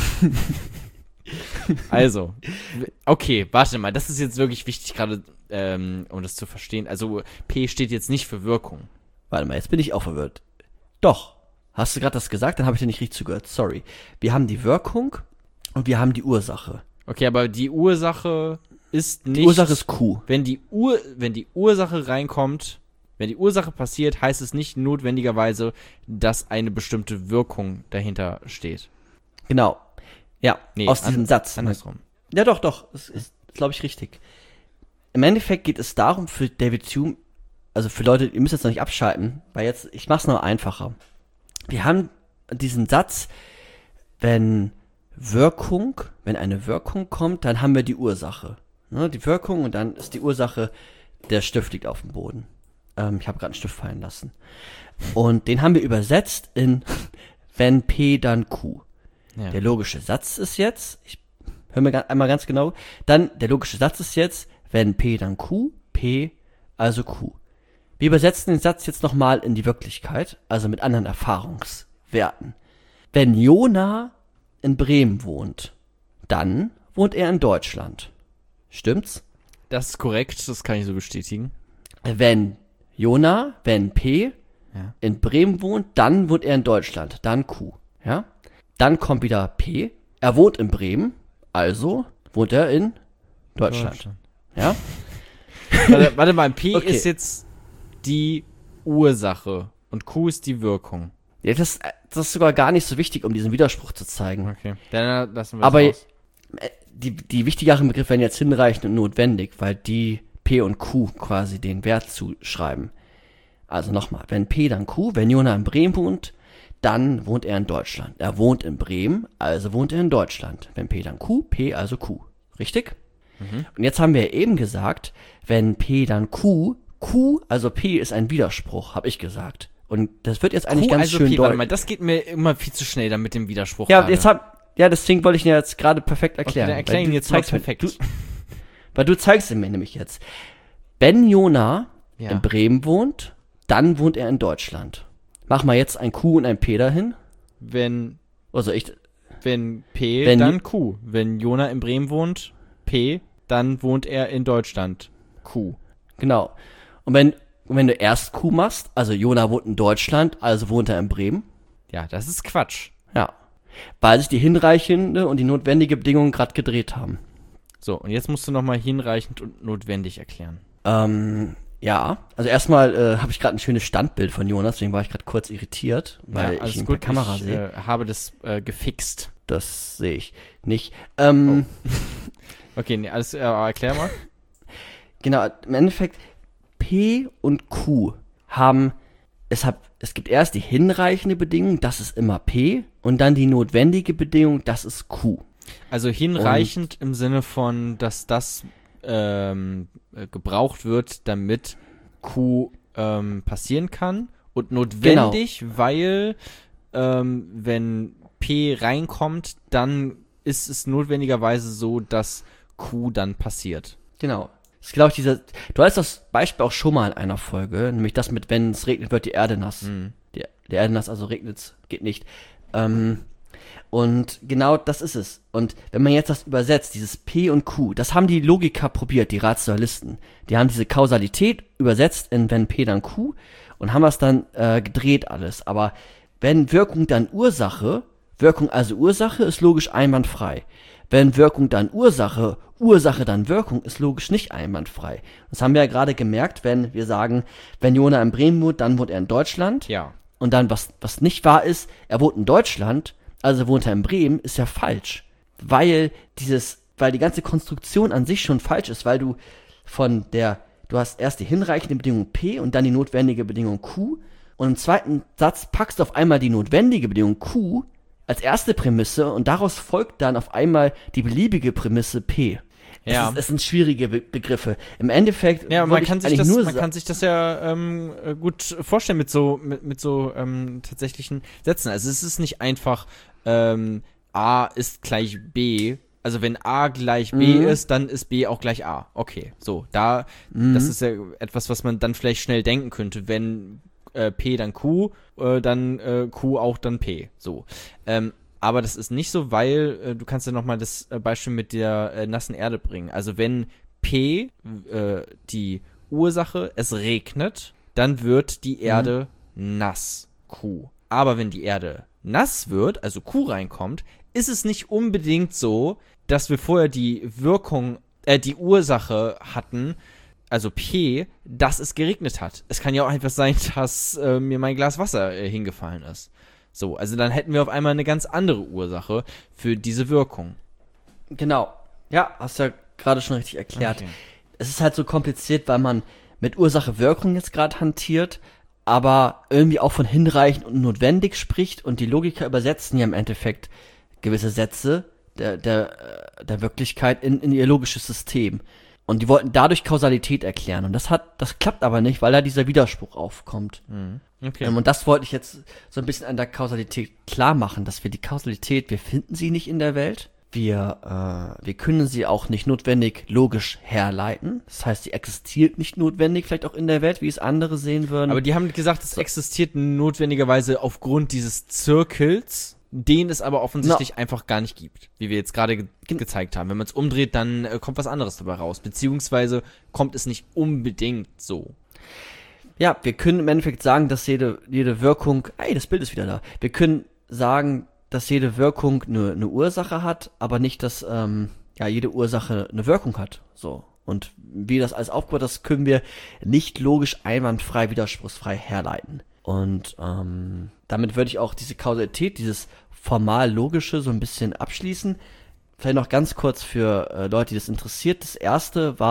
Speaker 2: Also, okay, warte mal, das ist jetzt wirklich wichtig, gerade ähm, um das zu verstehen. Also, P steht jetzt nicht für Wirkung.
Speaker 3: warte mal, jetzt bin ich auch verwirrt. Doch. Hast du gerade das gesagt? Dann habe ich dir nicht richtig zugehört. Sorry. Wir haben die Wirkung und wir haben die Ursache.
Speaker 2: Okay, aber die Ursache ist nicht.
Speaker 3: Die Ursache ist Q.
Speaker 2: wenn die Ur, wenn die Ursache reinkommt, wenn die Ursache passiert, heißt es nicht notwendigerweise, dass eine bestimmte Wirkung dahinter steht.
Speaker 3: Genau. Ja,
Speaker 2: Nee,
Speaker 3: aus
Speaker 2: an-
Speaker 3: diesem Satz.
Speaker 2: Andersrum.
Speaker 3: Ja, doch, doch. Das ist, glaube ich, richtig. Im Endeffekt geht es darum, für David Hume, also für Leute, ihr müsst jetzt noch nicht abschalten, weil jetzt, ich mach's noch einfacher. Wir haben diesen Satz, wenn Wirkung, wenn eine Wirkung kommt, dann haben wir die Ursache. Ne, die Wirkung und dann ist die Ursache, der Stift liegt auf dem Boden. Ähm, ich habe gerade einen Stift fallen lassen. Und den haben wir übersetzt in wenn P, dann Q.
Speaker 2: Ja.
Speaker 3: Der logische Satz ist jetzt, ich höre mir ga- einmal ganz genau, dann der logische Satz ist jetzt, wenn P, dann Q, P, also Q. Wir übersetzen den Satz jetzt nochmal in die Wirklichkeit, also mit anderen Erfahrungswerten. Wenn Jona in Bremen wohnt, dann wohnt er in Deutschland. Stimmt's?
Speaker 2: Das ist korrekt, das kann ich so bestätigen.
Speaker 3: Wenn Jona, wenn P
Speaker 2: Ja.
Speaker 3: in Bremen wohnt, dann wohnt er in Deutschland, dann Q. Ja? Dann kommt wieder P. Er wohnt in Bremen, also wohnt er in Deutschland. Ja?
Speaker 2: Warte, warte mal, P
Speaker 3: Okay.
Speaker 2: ist jetzt die Ursache und Q ist die Wirkung.
Speaker 3: Ja, das, das ist sogar gar nicht so wichtig, um diesen Widerspruch zu zeigen.
Speaker 2: Okay. Dann lassen wir
Speaker 3: Aber
Speaker 2: raus.
Speaker 3: äh, die, die wichtigeren Begriffe werden jetzt hinreichend und notwendig, weil die P und Q quasi den Wert zuschreiben. Also nochmal, wenn P dann Q, wenn Jona in Bremen wohnt, dann wohnt er in Deutschland. Er wohnt in Bremen, also wohnt er in Deutschland. Wenn P dann Q, P also Q. Richtig? Mhm. Und jetzt haben wir eben gesagt, wenn P dann Q, Q, also P ist ein Widerspruch, habe ich gesagt. Und das wird jetzt eigentlich
Speaker 2: Q,
Speaker 3: ganz
Speaker 2: also
Speaker 3: schön
Speaker 2: P,
Speaker 3: deutlich.
Speaker 2: warte mal, das geht mir immer viel zu schnell dann mit dem Widerspruch.
Speaker 3: Ja,
Speaker 2: gerade.
Speaker 3: jetzt hab, ja, deswegen wollte ich dir jetzt gerade perfekt erklären.
Speaker 2: Okay, dann erklär ihn jetzt mal perfekt.
Speaker 3: Du, weil du zeigst ihn mir nämlich jetzt. Wenn Jona
Speaker 2: Ja.
Speaker 3: in Bremen wohnt, dann wohnt er in Deutschland. Mach mal jetzt ein Q und ein P dahin.
Speaker 2: Wenn,
Speaker 3: Also ich,
Speaker 2: wenn P,
Speaker 3: Wenn-
Speaker 2: dann Q. Wenn Jona in Bremen wohnt, P, dann wohnt er in Deutschland, Q.
Speaker 3: genau. Und wenn, und wenn du erst Q machst, also Jona wohnt in Deutschland, also wohnt er in Bremen.
Speaker 2: Ja, das ist Quatsch.
Speaker 3: Ja. Weil sich die hinreichende und die notwendige Bedingung gerade gedreht haben.
Speaker 2: So, und jetzt musst du nochmal hinreichend und notwendig erklären.
Speaker 3: Ähm, ja. Also erstmal äh, habe ich gerade ein schönes Standbild von Jonas, deswegen war ich gerade kurz irritiert, weil
Speaker 2: ja, alles
Speaker 3: ich ihn
Speaker 2: gut,
Speaker 3: per Kamera
Speaker 2: ich
Speaker 3: sehe.
Speaker 2: äh, habe das äh, gefixt.
Speaker 3: Das sehe ich nicht. Ähm,
Speaker 2: Okay, nee, alles, äh, erklär mal.
Speaker 3: Genau, im Endeffekt, P und Q haben, es, hat, es gibt erst die hinreichende Bedingung, das ist immer P, und dann die notwendige Bedingung, das ist Q.
Speaker 2: Also hinreichend im Sinne von, dass das ähm, äh, gebraucht wird, damit Q ähm, passieren kann. Und notwendig, weil ähm, wenn P reinkommt, dann ist es notwendigerweise so, dass Q dann passiert.
Speaker 3: Genau. Das ist, glaube ich, dieser, du hast das Beispiel auch schon mal in einer Folge, nämlich das mit, wenn es regnet, wird die Erde nass.
Speaker 2: Mhm.
Speaker 3: Die, die Erde nass, also regnet geht nicht. Ähm, und genau das ist es. Und wenn man jetzt das übersetzt, dieses P und Q, das haben die Logiker probiert, die Rationalisten. Die haben diese Kausalität übersetzt in wenn P dann Q und haben das dann äh, gedreht alles. Aber wenn Wirkung dann Ursache, Wirkung also Ursache, ist logisch einwandfrei. Wenn Wirkung dann Ursache, Ursache dann Wirkung, ist logisch nicht einwandfrei. Das haben wir ja gerade gemerkt, wenn wir sagen, wenn Jona in Bremen wohnt, dann wohnt er in Deutschland.
Speaker 2: Ja.
Speaker 3: Und dann, was, was nicht wahr ist, er wohnt in Deutschland, also wohnt er in Bremen, ist ja falsch. Weil dieses, weil die ganze Konstruktion an sich schon falsch ist, weil du von der, du hast erst die hinreichende Bedingung P und dann die notwendige Bedingung Q und im zweiten Satz packst du auf einmal die notwendige Bedingung Q als erste Prämisse und daraus folgt dann auf einmal die beliebige Prämisse P. Es,
Speaker 2: Ja.
Speaker 3: ist, es sind schwierige Be- Begriffe. Im Endeffekt
Speaker 2: Ja,
Speaker 3: würde
Speaker 2: man
Speaker 3: ich
Speaker 2: kann sich
Speaker 3: eigentlich
Speaker 2: das,
Speaker 3: nur
Speaker 2: man
Speaker 3: sa-
Speaker 2: kann sich das ja ähm, äh, gut vorstellen mit so mit, mit so ähm, tatsächlichen Sätzen. Also es ist nicht einfach ähm, A ist gleich B. Also wenn A gleich B
Speaker 3: Mhm.
Speaker 2: ist, dann ist B auch gleich A. Okay, so da,
Speaker 3: Mhm.
Speaker 2: das ist ja etwas, was man dann vielleicht schnell denken könnte. Wenn äh, P dann Q, äh, dann äh, Q auch dann P. So. Ähm, aber das ist nicht so, weil äh, du kannst ja nochmal das äh, Beispiel mit der äh, nassen Erde bringen. Also wenn P äh, die Ursache, es regnet, dann wird die Erde nass, Q. Aber wenn die Erde nass wird, also Q reinkommt, ist es nicht unbedingt so, dass wir vorher die Wirkung, äh, die Ursache hatten, also P, dass es geregnet hat. Es kann ja auch einfach sein, dass äh, mir mein Glas Wasser äh, hingefallen ist. So, also dann hätten wir auf einmal eine ganz andere Ursache für diese Wirkung.
Speaker 3: Genau. Ja, hast ja gerade schon richtig erklärt.
Speaker 2: Okay.
Speaker 3: Es ist halt so kompliziert, weil man mit Ursache-Wirkung jetzt gerade hantiert, aber irgendwie auch von hinreichend und notwendig spricht und die Logiker übersetzen ja im Endeffekt gewisse Sätze der, der, äh, der Wirklichkeit in, in ihr logisches System. Und die wollten dadurch Kausalität erklären. Und das hat, das klappt aber nicht, weil da dieser Widerspruch aufkommt.
Speaker 2: Mhm. Okay.
Speaker 3: Ähm, und das wollte ich jetzt so ein bisschen an der Kausalität klar machen, dass wir die Kausalität, wir finden sie nicht in der Welt. Wir, äh, wir können sie auch nicht notwendig logisch herleiten. Das heißt, sie existiert nicht notwendig, vielleicht auch in der Welt, wie es andere sehen würden.
Speaker 2: Aber die haben gesagt, es existiert notwendigerweise aufgrund dieses Zirkels, den es aber offensichtlich einfach gar nicht gibt, wie wir jetzt gerade ge
Speaker 3: Gen-
Speaker 2: gezeigt haben. Wenn man es umdreht, dann äh, kommt was anderes dabei raus, beziehungsweise kommt es nicht unbedingt so.
Speaker 3: Ja, wir können im Endeffekt sagen, dass jede, jede Wirkung, ey, das Bild ist wieder da. Wir können sagen, dass jede Wirkung eine, eine Ursache hat, aber nicht, dass ähm, ja jede Ursache eine Wirkung hat. So. Und wie das alles aufgebaut ist, können wir nicht logisch einwandfrei, widerspruchsfrei herleiten. Und ähm, damit würde ich auch diese Kausalität, dieses formal logische so ein bisschen abschließen. Vielleicht noch ganz kurz für äh, Leute, die das interessiert. Das erste war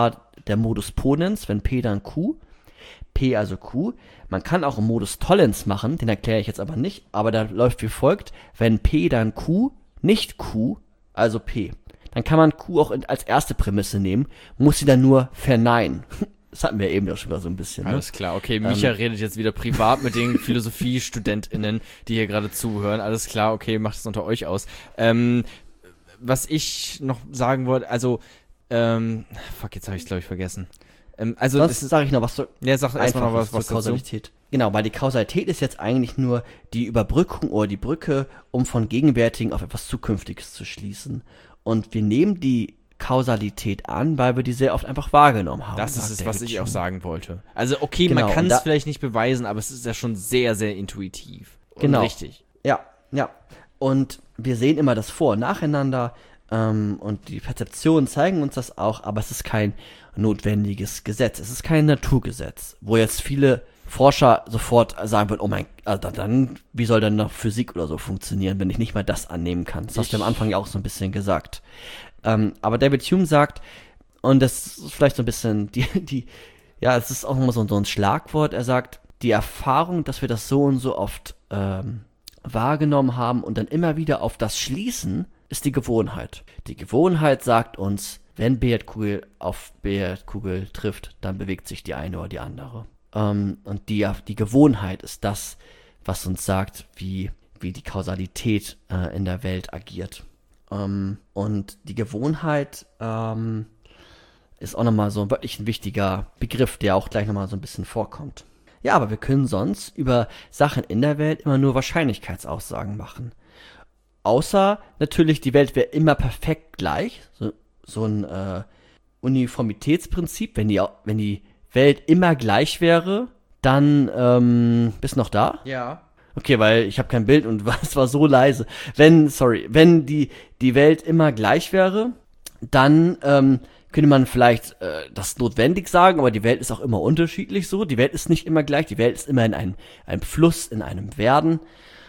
Speaker 3: der Modus Ponens, wenn P dann Q, P also Q. Man kann auch einen Modus Tollens machen, den erkläre ich jetzt aber nicht, aber da läuft wie folgt, wenn P dann Q, nicht Q, also P. Dann kann man Q auch als erste Prämisse nehmen, muss sie dann nur verneinen. Das hatten wir eben doch schon mal so ein bisschen. Ne?
Speaker 2: Alles klar, okay, Micha ähm, redet jetzt wieder privat mit den PhilosophiestudentInnen, die hier gerade zuhören. Alles klar, okay, macht es unter euch aus. Ähm, was ich noch sagen wollte, also, ähm, fuck, jetzt habe ich es, glaube ich, vergessen. Ähm, also,
Speaker 3: Sonst sage ich noch was zur,
Speaker 2: ja, sag erstmal noch was, was
Speaker 3: zur Kausalität. Genau, weil die Kausalität ist jetzt eigentlich nur die Überbrückung oder die Brücke, um von Gegenwärtigen auf etwas Zukünftiges zu schließen. Und wir nehmen die Kausalität an, weil wir die sehr oft einfach wahrgenommen haben.
Speaker 2: Das ist es, was ich auch sagen wollte. Also okay, genau, man kann es vielleicht nicht beweisen, aber es ist ja schon sehr, sehr intuitiv. Und
Speaker 3: genau.
Speaker 2: Richtig.
Speaker 3: Ja, ja. Und wir sehen immer das Vor- und Nacheinander ähm, und die Perzeptionen zeigen uns das auch, aber es ist kein notwendiges Gesetz. Es ist kein Naturgesetz, wo jetzt viele Forscher sofort sagen würden, oh mein, also dann, wie soll dann noch Physik oder so funktionieren, wenn ich nicht mal das annehmen kann? Das hast du am Anfang ja auch so ein bisschen gesagt. Ähm, aber David Hume sagt, und das ist vielleicht so ein bisschen, die, die, ja, es ist auch immer so, so ein Schlagwort, er sagt, die Erfahrung, dass wir das so und so oft ähm, wahrgenommen haben und dann immer wieder auf das schließen, ist die Gewohnheit. Die Gewohnheit sagt uns, wenn Billardkugel auf Billardkugel trifft, dann bewegt sich die eine oder die andere. Ähm, und die, die Gewohnheit ist das, was uns sagt, wie, wie die Kausalität äh, in der Welt agiert. Um, und die Gewohnheit ähm, ist auch nochmal so wirklich ein wichtiger Begriff, der auch gleich nochmal so ein bisschen vorkommt. Ja, aber wir können sonst über Sachen in der Welt immer nur Wahrscheinlichkeitsaussagen machen. Außer natürlich, die Welt wäre immer perfekt gleich. So, so ein äh, Uniformitätsprinzip. Wenn die, wenn die Welt immer gleich wäre, dann ähm, bist du noch da?
Speaker 2: Ja.
Speaker 3: Okay, weil ich habe kein Bild und es war so leise. Wenn, sorry, wenn die, die Welt immer gleich wäre, dann ähm, könnte man vielleicht äh, das notwendig sagen, aber die Welt ist auch immer unterschiedlich so. Die Welt ist nicht immer gleich, die Welt ist immer in einem, einem Fluss, in einem Werden.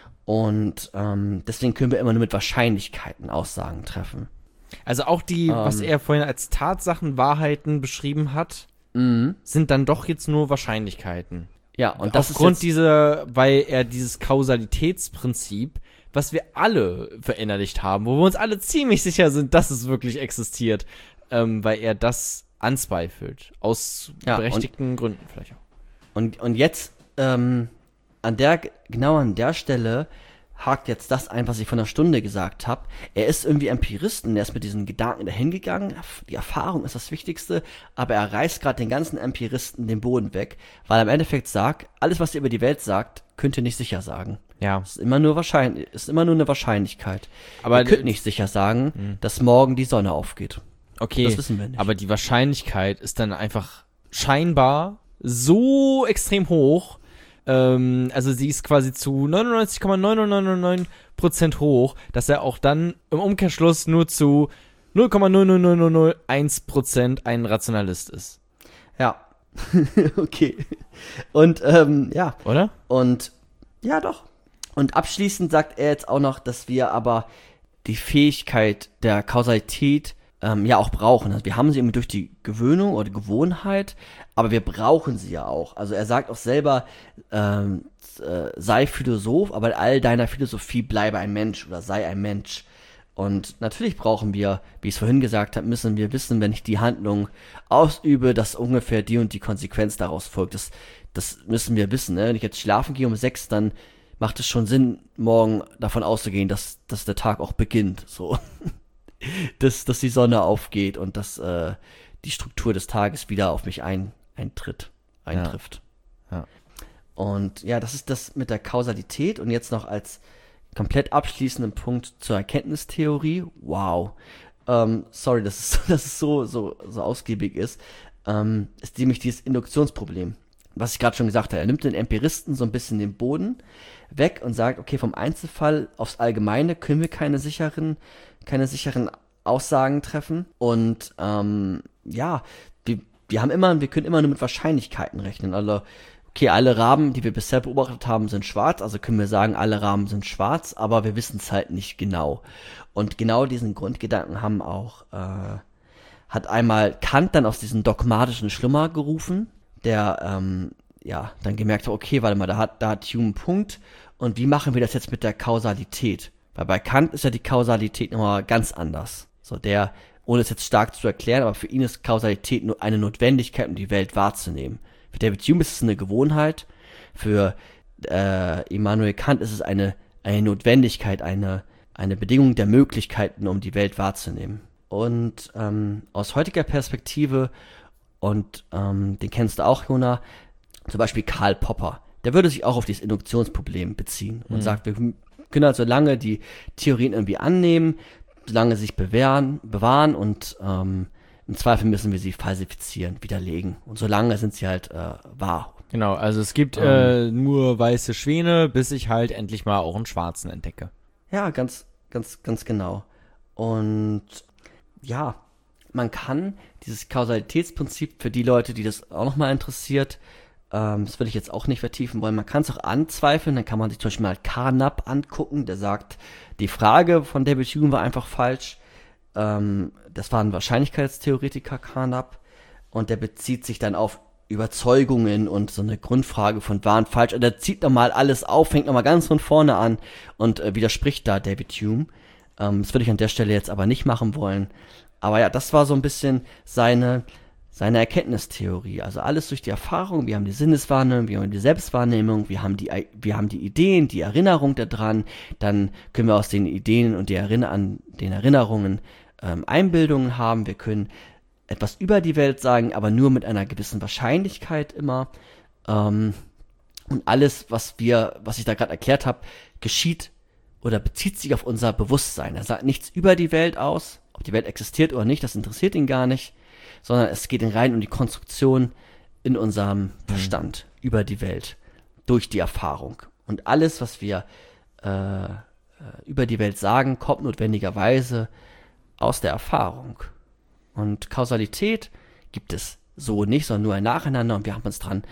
Speaker 3: Und ähm, deswegen können wir immer nur mit Wahrscheinlichkeiten Aussagen treffen.
Speaker 2: Also auch die, ähm, was er vorhin als Tatsachenwahrheiten beschrieben hat,
Speaker 3: mhm.
Speaker 2: sind dann doch jetzt nur Wahrscheinlichkeiten.
Speaker 3: Ja, und das
Speaker 2: aufgrund
Speaker 3: ist
Speaker 2: dieser, weil er dieses Kausalitätsprinzip, was wir alle verinnerlicht haben, wo wir uns alle ziemlich sicher sind, dass es wirklich existiert, ähm, weil er das anzweifelt. Aus
Speaker 3: ja,
Speaker 2: berechtigten
Speaker 3: und,
Speaker 2: Gründen vielleicht auch.
Speaker 3: Und, und jetzt, ähm, an der, genau an der Stelle hakt jetzt das ein, was ich vor einer Stunde gesagt habe. Er ist irgendwie Empirist und er ist mit diesen Gedanken dahingegangen. Die Erfahrung ist das Wichtigste, aber er reißt gerade den ganzen Empiristen den Boden weg, weil er im Endeffekt sagt, alles, was ihr über die Welt sagt, könnt ihr nicht sicher sagen.
Speaker 2: Ja.
Speaker 3: Es ist immer nur wahrscheinlich, ist immer nur eine Wahrscheinlichkeit.
Speaker 2: Aber
Speaker 3: ihr könnt nicht sicher sagen, mh. dass morgen die Sonne aufgeht.
Speaker 2: Okay,
Speaker 3: das wissen wir nicht.
Speaker 2: Aber die Wahrscheinlichkeit ist dann einfach scheinbar so extrem hoch, ähm, also sie ist quasi zu neunundneunzig Komma neun neun neun neun Prozent hoch, dass er auch dann im Umkehrschluss nur zu null Komma null null null null null eins Prozent ein Rationalist ist.
Speaker 3: Ja. Okay. Und, ähm, ja.
Speaker 2: Oder?
Speaker 3: Und, ja, doch. Und abschließend sagt er jetzt auch noch, dass wir aber die Fähigkeit der Kausalität ähm, ja auch brauchen. Also wir haben sie eben durch die Gewöhnung oder Gewohnheit, aber wir brauchen sie ja auch. Also er sagt auch selber, ähm, äh, sei Philosoph, aber in all deiner Philosophie bleibe ein Mensch oder sei ein Mensch. Und natürlich brauchen wir, wie ich es vorhin gesagt habe, müssen wir wissen, wenn ich die Handlung ausübe, dass ungefähr die und die Konsequenz daraus folgt. Das, das müssen wir wissen. Ne? Wenn ich jetzt schlafen gehe um sechs, dann macht es schon Sinn, morgen davon auszugehen, dass, dass der Tag auch beginnt. So. dass, dass die Sonne aufgeht und dass äh, die Struktur des Tages wieder auf mich ein, eintritt, eintrifft.
Speaker 2: Ja. Ja.
Speaker 3: Und ja, das ist das mit der Kausalität. Und jetzt noch als komplett abschließenden Punkt zur Erkenntnistheorie. Wow. Ähm, sorry, dass es, dass es so, so, so ausgiebig ist. Ähm, ist nämlich dieses Induktionsproblem. Was ich gerade schon gesagt habe. Er nimmt den Empiristen so ein bisschen den Boden weg und sagt, okay, vom Einzelfall aufs Allgemeine können wir keine sicheren, keine sicheren Aussagen treffen. Und ähm, ja, wir, wir haben immer, wir können immer nur mit Wahrscheinlichkeiten rechnen. Also okay, alle Raben, die wir bisher beobachtet haben, sind schwarz, also können wir sagen, alle Raben sind schwarz, aber wir wissen es halt nicht genau. Und genau diesen Grundgedanken haben auch, äh, hat einmal Kant dann aus diesem dogmatischen Schlummer gerufen, der ähm, ja dann gemerkt hat, okay, warte mal, da hat, da hat Hume einen Punkt und wie machen wir das jetzt mit der Kausalität? Weil bei Kant ist ja die Kausalität nochmal ganz anders. So der, ohne es jetzt stark zu erklären, aber für ihn ist Kausalität nur eine Notwendigkeit, um die Welt wahrzunehmen. Für David Hume ist es eine Gewohnheit, für äh, Immanuel Kant ist es eine, eine Notwendigkeit, eine, eine Bedingung der Möglichkeiten, um die Welt wahrzunehmen. Und ähm, aus heutiger Perspektive, und ähm, den kennst du auch, Jona, zum Beispiel Karl Popper, der würde sich auch auf dieses Induktionsproblem beziehen und mhm. sagt, wir können also lange die Theorien irgendwie annehmen, solange sie sich bewähren, bewahren und ähm, im Zweifel müssen wir sie falsifizieren, widerlegen. Und solange sind sie halt äh, wahr.
Speaker 2: Genau, also es gibt
Speaker 3: ähm,
Speaker 2: äh, nur weiße Schwäne, bis ich halt endlich mal auch einen schwarzen entdecke.
Speaker 3: Ja, ganz, ganz, ganz genau. Und ja, man kann dieses Kausalitätsprinzip für die Leute, die das auch nochmal interessiert, ähm, das würde ich jetzt auch nicht vertiefen wollen, man kann es auch anzweifeln, dann kann man sich zum Beispiel mal Carnap angucken, der sagt, die Frage von David Hume war einfach falsch. Ähm, das war ein Wahrscheinlichkeitstheoretiker, Carnap, und der bezieht sich dann auf Überzeugungen und so eine Grundfrage von wahr und falsch. Und der zieht nochmal alles auf, fängt nochmal ganz von vorne an und äh, widerspricht da David Hume. Ähm, das würde ich an der Stelle jetzt aber nicht machen wollen. Aber ja, das war so ein bisschen seine, seine Erkenntnistheorie. Also alles durch die Erfahrung. Wir haben die Sinneswahrnehmung, wir haben die Selbstwahrnehmung, wir haben die, wir haben die Ideen, die Erinnerung daran. Dann können wir aus den Ideen und die Erinner an den Erinnerungen ähm, Einbildungen haben. Wir können etwas über die Welt sagen, aber nur mit einer gewissen Wahrscheinlichkeit immer. Ähm, und alles, was wir, was ich da gerade erklärt habe, geschieht oder bezieht sich auf unser Bewusstsein. Er sagt nichts über die Welt aus, ob die Welt existiert oder nicht, das interessiert ihn gar nicht, sondern es geht rein um die Konstruktion in unserem Verstand mhm. über die Welt, durch die Erfahrung. Und alles, was wir äh, über die Welt sagen, kommt notwendigerweise aus der Erfahrung. Und Kausalität gibt es so nicht, sondern nur ein Nacheinander und wir haben uns dran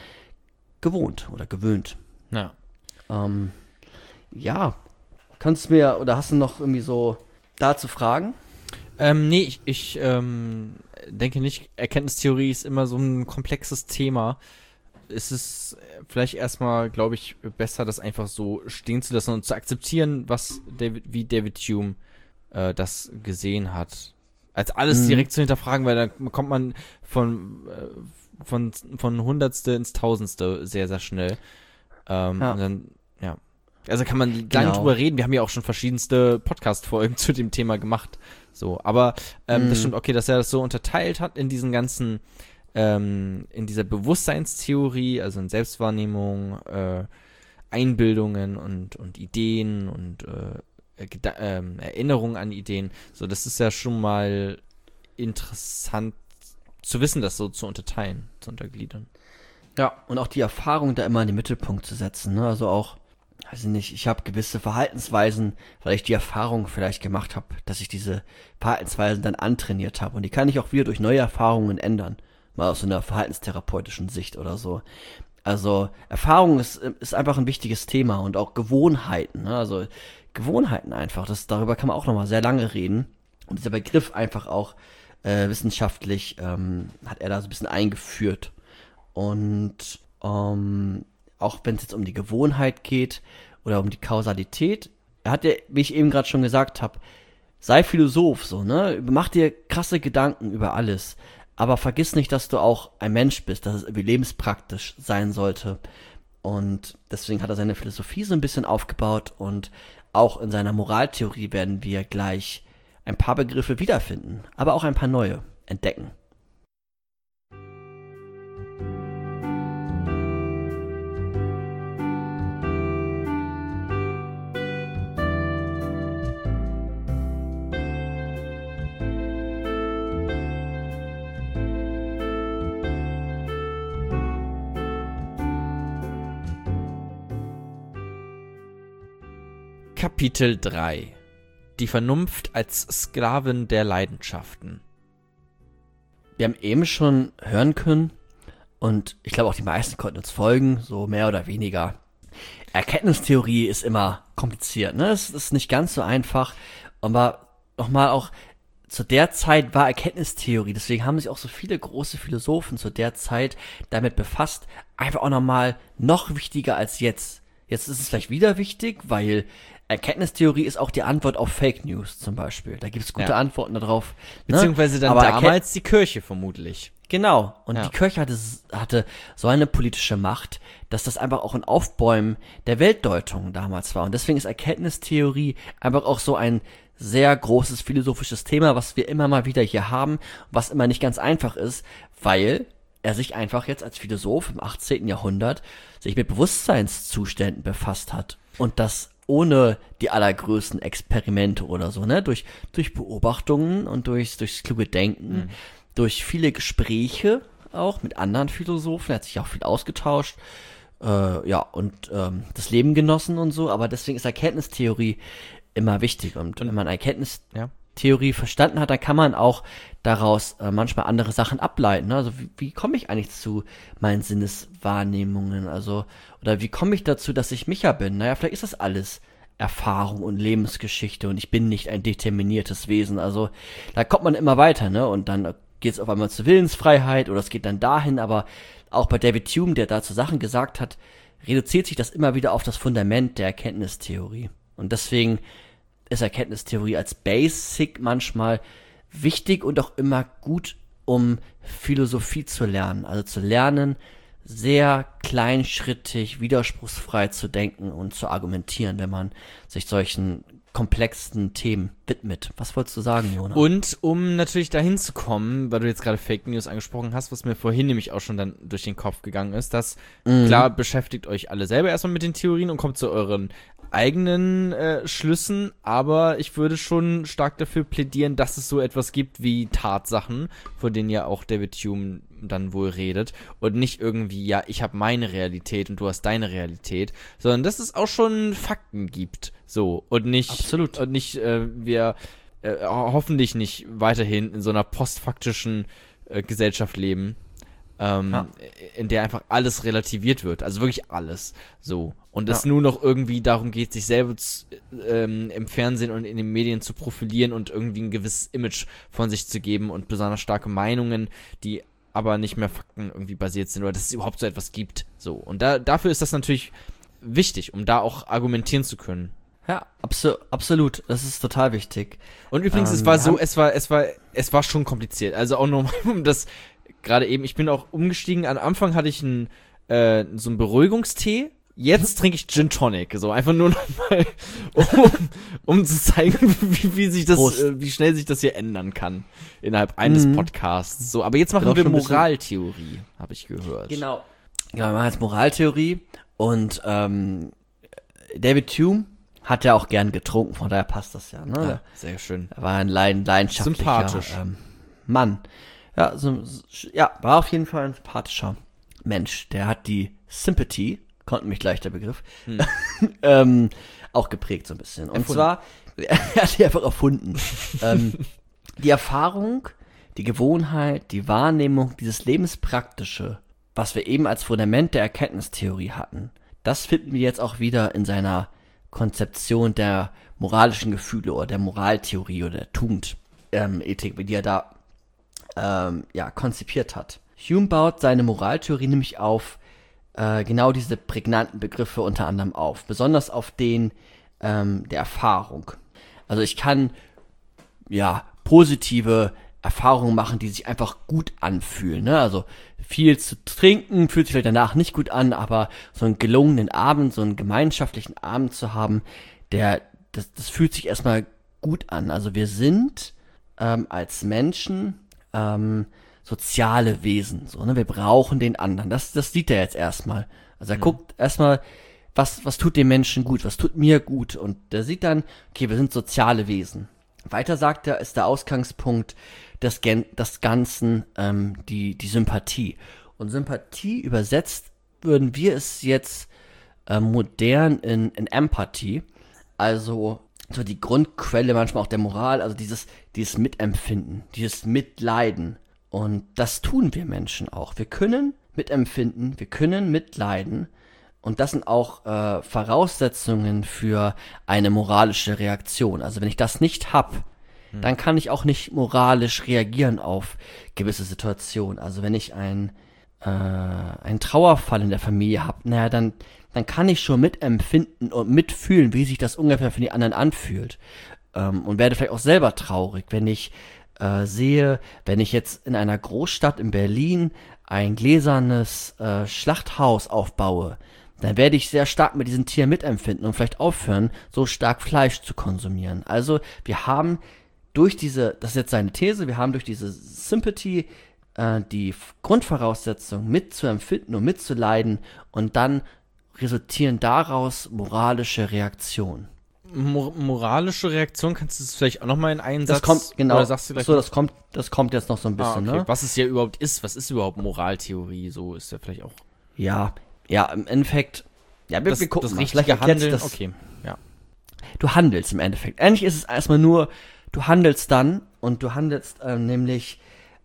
Speaker 3: gewohnt oder gewöhnt.
Speaker 2: Ja.
Speaker 3: Ähm, ja, kannst du mir, oder hast du noch irgendwie so dazu Fragen?
Speaker 2: Ähm, nee, ich, ich ähm, denke nicht, Erkenntnistheorie ist immer so ein komplexes Thema. Es ist vielleicht erstmal, glaube ich, besser, das einfach so stehen zu lassen und zu akzeptieren, was David, wie David Hume äh, das gesehen hat. Als alles
Speaker 3: Mhm.
Speaker 2: direkt zu hinterfragen, weil dann kommt man von, äh, von, von Hundertste ins Tausendste sehr, sehr schnell. Ähm,
Speaker 3: Ja.
Speaker 2: Und dann, ja. Also kann man lange
Speaker 3: Genau.
Speaker 2: drüber reden. Wir haben ja auch schon verschiedenste Podcast-Folgen zu dem Thema gemacht. So, aber ähm,
Speaker 3: Mhm.
Speaker 2: das stimmt, okay, dass er das so unterteilt hat in diesen ganzen, ähm, in dieser Bewusstseinstheorie, also in Selbstwahrnehmung, äh, Einbildungen und, und Ideen und äh, Geda- ähm, Erinnerungen an Ideen. So, das ist ja schon mal interessant zu wissen, das so zu unterteilen, zu untergliedern.
Speaker 3: Ja, und auch die Erfahrung da immer in den Mittelpunkt zu setzen, ne? Also auch, weiß ich nicht, ich habe gewisse Verhaltensweisen, weil ich die Erfahrung vielleicht gemacht habe, dass ich diese Verhaltensweisen dann antrainiert habe. Und die kann ich auch wieder durch neue Erfahrungen ändern. Mal aus so einer verhaltenstherapeutischen Sicht oder so. Also Erfahrung ist, ist einfach ein wichtiges Thema und auch Gewohnheiten, ne? Also Gewohnheiten einfach, das, darüber kann man auch nochmal sehr lange reden. Und dieser Begriff einfach auch äh, wissenschaftlich ähm, hat er da so ein bisschen eingeführt. Und ähm, auch wenn es jetzt um die Gewohnheit geht oder um die Kausalität, er hat ja, wie ich eben gerade schon gesagt habe, sei Philosoph, so, ne? Mach dir krasse Gedanken über alles, aber vergiss nicht, dass du auch ein Mensch bist, dass es irgendwie lebenspraktisch sein sollte. Und deswegen hat er seine Philosophie so ein bisschen aufgebaut und auch in seiner Moraltheorie werden wir gleich ein paar Begriffe wiederfinden, aber auch ein paar neue entdecken.
Speaker 2: Kapitel drei. Die Vernunft als Sklavin der Leidenschaften.
Speaker 3: Wir haben eben schon hören können, und ich glaube auch die meisten konnten uns folgen, so mehr oder weniger. Erkenntnistheorie ist immer kompliziert, ne? Es ist nicht ganz so einfach, aber nochmal auch zu der Zeit war Erkenntnistheorie, deswegen haben sich auch so viele große Philosophen zu der Zeit damit befasst, einfach auch nochmal noch wichtiger als jetzt. Jetzt ist es vielleicht wieder wichtig, weil Erkenntnistheorie ist auch die Antwort auf Fake News zum Beispiel. Da gibt es gute
Speaker 2: Ja.
Speaker 3: Antworten darauf. Ne?
Speaker 2: Beziehungsweise dann
Speaker 3: Aber
Speaker 2: damals die Kirche vermutlich.
Speaker 3: Genau. Und
Speaker 2: Ja.
Speaker 3: die Kirche hatte, hatte so eine politische Macht, dass das einfach auch ein Aufbäumen der Weltdeutung damals war. Und deswegen ist Erkenntnistheorie einfach auch so ein sehr großes philosophisches Thema, was wir immer mal wieder hier haben, was immer nicht ganz einfach ist, weil er sich einfach jetzt als Philosoph im achtzehnten Jahrhundert sich mit Bewusstseinszuständen befasst hat. Und das ohne die allergrößten Experimente oder so, ne? Durch, durch Beobachtungen und durch, durchs kluge Denken,
Speaker 2: Mhm.
Speaker 3: durch viele Gespräche auch mit anderen Philosophen. Er hat sich auch viel ausgetauscht, äh, ja, und ähm, das Leben genossen und so. Aber deswegen ist Erkenntnistheorie immer wichtig. Und wenn man Erkenntnistheorie
Speaker 2: Ja.
Speaker 3: verstanden hat, dann kann man auch daraus äh, manchmal andere Sachen ableiten. Ne? Also wie, wie komme ich eigentlich zu meinen Sinneswahrnehmungen? Also, oder wie komme ich dazu, dass ich Micha bin? Naja, vielleicht ist das alles Erfahrung und Lebensgeschichte und ich bin nicht ein determiniertes Wesen. Also da kommt man immer weiter, ne? Und dann geht es auf einmal zur Willensfreiheit oder es geht dann dahin, aber auch bei David Hume, der dazu Sachen gesagt hat, reduziert sich das immer wieder auf das Fundament der Erkenntnistheorie. Und deswegen ist Erkenntnistheorie als Basic manchmal wichtig und auch immer gut, um Philosophie zu lernen. Also zu lernen, sehr kleinschrittig, widerspruchsfrei zu denken und zu argumentieren, wenn man sich solchen komplexen Themen widmet. Was wolltest du sagen, Jonas?
Speaker 2: Und um natürlich dahin zu kommen, weil du jetzt gerade Fake News angesprochen hast, was mir vorhin nämlich auch schon dann durch den Kopf gegangen ist, dass,
Speaker 3: Mhm.
Speaker 2: klar, beschäftigt euch alle selber erstmal mit den Theorien und kommt zu euren eigenen äh, Schlüssen, aber ich würde schon stark dafür plädieren, dass es so etwas gibt wie Tatsachen, von denen ja auch David Hume dann wohl redet und nicht irgendwie, ja, ich habe meine Realität und du hast deine Realität, sondern dass es auch schon Fakten gibt, so, und nicht,
Speaker 3: Absolut.
Speaker 2: und nicht, äh, wir äh, hoffentlich nicht weiterhin in so einer postfaktischen äh, Gesellschaft leben, ähm,
Speaker 3: Ja.
Speaker 2: in der einfach alles relativiert wird, also wirklich alles, so. Und es
Speaker 3: Ja.
Speaker 2: nur noch irgendwie darum geht, sich selber zu, ähm, im Fernsehen und in den Medien zu profilieren und irgendwie ein gewisses Image von sich zu geben und besonders starke Meinungen, die aber nicht mehr Fakten irgendwie basiert sind oder dass es überhaupt so etwas gibt. So. Und da, dafür ist das natürlich wichtig, um da auch argumentieren zu können.
Speaker 3: Ja, abso absolut. Das ist total wichtig.
Speaker 2: Und übrigens,
Speaker 3: Ähm,
Speaker 2: es war
Speaker 3: wir
Speaker 2: so,
Speaker 3: haben-
Speaker 2: es war, es war, es war schon kompliziert. Also auch nochmal um das, gerade eben, ich bin auch umgestiegen. Am Anfang hatte ich einen, äh, so einen Beruhigungstee. Jetzt trinke ich Gin Tonic. So einfach nur nochmal, um, um zu zeigen, wie, wie sich das,
Speaker 3: Prost.
Speaker 2: äh, wie schnell sich das hier ändern kann. Innerhalb eines
Speaker 3: Mhm.
Speaker 2: Podcasts. So, aber jetzt
Speaker 3: Bin
Speaker 2: machen
Speaker 3: auch
Speaker 2: wir
Speaker 3: schon ein bisschen-
Speaker 2: Moraltheorie, habe ich gehört.
Speaker 3: Genau. Genau, wir machen jetzt Moraltheorie und ähm, David Hume hat ja auch gern getrunken, von daher passt das ja. Ne?
Speaker 2: Ja, sehr schön.
Speaker 3: Er war ein leiden, leidenschaftlicher
Speaker 2: Sympathisch.
Speaker 3: Ähm, Mann. Ja, so, so, ja, war auf jeden Fall ein sympathischer Mensch. Der hat die Sympathy, konnte mich gleich der Begriff,
Speaker 2: Hm.
Speaker 3: ähm, auch geprägt so ein bisschen. Und
Speaker 2: Erfunden.
Speaker 3: zwar, er hat die einfach erfunden. ähm, die Erfahrung, die Gewohnheit, die Wahrnehmung, dieses Lebenspraktische, was wir eben als Fundament der Erkenntnistheorie hatten, das finden wir jetzt auch wieder in seiner Konzeption der moralischen Gefühle oder der Moraltheorie oder der Tugendethik, ähm, Ethik, die er da ähm, ja, konzipiert hat. Hume baut seine Moraltheorie nämlich auf äh, genau diese prägnanten Begriffe unter anderem auf, besonders auf den ähm, der Erfahrung. Also ich kann ja positive Erfahrungen machen, die sich einfach gut anfühlen. Ne? Also viel zu trinken fühlt sich vielleicht danach nicht gut an, aber so einen gelungenen Abend, so einen gemeinschaftlichen Abend zu haben, der das, das fühlt sich erstmal gut an. Also wir sind ähm, als Menschen ähm, soziale Wesen. So, ne? Wir brauchen den anderen. Das, das sieht er jetzt erstmal. Also er
Speaker 2: Mhm.
Speaker 3: guckt erstmal, was, was tut dem Menschen gut, was tut mir gut. Und der sieht dann, okay, wir sind soziale Wesen. Weiter sagt er, ist der Ausgangspunkt des, Gen des Ganzen ähm, die, die Sympathie. Und Sympathie übersetzt würden wir es jetzt äh, modern in, in Empathie. Also so die Grundquelle manchmal auch der Moral, also dieses, dieses Mitempfinden, dieses Mitleiden. Und das tun wir Menschen auch. Wir können mitempfinden, wir können mitleiden. Und das sind auch äh, Voraussetzungen für eine moralische Reaktion. Also wenn ich das nicht hab, hm. dann kann ich auch nicht moralisch reagieren auf gewisse Situationen. Also wenn ich ein, äh, einen Trauerfall in der Familie habe, naja, dann, dann kann ich schon mitempfinden und mitfühlen, wie sich das ungefähr für die anderen anfühlt. Ähm, und werde vielleicht auch selber traurig, wenn ich äh, sehe, wenn ich jetzt in einer Großstadt in Berlin ein gläsernes äh, Schlachthaus aufbaue, dann werde ich sehr stark mit diesen Tieren mitempfinden und vielleicht aufhören, so stark Fleisch zu konsumieren. Also wir haben durch diese, das ist jetzt seine These, wir haben durch diese Sympathy äh, die Grundvoraussetzung mitzuempfinden und mitzuleiden und dann resultieren daraus moralische Reaktionen.
Speaker 2: Mor- moralische Reaktion, kannst du das vielleicht auch nochmal in einen Satz?
Speaker 3: Das kommt, genau,
Speaker 2: oder sagst du gleich
Speaker 3: so, das kommt, das kommt jetzt noch so ein bisschen,
Speaker 2: ah, okay.
Speaker 3: ne?
Speaker 2: Was es ja überhaupt ist, was ist überhaupt Moraltheorie, so ist ja vielleicht auch.
Speaker 3: Ja, ja, im Endeffekt, ja, wir,
Speaker 2: Das,
Speaker 3: wir gucken
Speaker 2: das
Speaker 3: mal.
Speaker 2: richtige
Speaker 3: Vielleicht erklärt
Speaker 2: Handeln,
Speaker 3: sich das,
Speaker 2: okay, ja.
Speaker 3: Du handelst im Endeffekt. Eigentlich ist es erstmal nur, du handelst dann und du handelst ähm, nämlich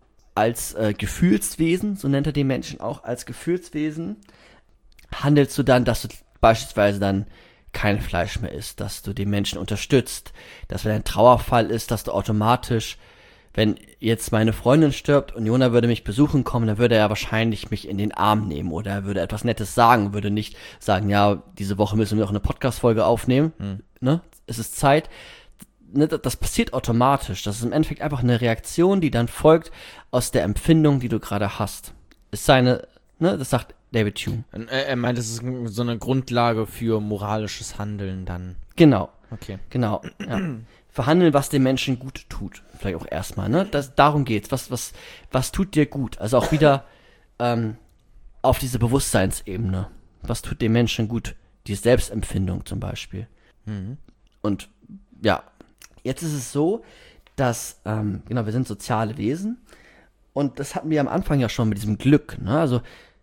Speaker 3: als äh, Gefühlswesen, so nennt er den Menschen auch, als Gefühlswesen handelst du dann, dass du beispielsweise dann kein Fleisch mehr isst, dass du den Menschen unterstützt, dass wenn ein Trauerfall ist, dass du automatisch, wenn jetzt meine Freundin stirbt und Jona würde mich besuchen kommen, dann würde er wahrscheinlich mich in den Arm nehmen oder er würde etwas Nettes sagen, würde nicht sagen, ja, diese Woche müssen wir noch eine Podcast-Folge aufnehmen, hm. ne, es ist Zeit. Ne, das passiert automatisch. Das ist im Endeffekt einfach eine Reaktion, die dann folgt aus der Empfindung, die du gerade hast. Ist seine, ne, das sagt David Hume.
Speaker 2: Er, er meint, es ist so eine Grundlage für moralisches Handeln dann.
Speaker 3: Genau.
Speaker 2: Okay.
Speaker 3: Genau. Ja. Verhandeln, was dem Menschen gut tut. Vielleicht auch erstmal, ne? Das, darum geht's. Was, was, was tut dir gut? Also auch wieder ähm, auf diese Bewusstseinsebene. Was tut dem Menschen gut? Die Selbstempfindung zum Beispiel.
Speaker 2: Mhm.
Speaker 3: Und ja, jetzt ist es so, dass, ähm, genau, wir sind soziale Wesen. Und das hatten wir am Anfang ja schon mit diesem Glück, ne? Also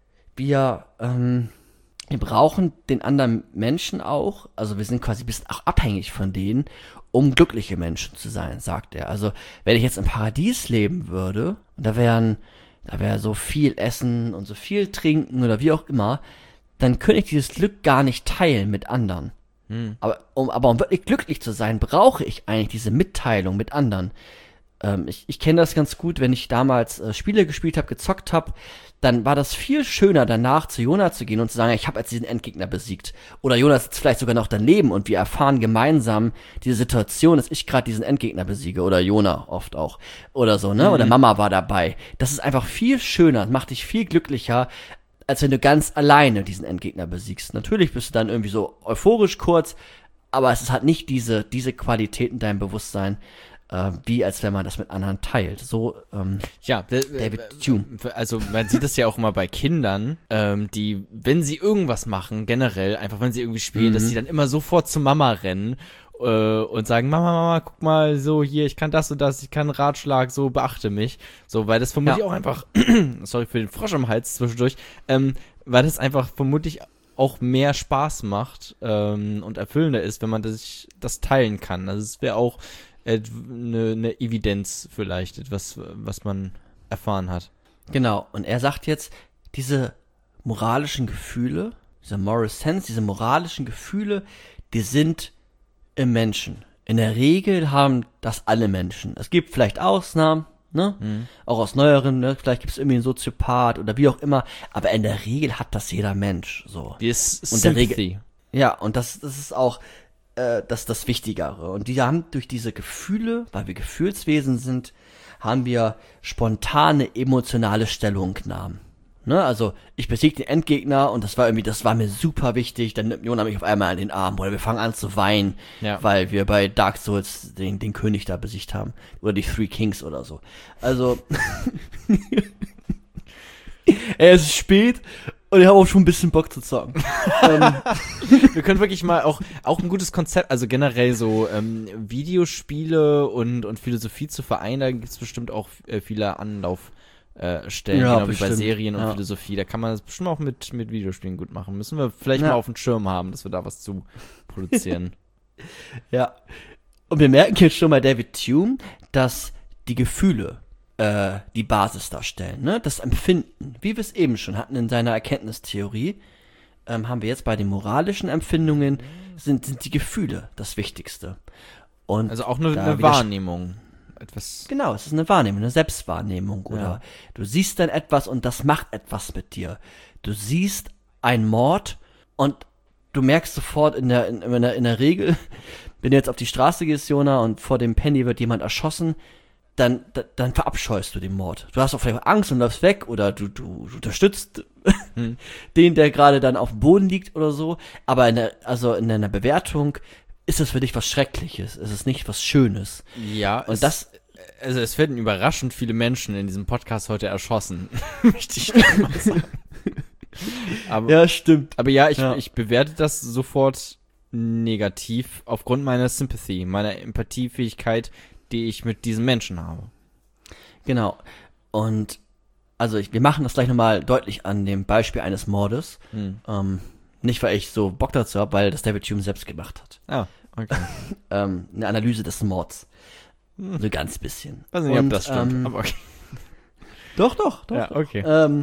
Speaker 3: wir, ähm, wir brauchen den anderen Menschen auch, also wir sind quasi ein bisschen auch abhängig von denen, um glückliche Menschen zu sein, sagt er. Also wenn ich jetzt im Paradies leben würde, und da wären, da wäre so viel Essen und so viel Trinken oder wie auch immer, dann könnte ich dieses Glück gar nicht teilen mit anderen. Hm. Aber, um, aber um wirklich glücklich zu sein, brauche ich eigentlich diese Mitteilung mit anderen. Ähm, ich ich kenne das ganz gut, wenn ich damals äh, Spiele gespielt habe, gezockt habe, dann war das viel schöner, danach zu Jona zu gehen und zu sagen, ich habe jetzt diesen Endgegner besiegt. Oder Jona sitzt vielleicht sogar noch daneben und wir erfahren gemeinsam diese Situation, dass ich gerade diesen Endgegner besiege. Oder Jona oft auch. Oder so, ne? Mhm. Oder Mama war dabei. Das ist einfach viel schöner, macht dich viel glücklicher, als wenn du ganz alleine diesen Endgegner besiegst. Natürlich bist du dann irgendwie so euphorisch kurz, aber es hat nicht diese, diese Qualität in deinem Bewusstsein, äh, wie als wenn man das mit anderen teilt. So, ähm,
Speaker 2: ja,
Speaker 3: David Hume.
Speaker 2: Also man sieht das ja auch immer bei Kindern, ähm, die, wenn sie irgendwas machen, generell, einfach wenn sie irgendwie spielen, mhm. dass sie dann immer sofort zu Mama rennen äh, und sagen, Mama, Mama, guck mal, so hier, ich kann das und das, ich kann einen Ratschlag, so beachte mich. So, weil das vermutlich
Speaker 3: ja.
Speaker 2: auch einfach, sorry für den Frosch am Hals zwischendurch, ähm, weil das einfach vermutlich auch mehr Spaß macht ähm, und erfüllender ist, wenn man das, das teilen kann. Also es wäre auch eine, eine Evidenz vielleicht, etwas, was man erfahren hat.
Speaker 3: Genau, und er sagt jetzt, diese moralischen Gefühle, diese Moral Sense, diese moralischen Gefühle, die sind im Menschen. In der Regel haben das alle Menschen. Es gibt vielleicht Ausnahmen, ne? Mhm. Auch aus neueren, ne? Vielleicht gibt es irgendwie einen Soziopath oder wie auch immer, aber in der Regel hat das jeder Mensch, so.
Speaker 2: Wie ist
Speaker 3: und der Regel, ja, und das, das ist auch das ist das Wichtigere. Und die haben durch diese Gefühle, weil wir Gefühlswesen sind, haben wir spontane emotionale Stellungnahmen. Ne? Also ich besiege den Endgegner und das war irgendwie, das war mir super wichtig. Dann nimmt Jona mich auf einmal an den Arm oder wir fangen an zu weinen, ja. weil wir bei Dark Souls den, den König da besiegt haben. Oder die Three Kings oder so. Also es ist spät. Und ich habe auch schon ein bisschen Bock zu zocken. ähm.
Speaker 2: Wir können wirklich mal auch, auch ein gutes Konzept, also generell so ähm, Videospiele und, und Philosophie zu vereinen, da gibt es bestimmt auch äh, viele Anlaufstellen, äh, Stellen,
Speaker 3: ja,
Speaker 2: genau
Speaker 3: bestimmt.
Speaker 2: wie bei Serien und
Speaker 3: ja.
Speaker 2: Philosophie. Da kann man das bestimmt auch mit, mit Videospielen gut machen. Müssen wir vielleicht
Speaker 3: ja.
Speaker 2: mal auf dem Schirm haben, dass wir da was zu produzieren.
Speaker 3: Ja. Und wir merken jetzt schon bei David Hume, dass die Gefühle die Basis darstellen, ne? Das Empfinden, wie wir es eben schon hatten in seiner Erkenntnistheorie, ähm, haben wir jetzt bei den moralischen Empfindungen, sind, sind die Gefühle das Wichtigste. Und
Speaker 2: also auch eine, eine Wahrnehmung. etwas.
Speaker 3: Genau, es ist eine Wahrnehmung, eine Selbstwahrnehmung. Oder
Speaker 2: Ja.
Speaker 3: du siehst dann etwas und das macht etwas mit dir. Du siehst einen Mord und du merkst sofort in der, in, in der, in der Regel, wenn du jetzt auf die Straße gehst, Jona, und vor dem Penny wird jemand erschossen, dann, da, dann verabscheust du den Mord. Du hast auch vielleicht Angst und läufst weg oder du, du, du unterstützt
Speaker 2: Hm.
Speaker 3: den, der gerade dann auf dem Boden liegt oder so. Aber in der, also in deiner Bewertung ist es für dich was Schreckliches. Es ist nicht was Schönes.
Speaker 2: Ja,
Speaker 3: Und
Speaker 2: es,
Speaker 3: das,
Speaker 2: also es werden überraschend viele Menschen in diesem Podcast heute erschossen. Möchte ich mal sagen. Aber,
Speaker 3: ja, stimmt.
Speaker 2: aber ja, ich,
Speaker 3: Ja.
Speaker 2: ich bewerte das sofort negativ aufgrund meiner Sympathy, meiner Empathiefähigkeit, die ich mit diesen Menschen habe.
Speaker 3: Genau. Und also ich, wir machen das gleich nochmal deutlich an dem Beispiel eines Mordes.
Speaker 2: Hm.
Speaker 3: Ähm, nicht, weil ich so Bock dazu habe, weil das David Hume selbst gemacht hat.
Speaker 2: Ah, okay.
Speaker 3: Ähm, eine Analyse des Mords.
Speaker 2: Hm.
Speaker 3: So ganz bisschen.
Speaker 2: Weiß nicht,
Speaker 3: Und,
Speaker 2: ob das stimmt,
Speaker 3: ähm,
Speaker 2: aber okay.
Speaker 3: Doch, doch, doch.
Speaker 2: Ja, okay.
Speaker 3: Ähm,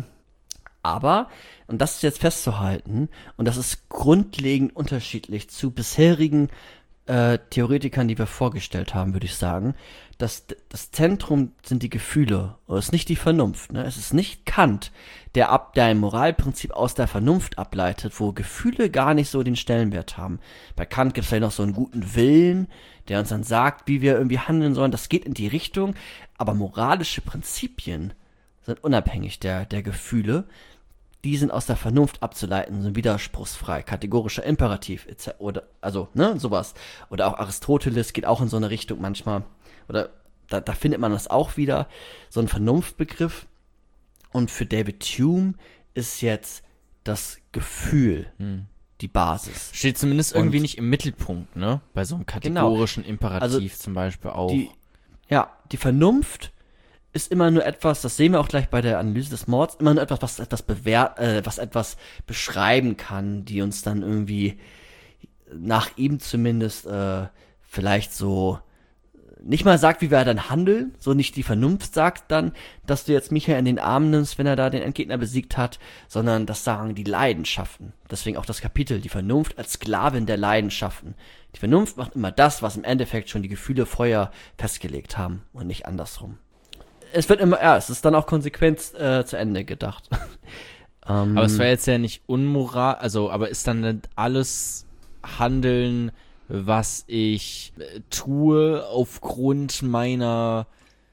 Speaker 3: aber, und das ist jetzt festzuhalten, und das ist grundlegend unterschiedlich zu bisherigen äh, Theoretikern, die wir vorgestellt haben, würde ich sagen, dass das Zentrum sind die Gefühle, und es ist nicht die Vernunft. Ne? Es ist nicht Kant, der ab der ein Moralprinzip aus der Vernunft ableitet, wo Gefühle gar nicht so den Stellenwert haben. Bei Kant gibt es vielleicht noch so einen guten Willen, der uns dann sagt, wie wir irgendwie handeln sollen. Das geht in die Richtung, aber moralische Prinzipien sind unabhängig der, der Gefühle. Die sind aus der Vernunft abzuleiten, sind widerspruchsfrei, kategorischer Imperativ, et cetera. Oder, also, ne, sowas. Oder auch Aristoteles geht auch in so eine Richtung manchmal. Oder da, da findet man das auch wieder, so ein Vernunftbegriff. Und für David Hume ist jetzt das Gefühl
Speaker 2: Hm.
Speaker 3: die Basis.
Speaker 2: Steht zumindest
Speaker 3: Und-
Speaker 2: irgendwie nicht im Mittelpunkt, ne? Bei so einem kategorischen Imperativ
Speaker 3: Also,
Speaker 2: zum Beispiel auch.
Speaker 3: Die, ja, die Vernunft ist immer nur etwas, das sehen wir auch gleich bei der Analyse des Mords, immer nur etwas, was etwas bewährt, äh, was etwas beschreiben kann, die uns dann irgendwie nach ihm zumindest äh, vielleicht so nicht mal sagt, wie wir dann handeln, so nicht die Vernunft sagt dann, dass du jetzt Michael in den Arm nimmst, wenn er da den Endgegner besiegt hat, sondern das sagen die Leidenschaften. Deswegen auch das Kapitel, die Vernunft als Sklavin der Leidenschaften. Die Vernunft macht immer das, was im Endeffekt schon die Gefühle vorher festgelegt haben und nicht andersrum. Es wird immer, ja, es ist dann auch konsequent äh, zu Ende gedacht. ähm,
Speaker 2: Aber es wäre jetzt ja nicht unmoral, also, aber ist dann nicht alles Handeln, was ich äh, tue, aufgrund meiner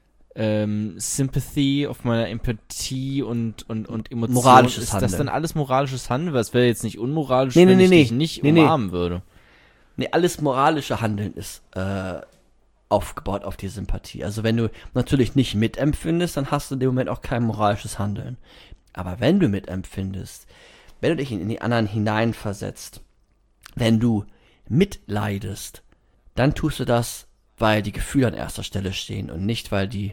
Speaker 2: ähm, Sympathy, auf meiner Empathie und, und, und Emotionen,
Speaker 3: Moralisches
Speaker 2: ist das
Speaker 3: Handeln.
Speaker 2: dann alles moralisches Handeln? Weil es wäre jetzt nicht unmoralisch,
Speaker 3: Nee, nee,
Speaker 2: wenn
Speaker 3: nee,
Speaker 2: ich
Speaker 3: nee.
Speaker 2: dich nicht
Speaker 3: Nee, nee.
Speaker 2: umarmen würde.
Speaker 3: Nee, alles moralische Handeln ist äh, aufgebaut auf die Sympathie. Also wenn du natürlich nicht mitempfindest, dann hast du in dem Moment auch kein moralisches Handeln. Aber wenn du mitempfindest, wenn du dich in die anderen hineinversetzt, wenn du mitleidest, dann tust du das, weil die Gefühle an erster Stelle stehen und nicht, weil die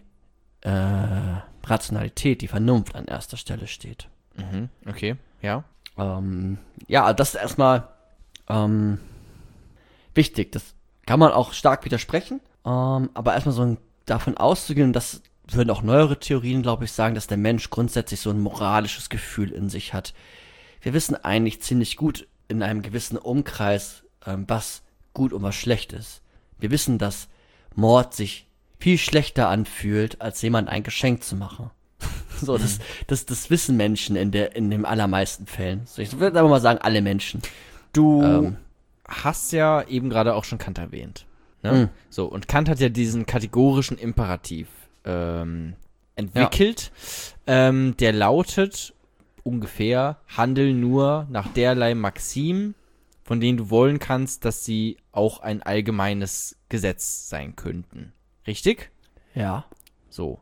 Speaker 3: äh, Rationalität, die Vernunft an erster Stelle steht.
Speaker 2: Mhm, okay, ja.
Speaker 3: Ähm, ja, das ist erstmal ähm, wichtig. Das kann man auch stark widersprechen. Ähm, aber erstmal so ein, davon auszugehen, das würden auch neuere Theorien, glaube ich, sagen, dass der Mensch grundsätzlich so ein moralisches Gefühl in sich hat. Wir wissen eigentlich ziemlich gut in einem gewissen Umkreis, ähm, was gut und was schlecht ist. Wir wissen, dass Mord sich viel schlechter anfühlt, als jemand ein Geschenk zu machen. So, das, das, das wissen Menschen in der, in den allermeisten Fällen. So, ich würde aber mal sagen, alle Menschen.
Speaker 2: Du
Speaker 3: Ähm.
Speaker 2: hast ja eben gerade auch schon Kant erwähnt. Ne?
Speaker 3: Mhm.
Speaker 2: So, und Kant hat ja diesen kategorischen Imperativ ähm, entwickelt, ähm, der lautet ungefähr, handel nur nach derlei Maxim, von denen du wollen kannst, dass sie auch ein allgemeines Gesetz sein könnten. Richtig?
Speaker 3: Ja.
Speaker 2: So.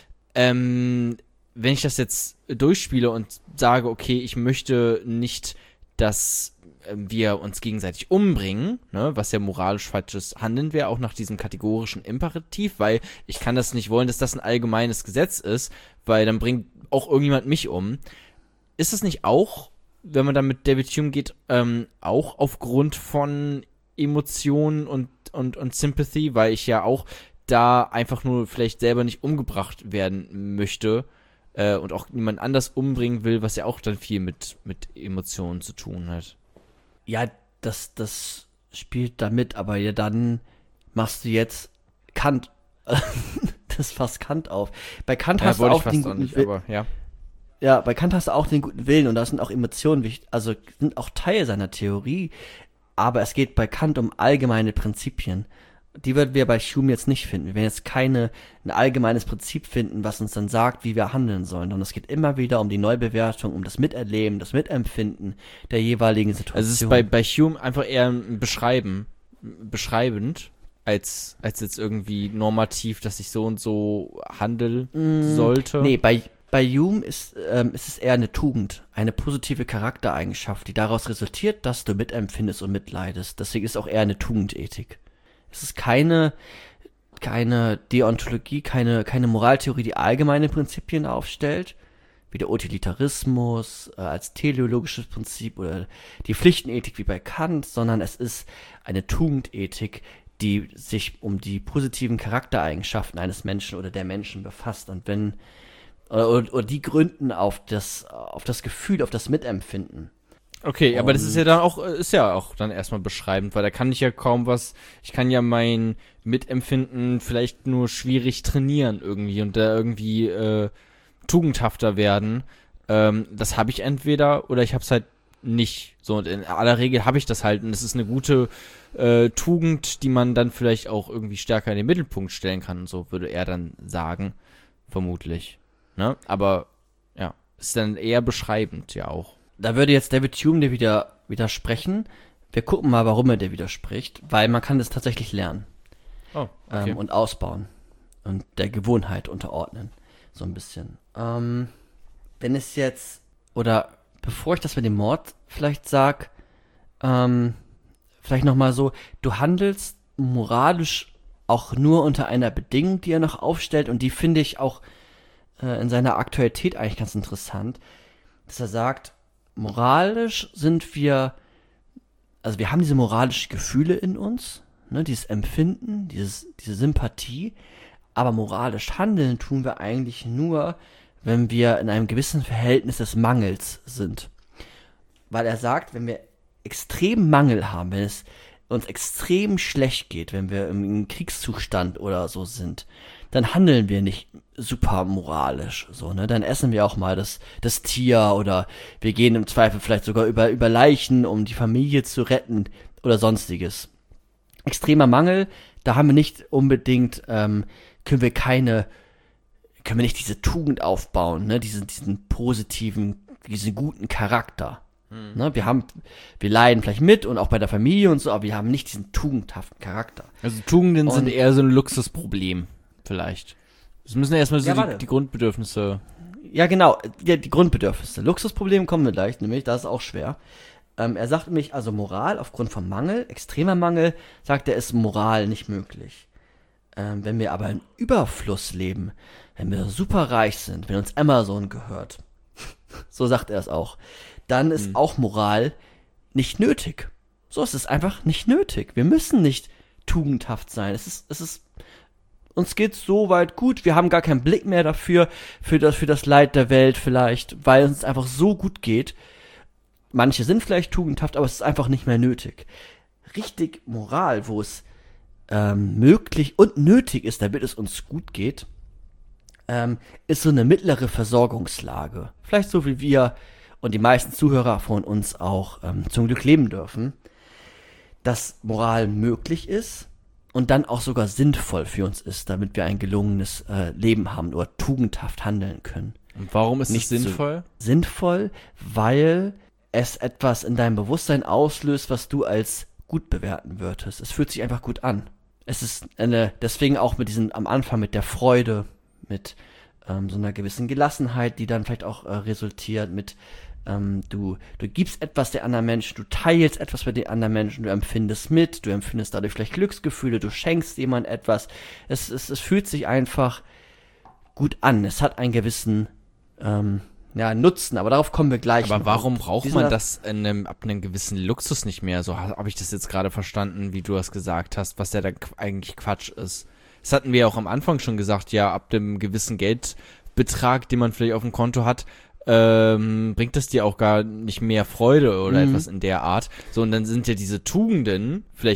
Speaker 2: Ähm, wenn ich das jetzt durchspiele und sage, okay, ich möchte nicht, dass ähm, wir uns gegenseitig umbringen, ne, was ja moralisch falsches Handeln wäre, auch nach diesem kategorischen Imperativ, weil ich kann das nicht wollen, dass das ein allgemeines Gesetz ist, weil dann bringt auch irgendjemand mich um. Ist es nicht auch, wenn man dann mit David Hume geht, ähm, auch aufgrund von Emotionen und, und, und Sympathy, weil ich ja auch da einfach nur vielleicht selber nicht umgebracht werden möchte äh, und auch niemand anders umbringen will, was ja auch dann viel mit, mit Emotionen zu tun hat.
Speaker 3: Ja, das, das spielt damit, aber ja, dann machst du jetzt Kant Das fasst Kant auf. Bei Kant
Speaker 2: Ja,
Speaker 3: hast du
Speaker 2: wollte ich
Speaker 3: auch
Speaker 2: fast
Speaker 3: den
Speaker 2: auch
Speaker 3: guten
Speaker 2: nicht,
Speaker 3: Willen.
Speaker 2: aber ja.
Speaker 3: Ja, bei Kant hast du auch den guten Willen und da sind auch Emotionen wichtig, also sind auch Teil seiner Theorie, aber es geht bei Kant um allgemeine Prinzipien. Die würden wir bei Hume jetzt nicht finden. Wir werden jetzt keine, ein allgemeines Prinzip finden, was uns dann sagt, wie wir handeln sollen, sondern es geht immer wieder um die Neubewertung, um das Miterleben, das Mitempfinden der jeweiligen Situation.
Speaker 2: Also es ist bei, bei Hume einfach eher ein Beschreiben, beschreibend, als, als jetzt irgendwie normativ, dass ich so und so handeln
Speaker 3: Mm,
Speaker 2: sollte.
Speaker 3: Nee, bei, bei Hume ist, ähm, ist es eher eine Tugend, eine positive Charaktereigenschaft, die daraus resultiert, dass du mitempfindest und mitleidest. Deswegen ist es auch eher eine Tugendethik. Es ist keine, keine Deontologie, keine, keine Moraltheorie, die allgemeine Prinzipien aufstellt, wie der Utilitarismus äh, als teleologisches Prinzip oder die Pflichtenethik wie bei Kant, sondern es ist eine Tugendethik, die sich um die positiven Charaktereigenschaften eines Menschen oder der Menschen befasst. Und wenn oder, oder, oder die gründen auf das, auf das Gefühl, auf das Mitempfinden.
Speaker 2: Okay, aber das ist ja
Speaker 3: Und-
Speaker 2: dann auch, ist ja auch dann erstmal beschreibend, weil da kann ich ja kaum was, ich kann ja mein Mitempfinden vielleicht nur schwierig trainieren irgendwie und da irgendwie äh, tugendhafter werden. Ähm, das habe ich entweder oder ich habe es halt nicht. So, und in aller Regel habe ich das halt und es ist eine gute äh, Tugend, die man dann vielleicht auch irgendwie stärker in den Mittelpunkt stellen kann und so, würde er dann sagen, vermutlich. Ne? Aber ja, ist dann eher beschreibend ja auch.
Speaker 3: Da würde jetzt David Hume dir wieder widersprechen. Wir gucken mal, warum er dir widerspricht, weil man kann das tatsächlich lernen
Speaker 2: Oh, okay.
Speaker 3: ähm, und ausbauen und der Gewohnheit unterordnen, so ein bisschen. Ähm, wenn es jetzt, oder bevor ich das mit dem Mord vielleicht sag, ähm, vielleicht nochmal so, du handelst moralisch auch nur unter einer Bedingung, die er noch aufstellt und die finde ich auch äh, in seiner Aktualität eigentlich ganz interessant, dass er sagt, moralisch sind wir, also wir haben diese moralischen Gefühle in uns, ne, dieses Empfinden, dieses, diese Sympathie, aber moralisch handeln tun wir eigentlich nur, wenn wir in einem gewissen Verhältnis des Mangels sind. Weil er sagt, wenn wir extrem Mangel haben, wenn es uns extrem schlecht geht, wenn wir im Kriegszustand oder so sind, dann handeln wir nicht super moralisch, so, ne, dann essen wir auch mal das, das Tier oder wir gehen im Zweifel vielleicht sogar über, über Leichen, um die Familie zu retten oder sonstiges. Extremer Mangel, da haben wir nicht unbedingt, ähm, können wir keine, können wir nicht diese Tugend aufbauen, ne, diesen, diesen positiven, diesen guten Charakter.
Speaker 2: Hm.
Speaker 3: Ne, wir haben, wir leiden vielleicht mit und auch bei der Familie und so, aber wir haben nicht diesen tugendhaften Charakter.
Speaker 2: Also Tugenden
Speaker 3: Und-
Speaker 2: sind eher so ein Luxusproblem, vielleicht. Es müssen ja erstmal so
Speaker 3: Ja,
Speaker 2: die,
Speaker 3: warte.
Speaker 2: die Grundbedürfnisse.
Speaker 3: Ja, genau, ja, die Grundbedürfnisse. Luxusproblem kommen wir gleich, nämlich, das ist auch schwer. Ähm, er sagt nämlich, also Moral aufgrund von Mangel, extremer Mangel, sagt er, ist Moral nicht möglich. Ähm, wenn wir aber in Überfluss leben, wenn wir super reich sind, wenn uns Amazon gehört, so sagt er es auch, dann ist
Speaker 2: Hm.
Speaker 3: auch Moral nicht nötig. So ist es einfach nicht nötig. Wir müssen nicht tugendhaft sein. Es ist, es ist, uns geht's so weit gut, wir haben gar keinen Blick mehr dafür, für das, für das Leid der Welt vielleicht, weil es uns einfach so gut geht. Manche sind vielleicht tugendhaft, aber es ist einfach nicht mehr nötig. Richtig Moral, wo es ähm, möglich und nötig ist, damit es uns gut geht, ähm, ist so eine mittlere Versorgungslage. Vielleicht so wie wir und die meisten Zuhörer von uns auch ähm, zum Glück leben dürfen, dass Moral möglich ist und dann auch sogar sinnvoll für uns ist, damit wir ein gelungenes äh, Leben haben oder tugendhaft handeln können.
Speaker 2: Und warum ist
Speaker 3: Nicht
Speaker 2: es
Speaker 3: so-
Speaker 2: sinnvoll?
Speaker 3: Sinnvoll, weil es etwas in deinem Bewusstsein auslöst, was du als gut bewerten würdest. Es fühlt sich einfach gut an. Es ist eine, deswegen auch mit diesem, am Anfang mit der Freude, mit ähm, so einer gewissen Gelassenheit, die dann vielleicht auch äh, resultiert, mit ähm, du, du gibst etwas der anderen Menschen, du teilst etwas mit den anderen Menschen, du empfindest mit, du empfindest dadurch vielleicht Glücksgefühle, du schenkst jemand etwas. Es, es, es fühlt sich einfach gut an. Es hat einen gewissen ähm, ja, Nutzen, aber darauf kommen wir gleich.
Speaker 2: Aber
Speaker 3: noch.
Speaker 2: warum braucht
Speaker 3: Diesen-
Speaker 2: man das in einem, ab einem gewissen Luxus nicht mehr? So habe ich das jetzt gerade verstanden, wie du das gesagt hast, was ja da qu- eigentlich Quatsch ist. Das hatten wir ja auch am Anfang schon gesagt, ja, ab dem gewissen Geldbetrag, den man vielleicht auf dem Konto hat, ähm, bringt das dir auch gar nicht mehr Freude oder
Speaker 3: Mhm.
Speaker 2: etwas in der Art. So, und dann sind ja diese Tugenden vielleicht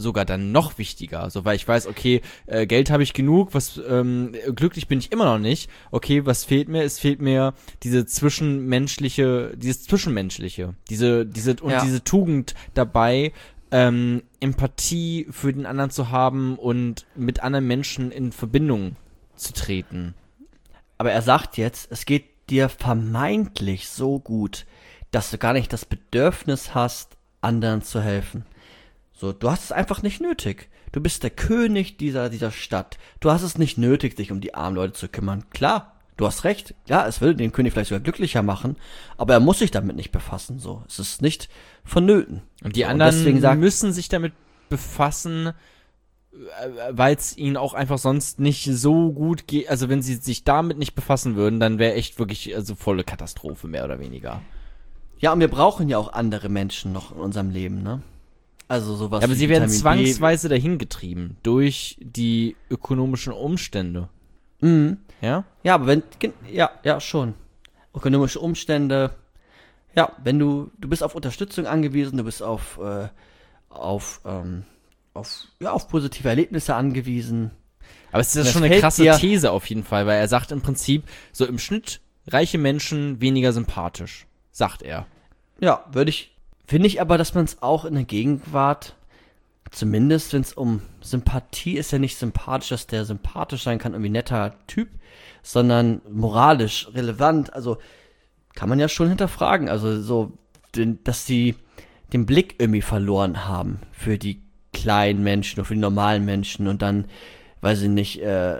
Speaker 2: sogar dann noch wichtiger, so weil ich weiß, okay, äh, Geld habe ich genug, was ähm, glücklich bin ich immer noch nicht. Okay, was fehlt mir? Es fehlt mir diese zwischenmenschliche, dieses zwischenmenschliche, diese diese und
Speaker 3: Ja.
Speaker 2: diese Tugend dabei, ähm, Empathie für den anderen zu haben und mit anderen Menschen in Verbindung zu treten.
Speaker 3: Aber er sagt jetzt, es geht dir vermeintlich so gut, dass du gar nicht das Bedürfnis hast, anderen zu helfen. So, du hast es einfach nicht nötig. Du bist der König dieser, dieser Stadt. Du hast es nicht nötig, dich um die armen Leute zu kümmern. Klar, du hast recht. Ja, es würde den König vielleicht sogar glücklicher machen, aber er muss sich damit nicht befassen. So, es ist nicht vonnöten.
Speaker 2: Und die
Speaker 3: So,
Speaker 2: anderen
Speaker 3: deswegen sagt,
Speaker 2: müssen sich damit befassen, weil es ihnen auch einfach sonst nicht so gut geht. Also wenn sie sich damit nicht befassen würden, dann wäre echt wirklich also volle Katastrophe, mehr oder weniger.
Speaker 3: ja, und wir brauchen ja auch andere Menschen noch in unserem Leben, ne? Also sowas
Speaker 2: Ja, aber
Speaker 3: wie
Speaker 2: sie werden
Speaker 3: Vitamin B.
Speaker 2: zwangsweise dahin getrieben durch die ökonomischen Umstände.
Speaker 3: Mhm.
Speaker 2: Ja?
Speaker 3: Ja, aber wenn, gen- ja, ja, schon. Ökonomische Umstände. Ja, wenn du, du bist auf Unterstützung angewiesen, du bist auf, äh, auf, ähm, auf, ja, auf positive Erlebnisse angewiesen.
Speaker 2: Aber es ist ja
Speaker 3: Das
Speaker 2: schon eine
Speaker 3: fällt
Speaker 2: krasse
Speaker 3: dir-
Speaker 2: These auf jeden Fall, weil er sagt im Prinzip, so im Schnitt reiche Menschen weniger sympathisch, sagt er.
Speaker 3: Ja, würde ich, finde ich aber, dass man es auch in der Gegenwart, zumindest wenn es um Sympathie ist, ja nicht sympathisch, dass der sympathisch sein kann, irgendwie netter Typ, sondern moralisch relevant, also kann man ja schon hinterfragen, also so, den, dass sie den Blick irgendwie verloren haben für die kleinen Menschen oder für die normalen Menschen und dann, weiß ich nicht, äh,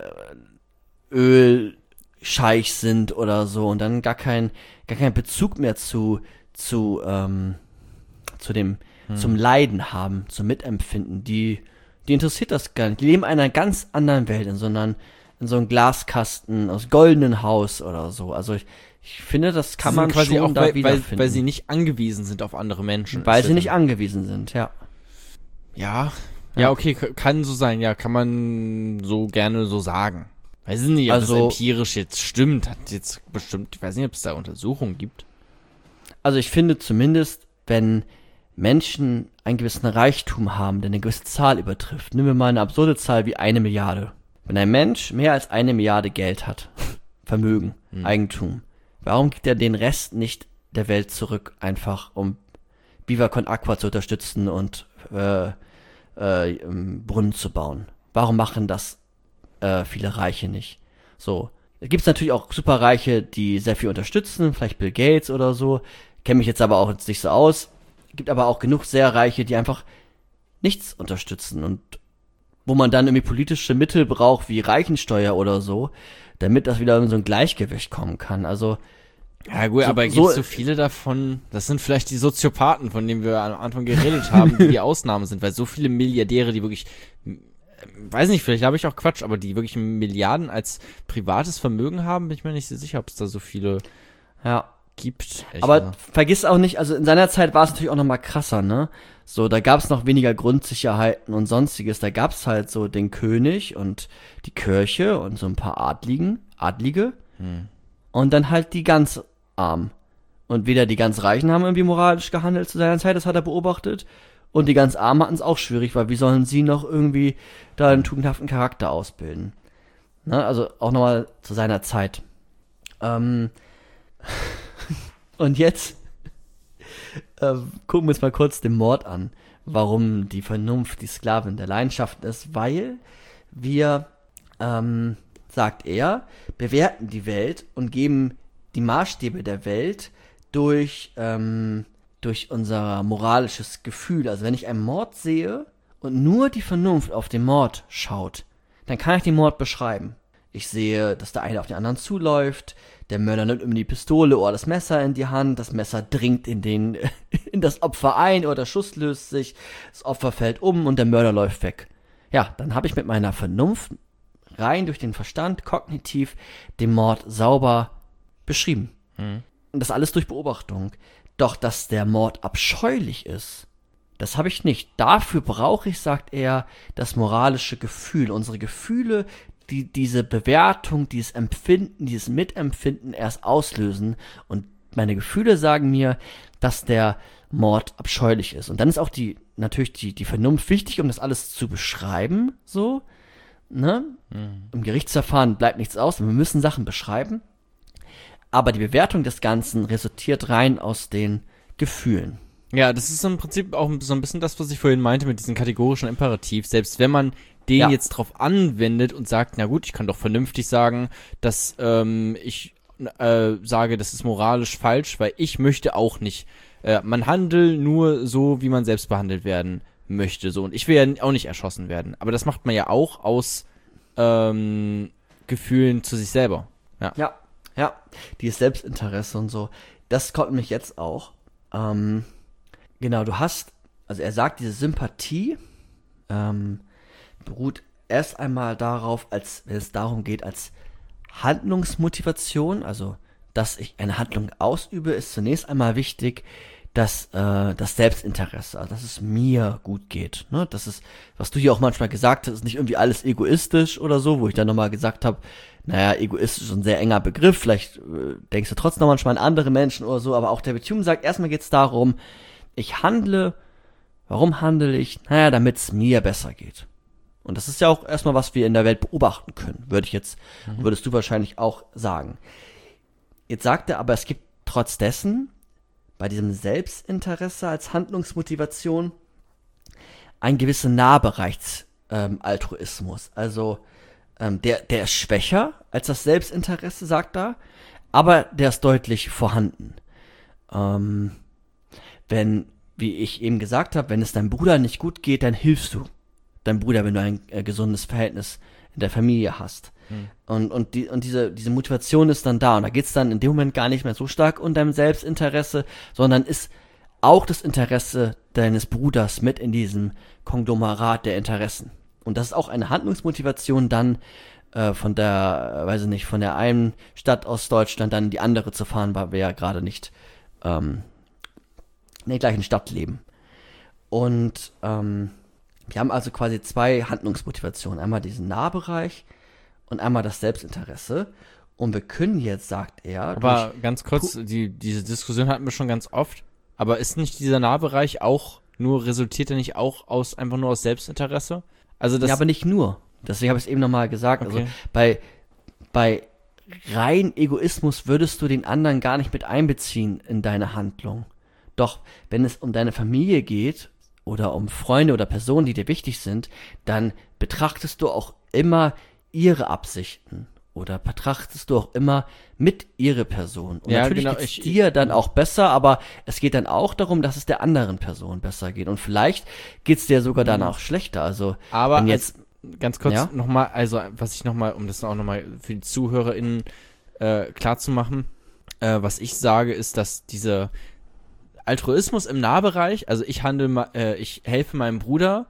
Speaker 3: Ölscheich sind oder so und dann gar kein, gar keinen Bezug mehr zu, zu, ähm, zu dem, zum Leiden haben, zum Mitempfinden. Die, die interessiert das gar nicht. Die leben in einer ganz anderen Welt, in so einer, in so einem Glaskasten aus goldenen Haus oder so. Also ich, ich finde, das kann
Speaker 2: Sie
Speaker 3: man
Speaker 2: sind quasi
Speaker 3: schon
Speaker 2: auch,
Speaker 3: da
Speaker 2: weil, weil,
Speaker 3: wiederfinden.
Speaker 2: weil sie nicht angewiesen sind auf andere Menschen.
Speaker 3: weil
Speaker 2: Ist
Speaker 3: sie
Speaker 2: ja
Speaker 3: nicht
Speaker 2: dann-
Speaker 3: angewiesen sind, ja.
Speaker 2: Ja, ja, okay, k- kann so sein, ja, kann man so gerne so sagen. Weiß ich nicht, ob
Speaker 3: Also-
Speaker 2: das empirisch jetzt stimmt, hat jetzt bestimmt, ich weiß nicht, ob es da Untersuchungen gibt.
Speaker 3: Also ich finde zumindest, wenn Menschen einen gewissen Reichtum haben, der eine gewisse Zahl übertrifft, nehmen wir mal eine absurde Zahl wie eine Milliarde. Wenn ein Mensch mehr als eine Milliarde Geld hat, Vermögen,
Speaker 2: Hm.
Speaker 3: Eigentum, warum gibt er den Rest nicht der Welt zurück, einfach um Viva Con Aqua zu unterstützen und äh, äh, ähm, Brunnen zu bauen? Warum machen das äh, viele Reiche nicht? So, es gibt natürlich auch Superreiche, die sehr viel unterstützen, vielleicht Bill Gates oder so. Kenne mich jetzt aber auch jetzt nicht so aus. Gibt aber auch genug sehr Reiche, die einfach nichts unterstützen und wo man dann irgendwie politische Mittel braucht, wie Reichensteuer oder so, damit das wieder in so ein Gleichgewicht kommen kann. Also,
Speaker 2: Ja gut,
Speaker 3: So-
Speaker 2: aber gibt
Speaker 3: so-
Speaker 2: es so viele davon, das sind vielleicht die Soziopathen, von denen wir am Anfang geredet haben, die die Ausnahme sind, weil so viele Milliardäre, die wirklich, äh, weiß nicht, vielleicht habe ich auch Quatsch, aber die wirklich Milliarden als privates Vermögen haben, bin ich mir nicht so sicher, ob es da so viele
Speaker 3: ja.
Speaker 2: gibt. ehrlich
Speaker 3: Aber
Speaker 2: gesagt.
Speaker 3: vergiss auch nicht, also in seiner Zeit war es natürlich auch noch mal krasser, ne? So, da gab es noch weniger Grundsicherheiten und sonstiges. Da gab es halt so den König und die Kirche und so ein paar Adligen, Adlige
Speaker 2: Hm.
Speaker 3: und dann halt die ganz Armen. Und weder die ganz Reichen haben irgendwie moralisch gehandelt zu seiner Zeit, das hat er beobachtet. Und die ganz Armen hatten es auch schwierig, weil wie sollen sie noch irgendwie da einen tugendhaften Charakter ausbilden? Ne? Also auch nochmal zu seiner Zeit. Ähm, und jetzt äh, gucken wir uns mal kurz den Mord an. Warum die Vernunft die Sklavin der Leidenschaften ist. Weil wir, ähm, sagt er, bewerten die Welt und geben die Maßstäbe der Welt durch, ähm, durch unser moralisches Gefühl. Also wenn ich einen Mord sehe und nur die Vernunft auf den Mord schaut, dann kann ich den Mord beschreiben. Ich sehe, dass der eine auf den anderen zuläuft, der Mörder nimmt irgendwie die Pistole oder das Messer in die Hand, das Messer dringt in den, in das Opfer ein oder der Schuss löst sich, das Opfer fällt um und der Mörder läuft weg. Ja, dann habe ich mit meiner Vernunft rein durch den Verstand, kognitiv, den Mord sauber beschrieben.
Speaker 2: Hm.
Speaker 3: Und das alles durch Beobachtung. Doch, dass der Mord abscheulich ist, das habe ich nicht. Dafür brauche ich, sagt er, das moralische Gefühl. Unsere Gefühle, die diese Bewertung, dieses Empfinden, dieses Mitempfinden erst auslösen. Und meine Gefühle sagen mir, dass der Mord abscheulich ist. Und dann ist auch die, natürlich die, die Vernunft wichtig, um das alles zu beschreiben, so, ne? Mhm. Im Gerichtsverfahren bleibt nichts aus, wir müssen Sachen beschreiben. Aber die Bewertung des Ganzen resultiert rein aus den Gefühlen.
Speaker 2: Ja, das ist im Prinzip auch so ein bisschen das, was ich vorhin meinte mit diesem kategorischen Imperativ. Selbst wenn man den ja. jetzt drauf anwendet und sagt, na gut, ich kann doch vernünftig sagen, dass ähm, ich äh, sage, das ist moralisch falsch, weil ich möchte auch nicht. Äh, man handelt nur so, wie man selbst behandelt werden möchte. So. Und ich will ja auch nicht erschossen werden. Aber das macht man ja auch aus ähm, Gefühlen zu sich selber. Ja.
Speaker 3: Ja, ja. Dieses Selbstinteresse und so. Das kommt mich jetzt auch. Ähm, genau, du hast, also er sagt, diese Sympathie ähm, beruht erst einmal darauf, als wenn es darum geht, als Handlungsmotivation, also dass ich eine Handlung ausübe, ist zunächst einmal wichtig, dass äh, das Selbstinteresse, also dass es mir gut geht. Ne? Das ist, was du hier auch manchmal gesagt hast, ist nicht irgendwie alles egoistisch oder so, wo ich dann nochmal gesagt habe, naja, egoistisch ist ein sehr enger Begriff, vielleicht äh, denkst du trotzdem noch manchmal an andere Menschen oder so, aber auch David Hume sagt, erstmal geht es darum, ich handle, warum handle ich? Naja, damit es mir besser geht. Und das ist ja auch erstmal, was wir in der Welt beobachten können, würde ich jetzt, mhm. würdest du wahrscheinlich auch sagen. Jetzt sagt er aber, es gibt trotz dessen bei diesem Selbstinteresse als Handlungsmotivation ein gewisser Nahbereichs-Altruismus. Ähm, also ähm, der, der ist schwächer als das Selbstinteresse, sagt er, aber der ist deutlich vorhanden. Ähm, wenn, wie ich eben gesagt habe, wenn es deinem Bruder nicht gut geht, dann hilfst du deinem Bruder, wenn du ein äh, gesundes Verhältnis in der Familie hast. Hm. Und, und, die, und diese, diese Motivation ist dann da. Und da geht es dann in dem Moment gar nicht mehr so stark um dein Selbstinteresse, sondern ist auch das Interesse deines Bruders mit in diesem Konglomerat der Interessen. Und das ist auch eine Handlungsmotivation, dann äh, von der, weiß ich nicht, von der einen Stadt aus Deutschland dann in die andere zu fahren, weil wir ja gerade nicht ähm, in der gleichen Stadt leben. Und ähm, wir haben also quasi zwei Handlungsmotivationen. Einmal diesen Nahbereich und einmal das Selbstinteresse. Und wir können jetzt, sagt er...
Speaker 2: Aber ganz kurz, die, diese Diskussion hatten wir schon ganz oft. Aber ist nicht dieser Nahbereich auch nur, resultiert er nicht auch aus einfach nur aus Selbstinteresse? Also das
Speaker 3: ja, aber nicht nur. Deswegen habe ich es eben nochmal gesagt.
Speaker 2: Okay.
Speaker 3: Also bei, bei rein Egoismus würdest du den anderen gar nicht mit einbeziehen in deine Handlung. Doch wenn es um deine Familie geht oder um Freunde oder Personen, die dir wichtig sind, dann betrachtest du auch immer ihre Absichten oder betrachtest du auch immer mit ihre Person. Und
Speaker 2: ja,
Speaker 3: natürlich
Speaker 2: genau,
Speaker 3: geht es
Speaker 2: ich,
Speaker 3: dir dann auch besser, aber es geht dann auch darum, dass es der anderen Person besser geht. Und vielleicht geht es dir sogar dann auch schlechter. Also
Speaker 2: aber
Speaker 3: wenn jetzt
Speaker 2: als, ganz kurz
Speaker 3: ja?
Speaker 2: nochmal, also was ich nochmal, um das auch nochmal für die ZuhörerInnen äh, klar zu machen, äh, was ich sage, ist, dass diese Altruismus im Nahbereich, also ich handle, äh, ich helfe meinem Bruder,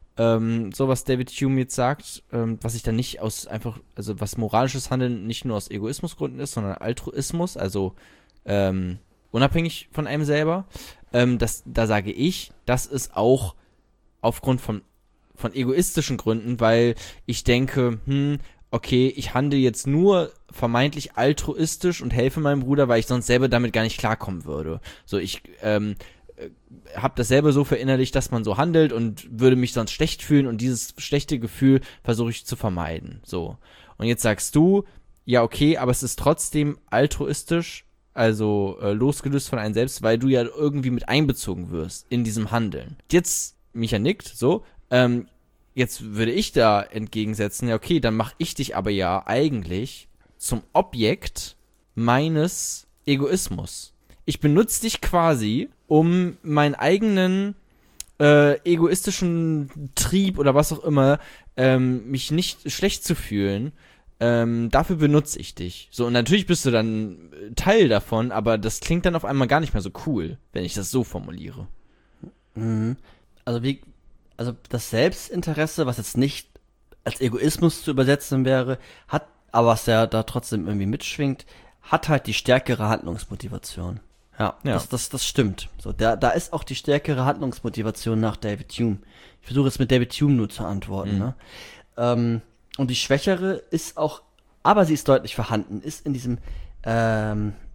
Speaker 2: ähm, so was David Hume jetzt sagt, ähm, was ich dann nicht aus einfach, also was moralisches Handeln nicht nur aus Egoismusgründen ist, sondern Altruismus, also ähm, unabhängig von einem selber, ähm, das, da sage ich, das ist auch aufgrund von, von egoistischen Gründen, weil ich denke, hm, okay, ich handle jetzt nur vermeintlich altruistisch und helfe meinem Bruder, weil ich sonst selber damit gar nicht klarkommen würde. So, ich ähm, habe das selber so verinnerlicht, dass man so handelt und würde mich sonst schlecht fühlen und dieses schlechte Gefühl versuche ich zu vermeiden. So. Und jetzt sagst du, ja okay, aber es ist trotzdem altruistisch, also äh, losgelöst von einem selbst, weil du ja irgendwie mit einbezogen wirst in diesem Handeln. Jetzt, Micha nickt, so, ähm, jetzt würde ich da entgegensetzen, ja okay, dann mache ich dich aber ja eigentlich zum Objekt meines Egoismus. Ich benutze dich quasi, um meinen eigenen äh, egoistischen Trieb oder was auch immer, ähm, mich nicht schlecht zu fühlen. Ähm, dafür benutze ich dich. So, und natürlich bist du dann Teil davon, aber das klingt dann auf einmal gar nicht mehr so cool, wenn ich das so formuliere.
Speaker 3: Mhm. Also wie, also das Selbstinteresse, was jetzt nicht als Egoismus zu übersetzen wäre, hat, aber was ja da trotzdem irgendwie mitschwingt, hat halt die stärkere Handlungsmotivation. Ja, ja. Das, das, das stimmt. So, da, da ist auch die stärkere Handlungsmotivation nach David Hume. Ich versuche jetzt mit David Hume nur zu antworten. Mhm. Ne? Ähm, und die schwächere ist auch, aber sie ist deutlich vorhanden, ist in diesem ähm,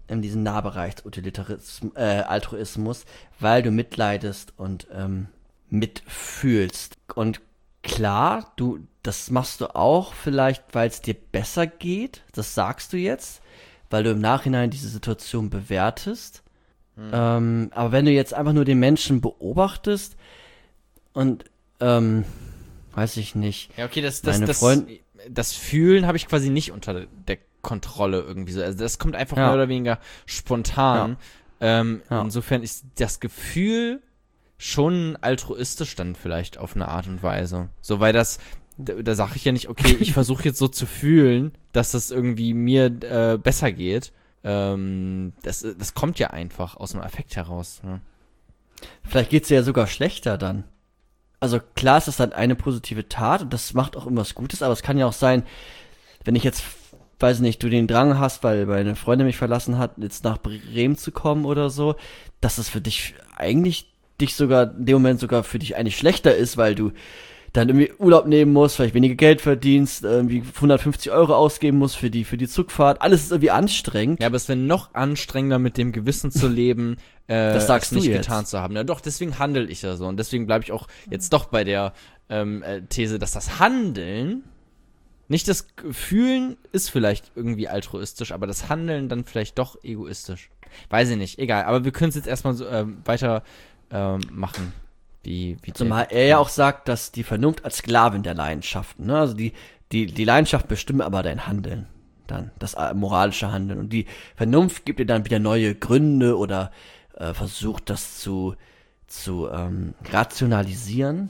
Speaker 3: in diesen Nahbereichs-Utilitarismus, äh, Altruismus, weil du mitleidest und ähm, mitfühlst. Und klar, du, das machst du auch vielleicht, weil es dir besser geht, das sagst du jetzt, weil du im Nachhinein diese Situation bewertest. Hm. Ähm, aber wenn du jetzt einfach nur den Menschen beobachtest und, ähm, weiß ich nicht.
Speaker 2: Ja, okay, das, das,
Speaker 3: meine
Speaker 2: das,
Speaker 3: Freund
Speaker 2: das Fühlen habe ich quasi nicht unter der Kontrolle irgendwie so. Also das kommt einfach
Speaker 3: Ja.
Speaker 2: mehr oder weniger spontan. Ähm,
Speaker 3: Ja.
Speaker 2: Insofern ist das Gefühl schon altruistisch dann vielleicht auf eine Art und Weise. So, weil das, da, da sage ich ja nicht, okay, ich versuche jetzt so zu fühlen, dass das irgendwie mir äh, besser geht. Ähm, das, das kommt ja einfach aus dem Affekt heraus. Ne?
Speaker 3: Vielleicht geht's dir ja sogar schlechter dann. Also klar, es ist dann eine positive Tat und das macht auch irgendwas Gutes, aber es kann ja auch sein, wenn ich jetzt, weiß nicht, du den Drang hast, weil meine Freundin mich verlassen hat, jetzt nach Bremen zu kommen oder so, dass es für dich eigentlich, dich sogar, in dem Moment sogar für dich eigentlich schlechter ist, weil du dann irgendwie Urlaub nehmen musst, vielleicht weniger Geld verdienst, irgendwie hundertfünfzig Euro ausgeben musst für die, für die Zugfahrt. Alles ist irgendwie anstrengend.
Speaker 2: Ja, aber es wäre noch anstrengender, mit dem Gewissen zu leben, äh,
Speaker 3: Das sagst
Speaker 2: es nicht
Speaker 3: du jetzt.
Speaker 2: getan zu haben. Ja, doch, deswegen handle ich ja so. Und deswegen bleibe ich auch jetzt doch bei der ähm, äh, These, dass das Handeln, nicht das Fühlen ist vielleicht irgendwie altruistisch, aber das Handeln dann vielleicht doch egoistisch. Weiß ich nicht, egal. Aber wir können es jetzt erstmal so ähm, weiter ähm, machen. Wie, wie
Speaker 3: Zumal er ja auch sagt, dass die Vernunft als Sklavin der Leidenschaften, ne? Also die, die, die Leidenschaft bestimmt aber dein Handeln. Dann, das äh, moralische Handeln. Und die Vernunft gibt dir dann wieder neue Gründe oder äh, versucht das zu, zu ähm, rationalisieren.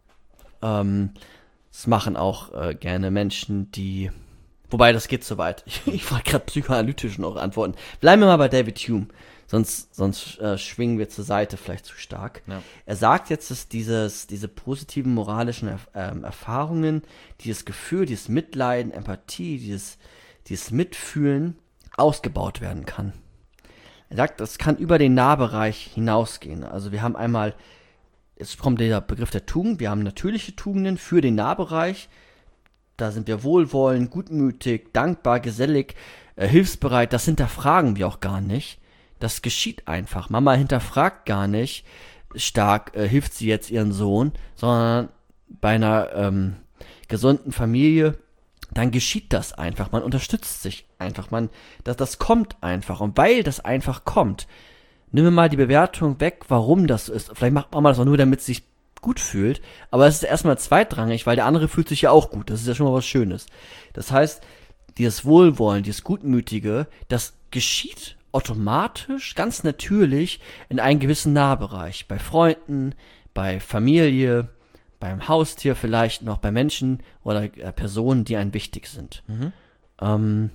Speaker 3: Ähm, das machen auch äh, gerne Menschen, die, wobei das geht so weit. Ich, ich wollte gerade psychoanalytisch noch antworten. Bleiben wir mal bei David Hume. Sonst, sonst äh, schwingen wir zur Seite vielleicht zu stark.
Speaker 2: Ja.
Speaker 3: Er sagt jetzt, dass dieses, diese positiven moralischen Erf- ähm, Erfahrungen, dieses Gefühl, dieses Mitleiden, Empathie, dieses, dieses Mitfühlen ausgebaut werden kann. Er sagt, das kann über den Nahbereich hinausgehen. Also wir haben einmal, jetzt kommt der Begriff der Tugend, wir haben natürliche Tugenden für den Nahbereich. Da sind wir wohlwollend, gutmütig, dankbar, gesellig, äh, hilfsbereit. Das hinterfragen wir auch gar nicht. Das geschieht einfach. Mama hinterfragt gar nicht stark, äh, hilft sie jetzt ihren Sohn, sondern bei einer ähm, gesunden Familie, dann geschieht das einfach. Man unterstützt sich einfach. Man, das, das kommt einfach. Und weil das einfach kommt, nehmen wir mal die Bewertung weg, warum das so ist. Vielleicht macht Mama das auch nur, damit sie sich gut fühlt. Aber es ist erstmal zweitrangig, weil der andere fühlt sich ja auch gut. Das ist ja schon mal was Schönes. Das heißt, dieses Wohlwollen, dieses Gutmütige, das geschieht automatisch, ganz natürlich in einem gewissen Nahbereich. Bei Freunden, bei Familie, beim Haustier vielleicht noch, bei Menschen oder äh, Personen, die einem wichtig sind.
Speaker 2: Mhm.
Speaker 3: Ähm,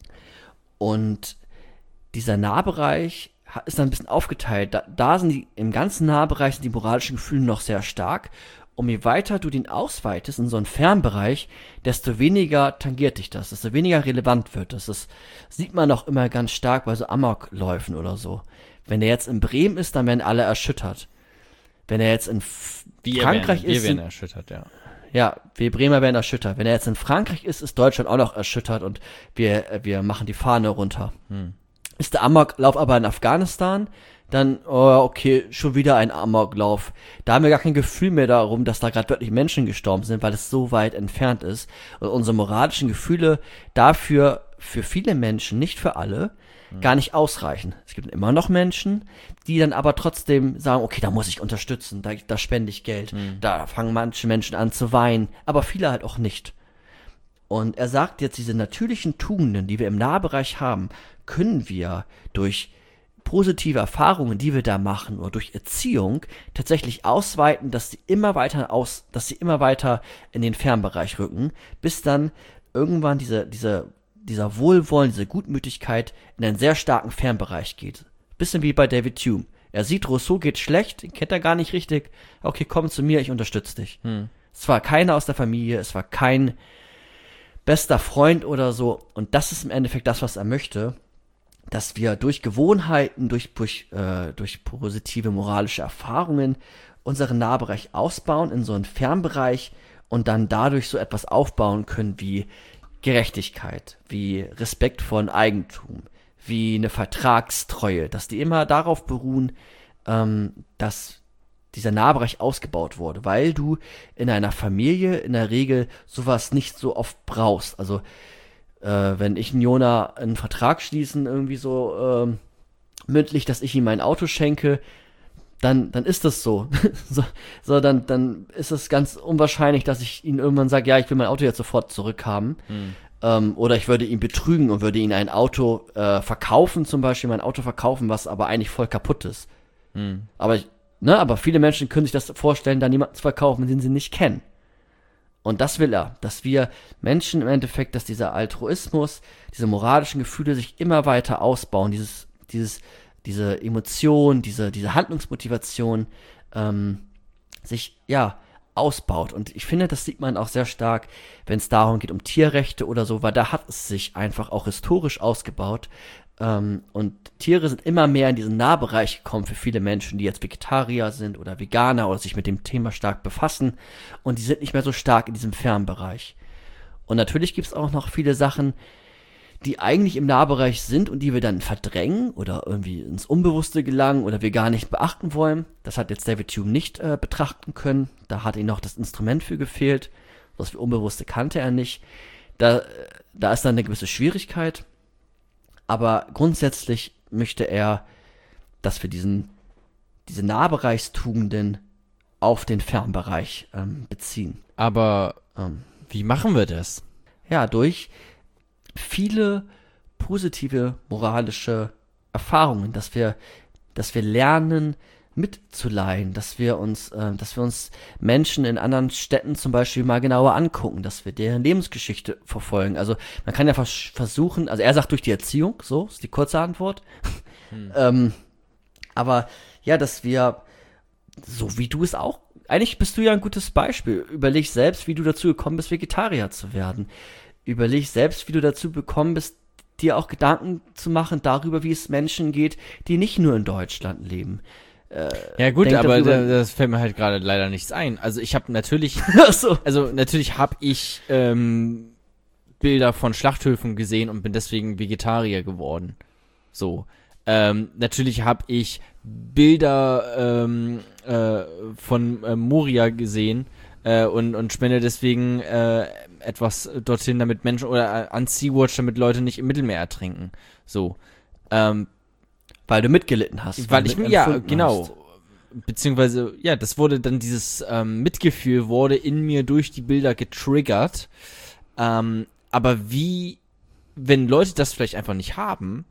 Speaker 3: und dieser Nahbereich ha- ist dann ein bisschen aufgeteilt. Da, da sind die, im ganzen Nahbereich sind die moralischen Gefühle noch sehr stark. Und je weiter du den ausweitest in so einen Fernbereich, desto weniger tangiert dich das, desto weniger relevant wird das. Das sieht man auch immer ganz stark bei so Amokläufen oder so. Wenn er jetzt in Bremen ist, dann werden alle erschüttert. Wenn er jetzt in F-
Speaker 2: Wir
Speaker 3: Frankreich
Speaker 2: werden, wir
Speaker 3: ist,
Speaker 2: werden
Speaker 3: sind-
Speaker 2: erschüttert, ja.
Speaker 3: ja, wir Bremer werden erschüttert. Wenn er jetzt in Frankreich ist, ist Deutschland auch noch erschüttert und wir, äh, wir machen die Fahne runter.
Speaker 2: Hm.
Speaker 3: Ist der Amoklauf aber in Afghanistan, dann, oh, okay, schon wieder ein Amoklauf. Da haben wir gar kein Gefühl mehr darum, dass da gerade wirklich Menschen gestorben sind, weil es so weit entfernt ist. Und unsere moralischen Gefühle dafür, für viele Menschen, nicht für alle, gar nicht ausreichen. Es gibt immer noch Menschen, die dann aber trotzdem sagen, okay, da muss ich unterstützen, da, da spende ich Geld.
Speaker 2: Mhm.
Speaker 3: Da fangen manche Menschen an zu weinen, aber viele halt auch nicht. Und er sagt jetzt, diese natürlichen Tugenden, die wir im Nahbereich haben, können wir durch positive Erfahrungen, die wir da machen, oder durch Erziehung tatsächlich ausweiten, dass sie immer weiter aus, dass sie immer weiter in den Fernbereich rücken, bis dann irgendwann diese, diese, dieser Wohlwollen, diese Gutmütigkeit in einen sehr starken Fernbereich geht. Bisschen wie bei David Hume. Er sieht, Rousseau geht schlecht, den kennt er gar nicht richtig. Okay, komm zu mir, ich unterstütze dich.
Speaker 2: Hm.
Speaker 3: Es war keiner aus der Familie, es war kein bester Freund oder so. Und das ist im Endeffekt das, was er möchte, dass wir durch Gewohnheiten, durch, durch, äh, durch positive moralische Erfahrungen unseren Nahbereich ausbauen in so einen Fernbereich und dann dadurch so etwas aufbauen können wie Gerechtigkeit, wie Respekt vor dem Eigentum, wie eine Vertragstreue, dass die immer darauf beruhen, ähm, dass dieser Nahbereich ausgebaut wurde, weil du in einer Familie in der Regel sowas nicht so oft brauchst. Also äh, wenn ich und Jona einen Vertrag schließen, irgendwie so ähm, mündlich, dass ich ihm mein Auto schenke, dann, dann ist das so. so, so dann, dann ist es ganz unwahrscheinlich, dass ich ihn irgendwann sage, ja, ich will mein Auto jetzt sofort zurückhaben. Hm. Ähm, oder ich würde ihn betrügen und würde ihn ein Auto äh, verkaufen, zum Beispiel mein Auto verkaufen, was aber eigentlich voll kaputt ist. Hm. Aber ich, ne, aber viele Menschen können sich das vorstellen, da jemanden zu verkaufen, den sie nicht kennen. Und das will er, dass wir Menschen im Endeffekt, dass dieser Altruismus, diese moralischen Gefühle sich immer weiter ausbauen, dieses, dieses, diese Emotion, diese, diese Handlungsmotivation ähm, sich, ja, ausbaut. Und ich finde, das sieht man auch sehr stark, wenn es darum geht, um Tierrechte oder so, weil da hat es sich einfach auch historisch ausgebaut. Ähm, und Tiere sind immer mehr in diesen Nahbereich gekommen für viele Menschen, die jetzt Vegetarier sind oder Veganer oder sich mit dem Thema stark befassen. Und die sind nicht mehr so stark in diesem Fernbereich. Und natürlich gibt es auch noch viele Sachen, die eigentlich im Nahbereich sind und die wir dann verdrängen oder irgendwie ins Unbewusste gelangen oder wir gar nicht beachten wollen. Das hat jetzt David Hume nicht äh, betrachten können. Da hat ihm noch das Instrument für gefehlt. Das Unbewusste kannte er nicht. Da, da ist dann eine gewisse Schwierigkeit. Aber grundsätzlich möchte er, dass wir diesen, diese Nahbereichstugenden auf den Fernbereich ähm, beziehen.
Speaker 2: Aber ähm, wie machen wir das?
Speaker 3: Ja, durch viele positive moralische Erfahrungen, dass wir, dass wir lernen mitzuleihen, dass wir uns, äh, dass wir uns Menschen in anderen Städten zum Beispiel mal genauer angucken, dass wir deren Lebensgeschichte verfolgen. Also man kann ja vers- versuchen, also er sagt durch die Erziehung, so ist die kurze Antwort. Hm. ähm, aber ja, dass wir, so wie du es auch, eigentlich bist du ja ein gutes Beispiel. Überleg selbst, wie du dazu gekommen bist, Vegetarier zu werden. Überleg selbst, wie du dazu gekommen bist, dir auch Gedanken zu machen darüber, wie es Menschen geht, die nicht nur in Deutschland leben. Äh,
Speaker 2: ja gut,
Speaker 3: denk
Speaker 2: aber
Speaker 3: darüber,
Speaker 2: da, das fällt mir halt gerade leider nichts ein. Also ich habe natürlich,
Speaker 3: Ach so.
Speaker 2: also natürlich habe ich ähm, Bilder von Schlachthöfen gesehen und bin deswegen Vegetarier geworden. So. Ähm, natürlich habe ich Bilder ähm, äh, von äh, Moria gesehen äh, und, und spende deswegen äh, etwas dorthin, damit Menschen, oder äh, an Sea-Watch, damit Leute nicht im Mittelmeer ertrinken. So. Ähm,
Speaker 3: weil du mitgelitten hast.
Speaker 2: Weil ich, ja, genau.
Speaker 3: Hast.
Speaker 2: Beziehungsweise, ja, das wurde dann, dieses ähm, Mitgefühl wurde in mir durch die Bilder getriggert. Ähm, aber wie, wenn Leute das vielleicht einfach nicht haben,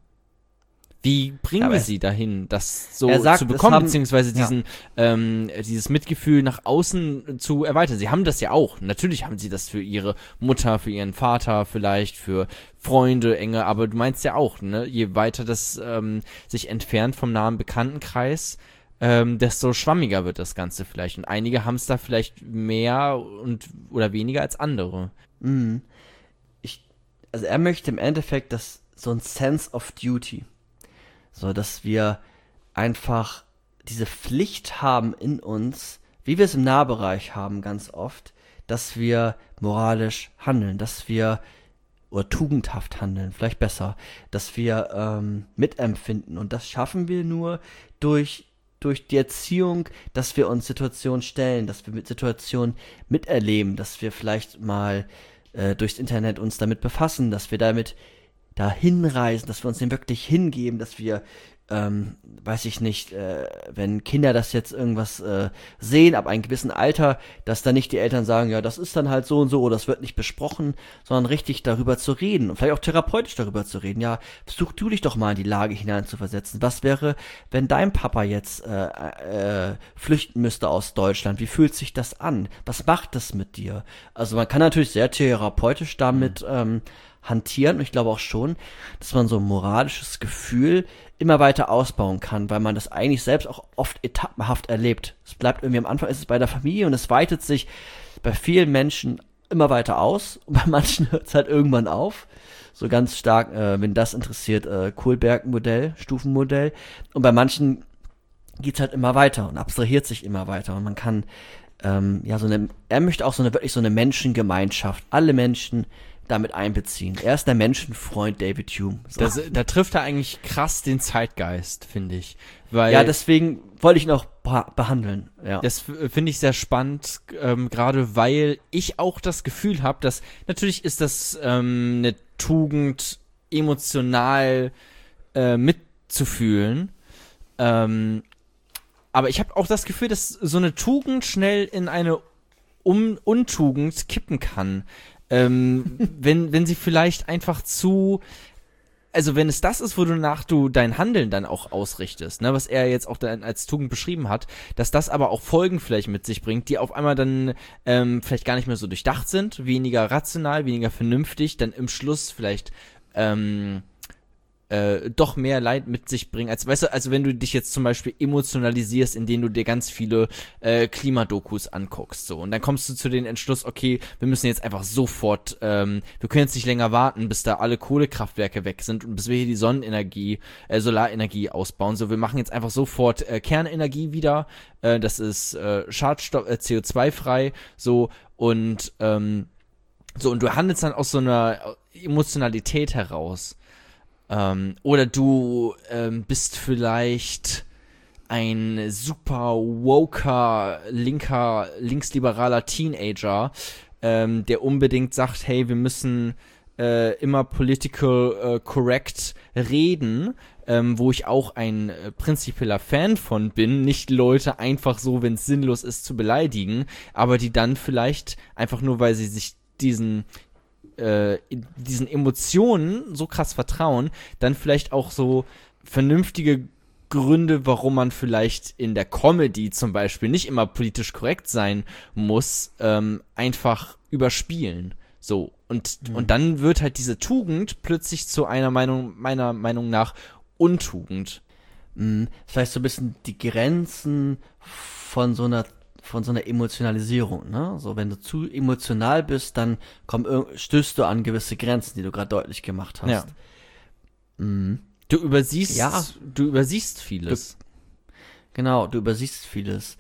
Speaker 2: wie bringen
Speaker 3: ja,
Speaker 2: wir sie dahin, das so
Speaker 3: sagt,
Speaker 2: zu bekommen,
Speaker 3: haben,
Speaker 2: beziehungsweise
Speaker 3: ja.
Speaker 2: diesen, ähm, dieses Mitgefühl nach außen zu erweitern? Sie haben das ja auch. Natürlich haben sie das für ihre Mutter, für ihren Vater, vielleicht für Freunde, enge, aber du meinst ja auch, ne, je weiter das ähm, sich entfernt vom nahen Bekanntenkreis, ähm, desto schwammiger wird das Ganze vielleicht. Und einige haben es da vielleicht mehr und oder weniger als andere.
Speaker 3: Mhm. Ich, also er möchte im Endeffekt das so ein Sense of Duty. So, dass wir einfach diese Pflicht haben in uns, wie wir es im Nahbereich haben ganz oft, dass wir moralisch handeln, dass wir, oder tugendhaft handeln, vielleicht besser, dass wir ähm, mitempfinden. Und das schaffen wir nur durch, durch die Erziehung, dass wir uns Situationen stellen, dass wir mit Situationen miterleben, dass wir vielleicht mal äh, durchs Internet uns damit befassen, dass wir damit dahin reisen, dass wir uns dem wirklich hingeben, dass wir, ähm, weiß ich nicht, äh, wenn Kinder das jetzt irgendwas äh, sehen, ab einem gewissen Alter, dass dann nicht die Eltern sagen, ja, das ist dann halt so und so, oder das wird nicht besprochen, sondern richtig darüber zu reden und vielleicht auch therapeutisch darüber zu reden. Ja, versuch du dich doch mal in die Lage hineinzuversetzen. Was wäre, wenn dein Papa jetzt äh, äh, flüchten müsste aus Deutschland? Wie fühlt sich das an? Was macht das mit dir? Also man kann natürlich sehr therapeutisch damit mhm. ähm, hantieren und ich glaube auch schon, dass man so ein moralisches Gefühl immer weiter ausbauen kann, weil man das eigentlich selbst auch oft etappenhaft erlebt. Es bleibt irgendwie am Anfang, ist es bei der Familie und es weitet sich bei vielen Menschen immer weiter aus und bei manchen hört es halt irgendwann auf. So ganz stark, äh, wenn das interessiert, äh, Kohlberg-Modell, Stufenmodell. Und bei manchen geht's halt immer weiter und abstrahiert sich immer weiter und man kann, ähm, ja, so eine, er möchte auch so eine, wirklich so eine Menschengemeinschaft, alle Menschen damit einbeziehen. Er ist der Menschenfreund David Hume. So.
Speaker 2: Das, da trifft er eigentlich krass den Zeitgeist, finde ich. Weil
Speaker 3: Ja, deswegen wollte ich ihn auch ba- behandeln. Ja.
Speaker 2: das f- finde ich sehr spannend, ähm, gerade weil ich auch das Gefühl habe, dass natürlich ist das ähm, eine Tugend, emotional äh, mitzufühlen. Ähm, aber ich habe auch das Gefühl, dass so eine Tugend schnell in eine um Untugend kippen kann. Ähm, wenn, wenn sie vielleicht einfach zu, also wenn es das ist, wonach du dein Handeln dann auch ausrichtest, ne, was er jetzt auch dann als Tugend beschrieben hat, dass das aber auch Folgen vielleicht mit sich bringt, die auf einmal dann ähm, vielleicht gar nicht mehr so durchdacht sind, weniger rational, weniger vernünftig, dann im Schluss vielleicht ähm, äh, doch mehr Leid mit sich bringen, als, weißt du, also wenn du dich jetzt zum Beispiel emotionalisierst, indem du dir ganz viele äh, Klimadokus anguckst, so, und dann kommst du zu den Entschluss, okay, wir müssen jetzt einfach sofort, ähm, wir können jetzt nicht länger warten, bis da alle Kohlekraftwerke weg sind und bis wir hier die Sonnenenergie, äh, Solarenergie ausbauen, so, wir machen jetzt einfach sofort äh, Kernenergie wieder, äh, das ist äh, Schadstoff, äh, C O zwei frei, so, und, ähm, so, und du handelst dann aus so einer Emotionalität heraus. Ähm, oder du ähm, bist vielleicht ein super woker, linker, linksliberaler Teenager, ähm, der unbedingt sagt, hey, wir müssen äh, immer political äh, correct reden, ähm, wo ich auch ein äh, prinzipieller Fan von bin, nicht Leute einfach so, wenn es sinnlos ist, zu beleidigen, aber die dann vielleicht einfach nur, weil sie sich diesen äh, diesen Emotionen so krass vertrauen, dann vielleicht auch so vernünftige Gründe, warum man vielleicht in der Comedy zum Beispiel nicht immer politisch korrekt sein muss, ähm, einfach überspielen. So, und, mhm. und dann wird halt diese Tugend plötzlich zu einer Meinung, meiner Meinung nach Untugend.
Speaker 3: Mhm. Das heißt so ein bisschen die Grenzen von so einer von so einer Emotionalisierung, ne? So, wenn du zu emotional bist, dann komm, stößt du an gewisse Grenzen, die du gerade deutlich gemacht hast.
Speaker 2: Ja.
Speaker 3: Mhm.
Speaker 2: Du übersiehst,
Speaker 3: ja.
Speaker 2: du übersiehst vieles.
Speaker 3: Du, genau, du übersiehst vieles.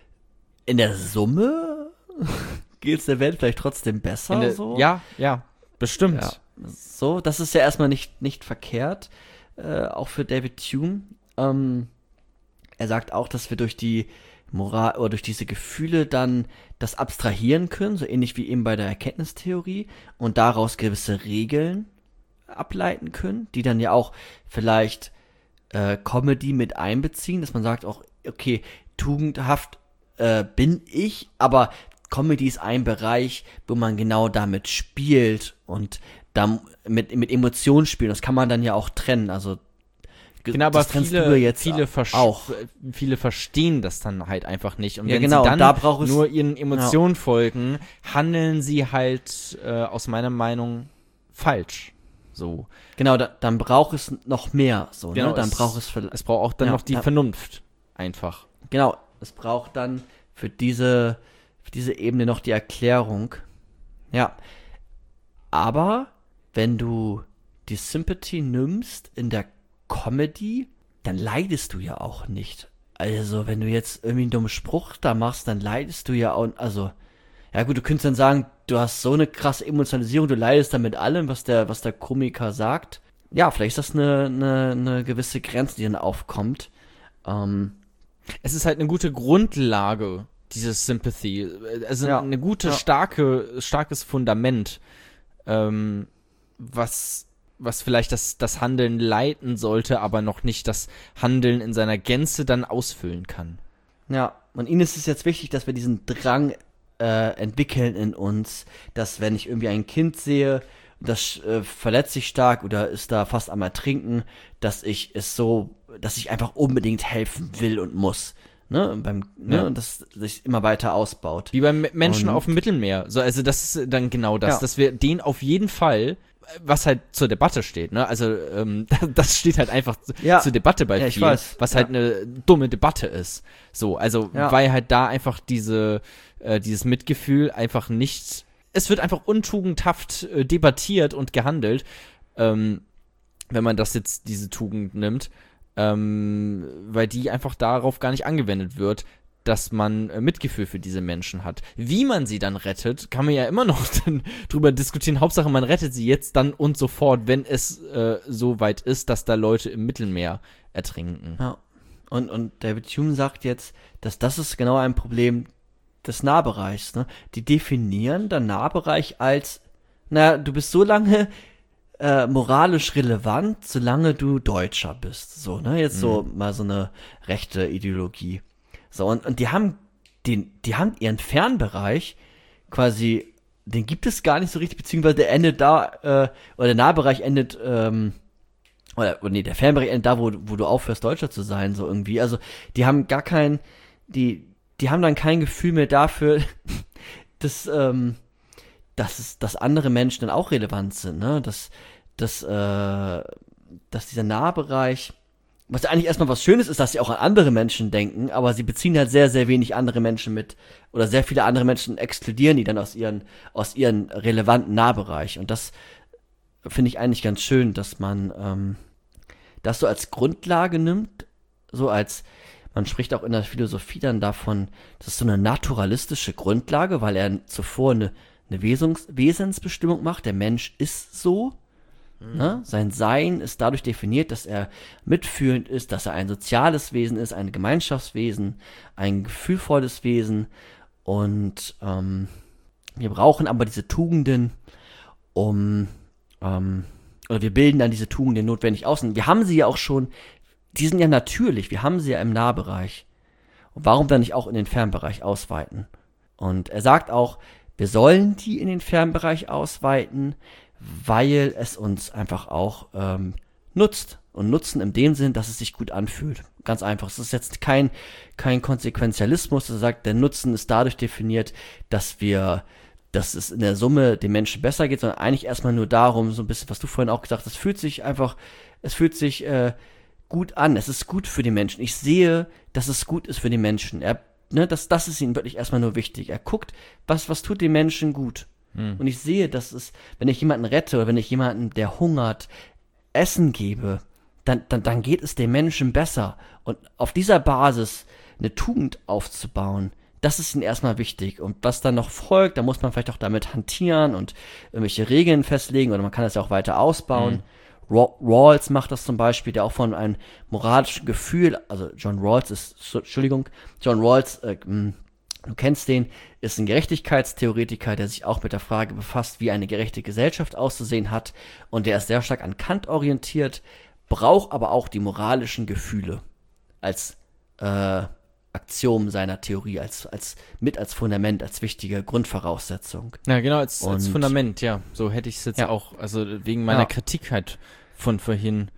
Speaker 3: In der Summe geht's der Welt vielleicht trotzdem besser,
Speaker 2: der,
Speaker 3: so?
Speaker 2: Ja, ja, bestimmt.
Speaker 3: Ja. So, das ist ja erstmal nicht, nicht verkehrt, äh, auch für David Hume. Ähm, er sagt auch, dass wir durch die Moral oder durch diese Gefühle dann das abstrahieren können, so ähnlich wie eben bei der Erkenntnistheorie, und daraus gewisse Regeln ableiten können, die dann ja auch vielleicht äh, Comedy mit einbeziehen, dass man sagt auch, okay, tugendhaft äh, bin ich, aber Comedy ist ein Bereich, wo man genau damit spielt und dann mit, mit Emotionen spielen. Das kann man dann ja auch trennen, also
Speaker 2: genau, aber viele,
Speaker 3: jetzt
Speaker 2: viele, auch. viele verstehen das dann halt einfach nicht. Und
Speaker 3: ja,
Speaker 2: wenn
Speaker 3: genau,
Speaker 2: sie dann
Speaker 3: da braucht es,
Speaker 2: nur ihren Emotionen
Speaker 3: ja.
Speaker 2: folgen, handeln sie halt äh, aus meiner Meinung falsch. So.
Speaker 3: Genau, da, dann braucht es noch mehr. So,
Speaker 2: genau,
Speaker 3: ne? Dann
Speaker 2: es,
Speaker 3: braucht es
Speaker 2: es braucht auch dann
Speaker 3: ja,
Speaker 2: noch die
Speaker 3: ja.
Speaker 2: Vernunft. Einfach.
Speaker 3: Genau, es braucht dann für diese, für diese Ebene noch die Erklärung. Ja. Aber wenn du die Sympathy nimmst in der Comedy, dann leidest du ja auch nicht. Also, wenn du jetzt irgendwie einen dummen Spruch da machst, dann leidest du ja auch, also, ja gut, du könntest dann sagen, du hast so eine krasse Emotionalisierung, du leidest dann mit allem, was der, was der Komiker sagt. Ja, vielleicht ist das eine, eine, eine gewisse Grenze, die dann aufkommt. Ähm,
Speaker 2: es ist halt eine gute Grundlage, dieses Sympathy. Also
Speaker 3: ja,
Speaker 2: eine gute,
Speaker 3: ja.
Speaker 2: starke, starkes Fundament, ähm, was was vielleicht das, das Handeln leiten sollte, aber noch nicht das Handeln in seiner Gänze dann ausfüllen kann.
Speaker 3: Ja, und ihnen ist es jetzt wichtig, dass wir diesen Drang äh, entwickeln in uns, dass wenn ich irgendwie ein Kind sehe, das äh, verletzt sich stark oder ist da fast am Ertrinken, dass ich es so, dass ich einfach unbedingt helfen will und muss. Ne, beim, ne,
Speaker 2: ja.
Speaker 3: und das sich immer weiter ausbaut.
Speaker 2: Wie beim Menschen
Speaker 3: und,
Speaker 2: auf dem Mittelmeer. So, also das ist dann genau das,
Speaker 3: ja.
Speaker 2: dass wir den auf jeden Fall, was halt zur Debatte steht, ne? Also ähm, das steht halt einfach
Speaker 3: ja.
Speaker 2: zur Debatte bei
Speaker 3: ja,
Speaker 2: vielen,
Speaker 3: weiß.
Speaker 2: was
Speaker 3: ja.
Speaker 2: halt eine dumme Debatte ist. So, also
Speaker 3: ja.
Speaker 2: weil halt da einfach diese äh, dieses Mitgefühl einfach nicht, es wird einfach untugendhaft äh, debattiert und gehandelt, ähm, wenn man das jetzt diese Tugend nimmt, ähm, weil die einfach darauf gar nicht angewendet wird. dass man äh, Mitgefühl für diese Menschen hat. Wie man sie dann rettet, kann man ja immer noch dann drüber diskutieren. Hauptsache, man rettet sie jetzt dann und sofort, wenn es äh, so weit ist, dass da Leute im Mittelmeer ertrinken.
Speaker 3: Ja. Und, und David Hume sagt jetzt, dass das ist genau ein Problem des Nahbereichs. Ne? Die definieren den Nahbereich als, naja, du bist so lange äh, moralisch relevant, solange du Deutscher bist. So, ne? Jetzt mhm. so mal so eine rechte Ideologie. So, und, und die haben den, die haben ihren Fernbereich quasi, den gibt es gar nicht so richtig, beziehungsweise der endet da, äh, oder der Nahbereich endet, ähm, oder, oder nee, der Fernbereich endet da, wo, wo du aufhörst, Deutscher zu sein, so irgendwie. Also, die haben gar kein, die, die haben dann kein Gefühl mehr dafür, dass, ähm, dass, es, dass andere Menschen dann auch relevant sind, ne? Dass, dass, äh, dass dieser Nahbereich, was ja eigentlich erstmal was Schönes ist, dass sie auch an andere Menschen denken, aber sie beziehen halt sehr, sehr wenig andere Menschen mit, oder sehr viele andere Menschen exkludieren die dann aus ihren, aus ihren relevanten Nahbereich. Und das finde ich eigentlich ganz schön, dass man ähm, das so als Grundlage nimmt, so als, man spricht auch in der Philosophie dann davon, das ist so eine naturalistische Grundlage, weil er zuvor eine, eine Wesungs- Wesensbestimmung macht, der Mensch ist so, mhm. ne? Sein Sein ist dadurch definiert, dass er mitfühlend ist, dass er ein soziales Wesen ist, ein Gemeinschaftswesen, ein gefühlvolles Wesen und ähm, wir brauchen aber diese Tugenden, um ähm, oder wir bilden dann diese Tugenden notwendig aus. Und wir haben sie ja auch schon, die sind ja natürlich, wir haben sie ja im Nahbereich. Und warum dann nicht auch in den Fernbereich ausweiten? Und er sagt auch, wir sollen die in den Fernbereich ausweiten, weil es uns einfach auch ähm, nutzt. Und nutzen in dem Sinn, dass es sich gut anfühlt. Ganz einfach. Es ist jetzt kein, kein Konsequenzialismus, der sagt, der Nutzen ist dadurch definiert, dass wir dass es in der Summe dem Menschen besser geht, sondern eigentlich erstmal nur darum, so ein bisschen, was du vorhin auch gesagt hast, es fühlt sich einfach, es fühlt sich äh, gut an, es ist gut für die Menschen. Ich sehe, dass es gut ist für die Menschen. Er, ne, das, das ist ihm wirklich erstmal nur wichtig. Er guckt, was, was tut den Menschen gut. Hm. Und ich sehe, dass es, wenn ich jemanden rette oder wenn ich jemanden, der hungert, Essen gebe, dann, dann, dann geht es dem Menschen besser. Und auf dieser Basis eine Tugend aufzubauen, das ist ihnen erstmal wichtig. Und was dann noch folgt, da muss man vielleicht auch damit hantieren und irgendwelche Regeln festlegen oder man kann das ja auch weiter ausbauen. Mhm. Rawls macht das zum Beispiel, der auch von einem moralischen Gefühl, also John Rawls ist, Entschuldigung, John Rawls, äh, du kennst den, ist ein Gerechtigkeitstheoretiker, der sich auch mit der Frage befasst, wie eine gerechte Gesellschaft auszusehen hat und der ist sehr stark an Kant orientiert, braucht aber auch die moralischen Gefühle als äh, Axiom seiner Theorie, als, als mit als Fundament, als wichtige Grundvoraussetzung.
Speaker 2: Ja, genau, als, als Fundament, ja. So hätte ich es jetzt ja. auch, also wegen meiner ja. Kritik halt von vorhin.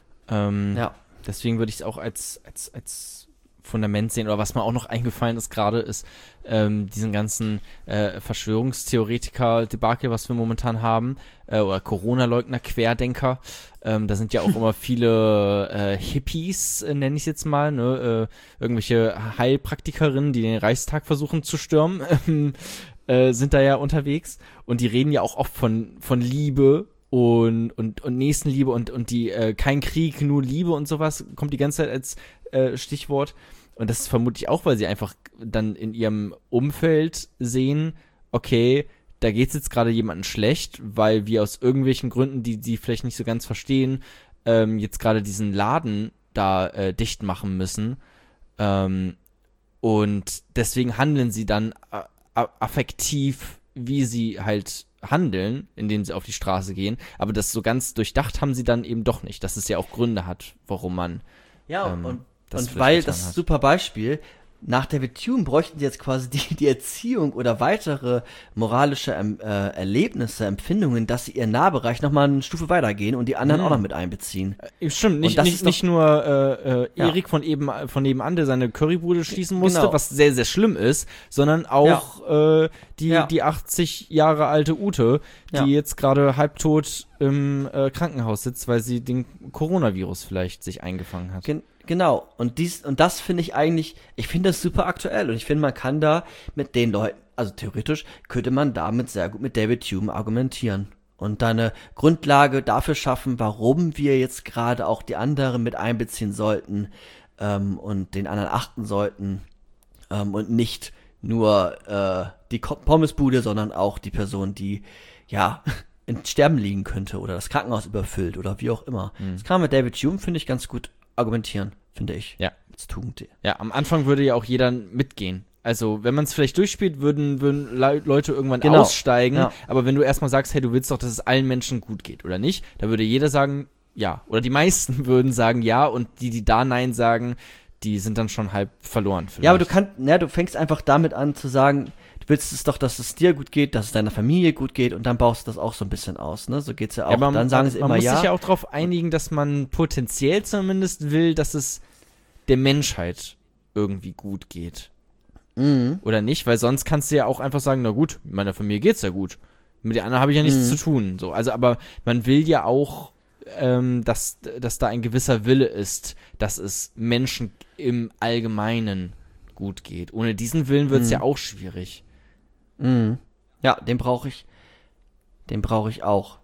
Speaker 2: Ähm, ja. Deswegen würde ich es auch als, als, als Fundament sehen. Oder was mir auch noch eingefallen ist gerade, ist ähm, diesen ganzen äh, Verschwörungstheoretiker-Debakel, was wir momentan haben, äh, oder Corona-Leugner, Querdenker. Ähm, da sind ja auch immer viele äh, Hippies, äh, nenne ich es jetzt mal, ne? äh, irgendwelche Heilpraktikerinnen, die den Reichstag versuchen zu stürmen, äh, sind da ja unterwegs. Und die reden ja auch oft von, von Liebe und, und, und Nächstenliebe und, und die äh, kein Krieg, nur Liebe und sowas, kommt die ganze Zeit als äh, Stichwort. Und das ist vermutlich auch, weil sie einfach dann in ihrem Umfeld sehen, okay, da geht es jetzt gerade jemandem schlecht, weil wir aus irgendwelchen Gründen, die sie vielleicht nicht so ganz verstehen, ähm, jetzt gerade diesen Laden da äh, dicht machen müssen. Ähm, und deswegen handeln sie dann a- a- affektiv, wie sie halt handeln, indem sie auf die Straße gehen. Aber das so ganz durchdacht haben sie dann eben doch nicht, dass es ja auch Gründe hat, warum man
Speaker 3: ja,
Speaker 2: ähm,
Speaker 3: und,
Speaker 2: das
Speaker 3: und weil, das ist ein
Speaker 2: hat.
Speaker 3: super Beispiel, nach David Hume bräuchten sie jetzt quasi die, die Erziehung oder weitere moralische ähm, äh, Erlebnisse, Empfindungen, dass sie ihren Nahbereich nochmal eine Stufe weitergehen und die anderen
Speaker 2: Mhm.
Speaker 3: auch noch mit einbeziehen.
Speaker 2: Äh, Stimmt, nicht,
Speaker 3: das
Speaker 2: nicht,
Speaker 3: ist
Speaker 2: nicht nur äh, äh,
Speaker 3: Ja.
Speaker 2: Erik von eben von nebenan, der seine Currybude schließen musste,
Speaker 3: Genau.
Speaker 2: was sehr, sehr schlimm ist, sondern auch äh, die,
Speaker 3: Ja.
Speaker 2: die achtzig Jahre alte Ute, die
Speaker 3: Ja.
Speaker 2: jetzt gerade halbtot im äh, Krankenhaus sitzt, weil sie den Coronavirus vielleicht sich eingefangen hat.
Speaker 3: Gen- Genau, und dies und das finde ich eigentlich, ich finde das super aktuell und ich finde, man kann da mit den Leuten, also theoretisch könnte man damit sehr gut mit David Hume argumentieren und da eine Grundlage dafür schaffen, warum wir jetzt gerade auch die anderen mit einbeziehen sollten ähm, und den anderen achten sollten. Ähm, und nicht nur äh, die Ko- Pommesbude, sondern auch die Person, die ja in Sterben liegen könnte oder das Krankenhaus überfüllt oder wie auch immer.
Speaker 2: Mhm.
Speaker 3: Das kann man mit David Hume, finde ich, ganz gut argumentieren, finde ich.
Speaker 2: Ja.
Speaker 3: Als Tugend.
Speaker 2: Ja, am Anfang würde ja auch jeder mitgehen. Also, wenn man es vielleicht durchspielt, würden, würden Le- Leute irgendwann
Speaker 3: Genau.
Speaker 2: aussteigen.
Speaker 3: Ja.
Speaker 2: Aber wenn du erstmal sagst, hey, du willst doch, dass es allen Menschen gut geht, oder nicht? Da würde jeder sagen, ja. Oder die meisten würden sagen, ja. Und die, die da Nein sagen, die sind dann schon halb verloren. Vielleicht.
Speaker 3: Ja, aber du kannst, ja, du fängst einfach damit an zu sagen, du willst es doch, dass es dir gut geht, dass es deiner Familie gut geht und dann baust du das auch so ein bisschen aus, ne? So geht's ja auch.
Speaker 2: Ja, aber
Speaker 3: dann sagen sie
Speaker 2: man
Speaker 3: immer
Speaker 2: muss
Speaker 3: ja.
Speaker 2: sich ja auch darauf einigen, dass man potenziell zumindest will, dass es der Menschheit irgendwie gut geht.
Speaker 3: Mhm.
Speaker 2: Oder nicht? Weil sonst kannst du ja auch einfach sagen, na gut, meiner Familie geht's ja gut. Mit den anderen habe ich ja nichts
Speaker 3: Mhm.
Speaker 2: zu tun. So, also, aber man will ja auch, ähm, dass, dass da ein gewisser Wille ist, dass es Menschen im Allgemeinen gut geht. Ohne diesen Willen wird's
Speaker 3: Mhm.
Speaker 2: ja auch schwierig.
Speaker 3: Mhm. Ja, den brauche ich. Den brauche ich auch.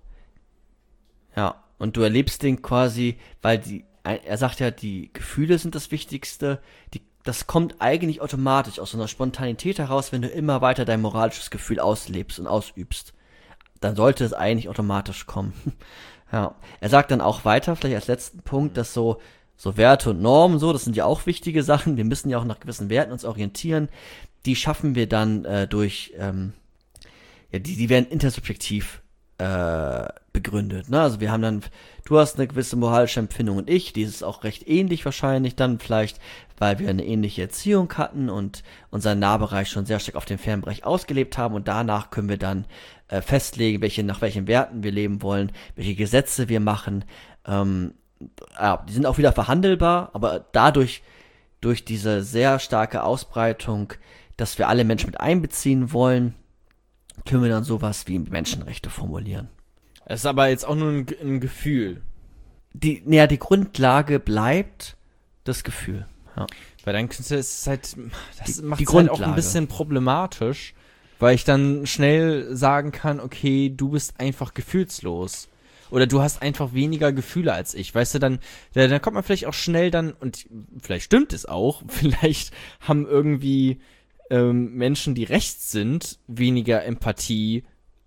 Speaker 3: Ja, und du erlebst den quasi, weil die, er sagt ja, die Gefühle sind das Wichtigste. Die, das kommt eigentlich automatisch aus so einer Spontanität heraus, wenn du immer weiter dein moralisches Gefühl auslebst und ausübst. Dann sollte es eigentlich automatisch kommen. Ja, er sagt dann auch weiter, vielleicht als letzten Punkt, dass so, so Werte und Normen, so, das sind ja auch wichtige Sachen. Wir müssen ja auch nach gewissen Werten uns orientieren. Die schaffen wir dann äh, durch, ähm, ja, die, die werden intersubjektiv äh, begründet. Ne? Also wir haben dann, du hast eine gewisse moralische Empfindung und ich, die ist auch recht ähnlich wahrscheinlich dann vielleicht, weil wir eine ähnliche Erziehung hatten und unseren Nahbereich schon sehr stark auf den Fernbereich ausgelebt haben und danach können wir dann äh, festlegen, welche, nach welchen Werten wir leben wollen, welche Gesetze wir machen. Ähm, ja, die sind auch wieder verhandelbar, aber dadurch, durch diese sehr starke Ausbreitung, dass wir alle Menschen mit einbeziehen wollen, können wir dann sowas wie Menschenrechte formulieren.
Speaker 2: Es ist aber jetzt auch nur ein, ein Gefühl.
Speaker 3: Die, naja, die Grundlage bleibt das Gefühl. Ja.
Speaker 2: Weil dann ist es halt, das
Speaker 3: Die-
Speaker 2: macht
Speaker 3: die
Speaker 2: es halt auch
Speaker 3: Grundlage.
Speaker 2: ein bisschen problematisch, weil ich dann schnell sagen kann, okay, du bist einfach gefühlslos. Oder du hast einfach weniger Gefühle als ich. Weißt du, dann, da, dann kommt man vielleicht auch schnell dann, und vielleicht stimmt es auch, vielleicht haben irgendwie ähm, Menschen, die rechts sind, weniger Empathie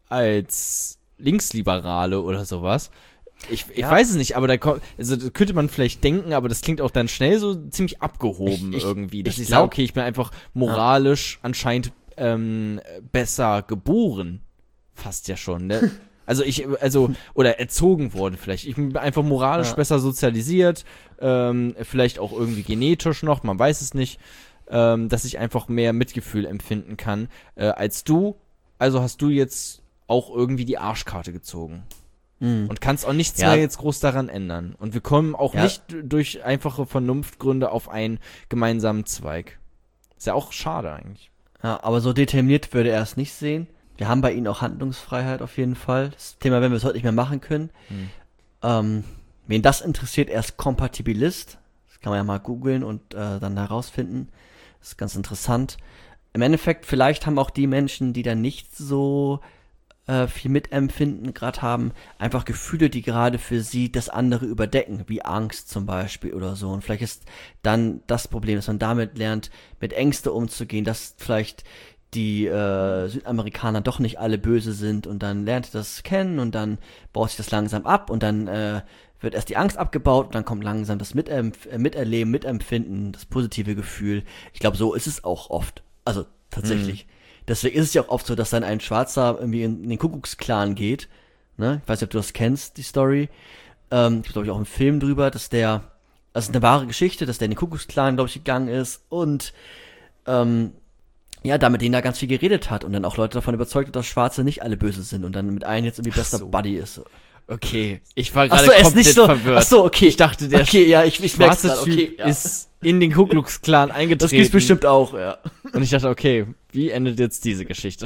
Speaker 2: als Linksliberale oder sowas. Ich, ich
Speaker 3: Ja.
Speaker 2: weiß es nicht, aber da kommt, also das könnte man vielleicht denken, aber das klingt auch dann schnell so ziemlich abgehoben
Speaker 3: Ich- ich-
Speaker 2: irgendwie. Dass
Speaker 3: ich
Speaker 2: ich,
Speaker 3: glaub-
Speaker 2: sage, okay, ich bin einfach moralisch anscheinend ähm, besser geboren. Fast ja schon, ne? Also ich, also, oder erzogen worden vielleicht. Ich bin einfach moralisch
Speaker 3: Ja.
Speaker 2: besser sozialisiert, ähm, vielleicht auch irgendwie genetisch noch, man weiß es nicht, ähm, dass ich einfach mehr Mitgefühl empfinden kann äh, als du. Also hast du jetzt auch irgendwie die Arschkarte gezogen.
Speaker 3: Mhm.
Speaker 2: Und kannst auch nichts
Speaker 3: Ja.
Speaker 2: mehr jetzt groß daran ändern. Und wir kommen auch
Speaker 3: Ja.
Speaker 2: nicht d- durch einfache Vernunftgründe auf einen gemeinsamen Zweig. Ist ja auch schade eigentlich.
Speaker 3: Ja, aber so determiniert würde er es nicht sehen. Wir haben bei ihnen auch Handlungsfreiheit auf jeden Fall. Das Thema werden wir es heute nicht mehr machen können.
Speaker 2: Hm.
Speaker 3: Ähm, wen das interessiert, er ist Kompatibilist. Das kann man ja mal googeln und äh, dann herausfinden. Das ist ganz interessant. Im Endeffekt, vielleicht haben auch die Menschen, die dann nicht so äh, viel Mitempfinden gerade haben, einfach Gefühle, die gerade für sie das andere überdecken, wie Angst zum Beispiel oder so. Und vielleicht ist dann das Problem, dass man damit lernt, mit Ängste umzugehen, dass vielleicht die äh, Südamerikaner doch nicht alle böse sind und dann lernt er das kennen und dann baut sich das langsam ab und dann äh, wird erst die Angst abgebaut und dann kommt langsam das Miterf- äh, Miterleben, Mitempfinden, das positive Gefühl. Ich glaube, so ist es auch oft. Also tatsächlich. Deswegen ist es ja auch oft so, dass dann ein Schwarzer irgendwie in, in den Kuckucksklan geht. Ne? Ich weiß nicht, ob du das kennst, die Story. Ähm, ich glaube ich auch einen Film drüber, dass der, das ist eine wahre Geschichte, dass der in den Kuckucksklan, glaube ich, gegangen ist und ähm, ja, da mit denen da ganz viel geredet hat und dann auch Leute davon überzeugt hat, dass Schwarze nicht alle böse sind und dann mit einem jetzt irgendwie bester
Speaker 2: so.
Speaker 3: Buddy ist.
Speaker 2: Okay, ich war
Speaker 3: Ach
Speaker 2: gerade
Speaker 3: so, er ist
Speaker 2: komplett
Speaker 3: nicht so,
Speaker 2: verwirrt.
Speaker 3: ach so, okay.
Speaker 2: Ich dachte, der
Speaker 3: okay, ja, ich, ich merk's
Speaker 2: schwarze
Speaker 3: grad,
Speaker 2: Typ
Speaker 3: okay, ja.
Speaker 2: ist in den Ku Klux Klan
Speaker 3: Das
Speaker 2: eingetreten.
Speaker 3: gibt's bestimmt auch, ja.
Speaker 2: Und ich dachte, okay, wie endet jetzt diese Geschichte?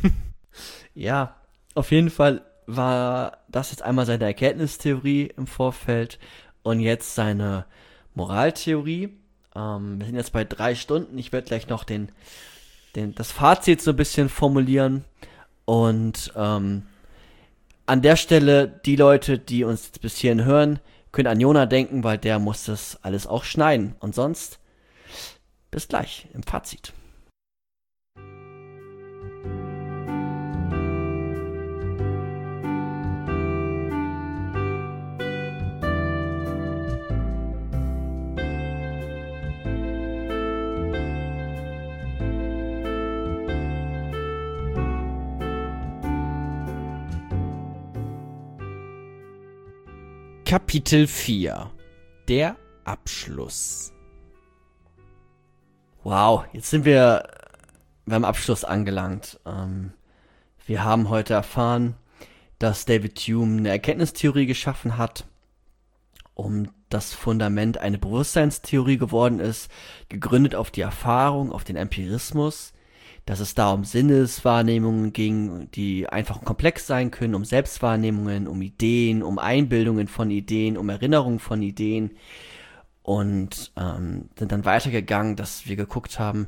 Speaker 3: Ja, auf jeden Fall war das jetzt einmal seine Erkenntnistheorie im Vorfeld und jetzt seine Moraltheorie. Ähm, wir sind jetzt bei drei Stunden. Ich werde gleich noch den, den, das Fazit so ein bisschen formulieren. Und ähm, an der Stelle, die Leute, die uns jetzt bis hierhin hören, können an Jona denken, weil der muss das alles auch schneiden. Und sonst, bis gleich im Fazit.
Speaker 2: Kapitel vier. Der Abschluss.
Speaker 3: Wow, jetzt sind wir beim Abschluss angelangt. Ähm, wir haben heute erfahren, dass David Hume eine Erkenntnistheorie geschaffen hat, um das Fundament eine Bewusstseinstheorie geworden ist, gegründet auf die Erfahrung, auf den Empirismus, dass es da um Sinneswahrnehmungen ging, die einfach und komplex sein können, um Selbstwahrnehmungen, um Ideen, um Einbildungen von Ideen, um Erinnerungen von Ideen. Und ähm, sind dann weitergegangen, dass wir geguckt haben,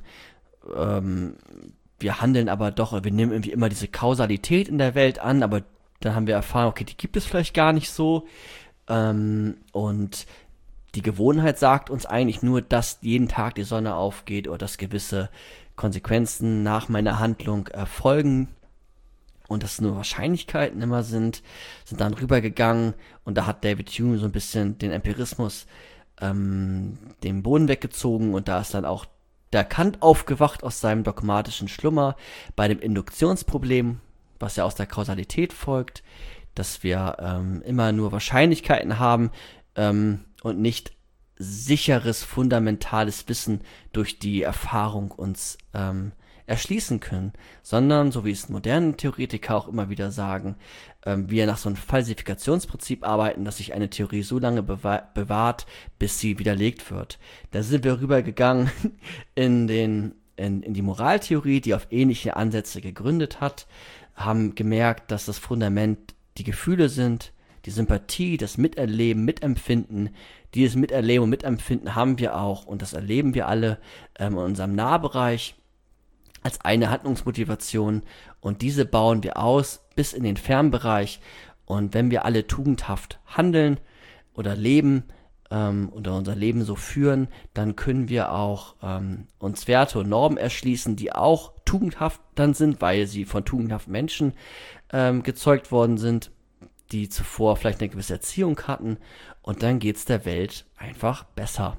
Speaker 3: ähm, wir handeln aber doch, wir nehmen irgendwie immer diese Kausalität in der Welt an, aber dann haben wir erfahren, okay, die gibt es vielleicht gar nicht so. Ähm, und die Gewohnheit sagt uns eigentlich nur, dass jeden Tag die Sonne aufgeht oder dass gewisse Konsequenzen nach meiner Handlung erfolgen und dass nur Wahrscheinlichkeiten immer sind, sind dann rübergegangen und da hat David Hume so ein bisschen den Empirismus ähm, den Boden weggezogen und da ist dann auch der Kant aufgewacht aus seinem dogmatischen Schlummer bei dem Induktionsproblem, was ja aus der Kausalität folgt, dass wir ähm, immer nur Wahrscheinlichkeiten haben ähm, und nicht sicheres, fundamentales Wissen durch die Erfahrung uns ähm, erschließen können, sondern, so wie es moderne Theoretiker auch immer wieder sagen, ähm, wir nach so einem Falsifikationsprinzip arbeiten, dass sich eine Theorie so lange bewa- bewahrt, bis sie widerlegt wird. Da sind wir rübergegangen in, den, in, in die Moraltheorie, die auf ähnliche Ansätze gegründet hat, haben gemerkt, dass das Fundament die Gefühle sind, die Sympathie, das Miterleben, Mitempfinden. Dieses Miterleben und Mitempfinden haben wir auch und das erleben wir alle ähm, in unserem Nahbereich als eine Handlungsmotivation und diese bauen wir aus bis in den Fernbereich und wenn wir alle tugendhaft handeln oder leben ähm, oder unser Leben so führen, dann können wir auch ähm, uns Werte und Normen erschließen, die auch tugendhaft dann sind, weil sie von tugendhaften Menschen ähm, gezeugt worden sind, die zuvor vielleicht eine gewisse Erziehung hatten und dann geht's der Welt einfach besser.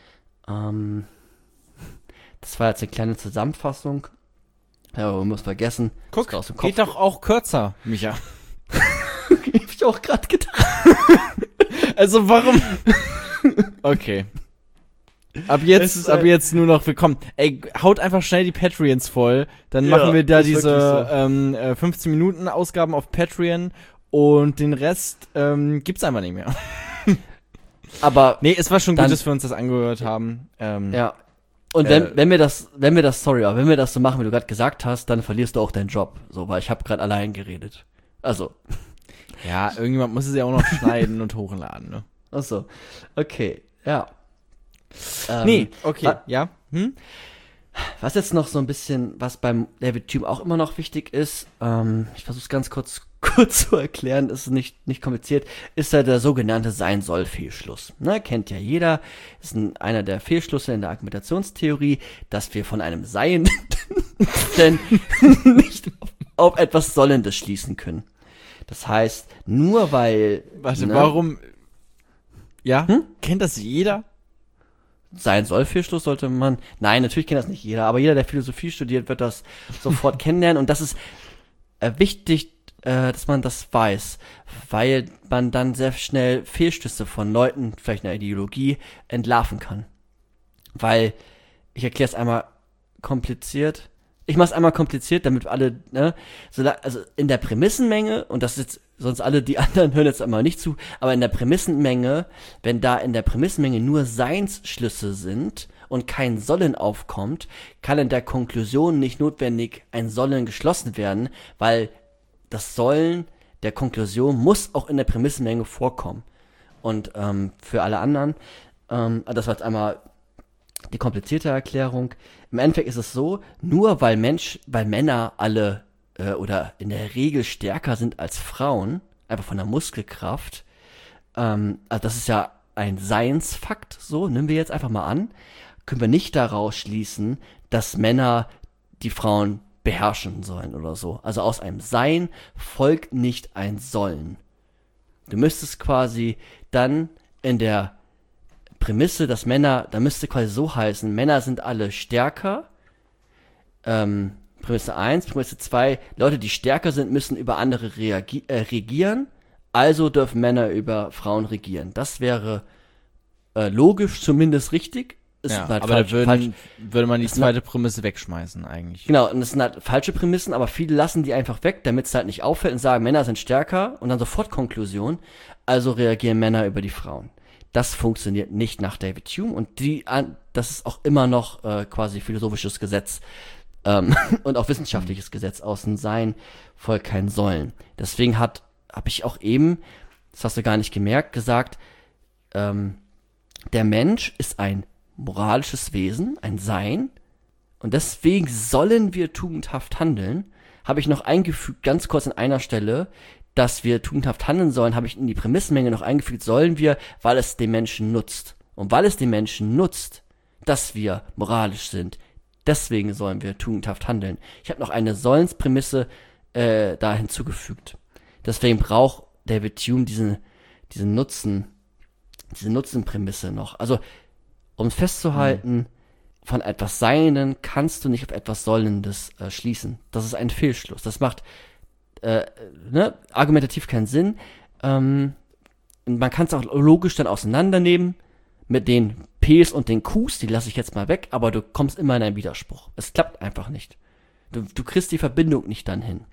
Speaker 3: Ähm, das war jetzt eine kleine Zusammenfassung. Ja, aber man muss vergessen.
Speaker 2: Guck,
Speaker 3: aus dem Kopf
Speaker 2: geht doch auch kürzer, Micha.
Speaker 3: Hab ich auch gerade gedacht.
Speaker 2: Also warum? Okay. Ab jetzt,
Speaker 3: ist,
Speaker 2: ab
Speaker 3: äh,
Speaker 2: jetzt nur noch willkommen. Ey, haut einfach schnell die Patreons voll. Dann
Speaker 3: Ja,
Speaker 2: machen wir da
Speaker 3: ist wirklich
Speaker 2: diese
Speaker 3: so.
Speaker 2: ähm, äh, fünfzehn Minuten Ausgaben auf Patreon und den Rest ähm, gibt's einfach nicht mehr.
Speaker 3: Aber
Speaker 2: Nee, es war schon
Speaker 3: Dann-
Speaker 2: gut, dass wir uns das angehört haben. Ähm,
Speaker 3: ja. Und wenn,
Speaker 2: Äh,
Speaker 3: wenn wir das, wenn wir das, sorry, aber wenn wir das so machen, wie du gerade gesagt hast, dann verlierst du auch deinen Job. So, weil ich habe gerade allein geredet. Also,
Speaker 2: ja, irgendjemand muss es ja auch noch schneiden und hochladen, ne?
Speaker 3: achso. Okay, ja. Ähm,
Speaker 2: Nee, okay,
Speaker 3: wa-
Speaker 2: ja. Hm?
Speaker 3: Was jetzt noch so ein bisschen, was beim David Hume auch immer noch wichtig ist, ähm, ich versuche es ganz kurz, kurz zu erklären, ist nicht, nicht kompliziert, ist ja der sogenannte Sein-Soll-Fehlschluss. Ne, kennt ja jeder, ist ein, einer der Fehlschlüsse in der Argumentationstheorie, dass wir von einem Sein denn nicht auf, auf etwas Sollendes schließen können. Das heißt, nur weil...
Speaker 2: Warte,
Speaker 3: ne,
Speaker 2: warum? Ja?
Speaker 3: Hm?
Speaker 2: Kennt das jeder?
Speaker 3: Sein soll Fehlschluss sollte man, nein, natürlich kennt das nicht jeder, aber jeder, der Philosophie studiert, wird das sofort kennenlernen und das ist äh, wichtig, äh, dass man das weiß, weil man dann sehr schnell Fehlschlüsse von Leuten, vielleicht einer Ideologie, entlarven kann. Weil, ich erkläre es einmal kompliziert, ich mache es einmal kompliziert, damit alle, ne, so da, also in der Prämissenmenge, und das ist jetzt, sonst alle die anderen hören jetzt einmal nicht zu, aber in der Prämissenmenge, wenn da in der Prämissenmenge nur Seinsschlüsse sind und kein Sollen aufkommt, kann in der Konklusion nicht notwendig ein Sollen geschlossen werden, weil das Sollen der Konklusion muss auch in der Prämissenmenge vorkommen. Und ähm, für alle anderen, ähm, das war jetzt einmal die komplizierte Erklärung. Im Endeffekt ist es so, nur weil Mensch, weil Männer alle äh, oder in der Regel stärker sind als Frauen, einfach von der Muskelkraft, ähm, also das ist ja ein Seinsfakt, so, nehmen wir jetzt einfach mal an, können wir nicht daraus schließen, dass Männer die Frauen beherrschen sollen oder so. Also aus einem Sein folgt nicht ein Sollen. Du müsstest quasi dann in der Prämisse, dass Männer, da müsste quasi so heißen, Männer sind alle stärker, ähm, Prämisse eins, Prämisse zwei, Leute, die stärker sind, müssen über andere reagi- äh, regieren, also dürfen Männer über Frauen regieren. Das wäre äh, logisch zumindest richtig. Ist
Speaker 2: Ja,
Speaker 3: halt
Speaker 2: aber
Speaker 3: falsch,
Speaker 2: da würden,
Speaker 3: falsch.
Speaker 2: würde man die
Speaker 3: Ist
Speaker 2: zweite Prämisse wegschmeißen eigentlich.
Speaker 3: Genau, und das sind halt falsche Prämissen, aber viele lassen die einfach weg, damit es halt nicht auffällt und sagen, Männer sind stärker und dann sofort Konklusion, also reagieren Männer über die Frauen. Das funktioniert nicht nach David Hume und die, an- das ist auch immer noch äh, quasi philosophisches Gesetz ähm, und auch wissenschaftliches Gesetz aus dem Sein folgt kein Sollen. Deswegen hat, habe ich auch eben, das hast du gar nicht gemerkt, gesagt, ähm, der Mensch ist ein moralisches Wesen, ein Sein, und deswegen sollen wir tugendhaft handeln. Habe ich noch eingefügt, ganz kurz an einer Stelle, dass wir tugendhaft handeln sollen, habe ich in die Prämissenmenge noch eingefügt, sollen wir, weil es den Menschen nutzt. Und weil es den Menschen nutzt, dass wir moralisch sind, deswegen sollen wir tugendhaft handeln. Ich habe noch eine Sollensprämisse äh, da hinzugefügt. Deswegen braucht David Hume diesen, diesen Nutzen, diese Nutzenprämisse noch. Also, um es festzuhalten, mhm. von etwas Seienden kannst du nicht auf etwas Sollendes äh, schließen. Das ist ein Fehlschluss. Das macht äh, ne, argumentativ keinen Sinn. Ähm, man kann es auch logisch dann auseinandernehmen mit den P's und den Q's, die lasse ich jetzt mal weg, aber du kommst immer in einen Widerspruch. Es klappt einfach nicht. Du, du kriegst die Verbindung nicht dann hin.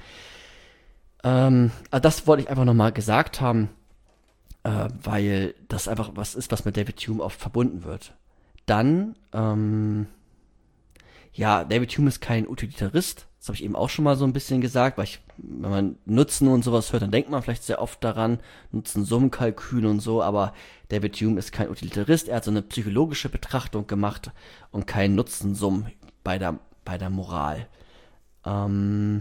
Speaker 3: Ähm, also das wollte ich einfach nochmal gesagt haben, äh, weil das einfach was ist, was mit David Hume oft verbunden wird. Dann, ähm, ja, David Hume ist kein Utilitarist, das habe ich eben auch schon mal so ein bisschen gesagt, weil ich, wenn man Nutzen und sowas hört, dann denkt man vielleicht sehr oft daran, Nutzen-Summen-Kalkül und so, aber David Hume ist kein Utilitarist, er hat so eine psychologische Betrachtung gemacht und kein Nutzen-Summen bei der, bei der Moral. Ähm,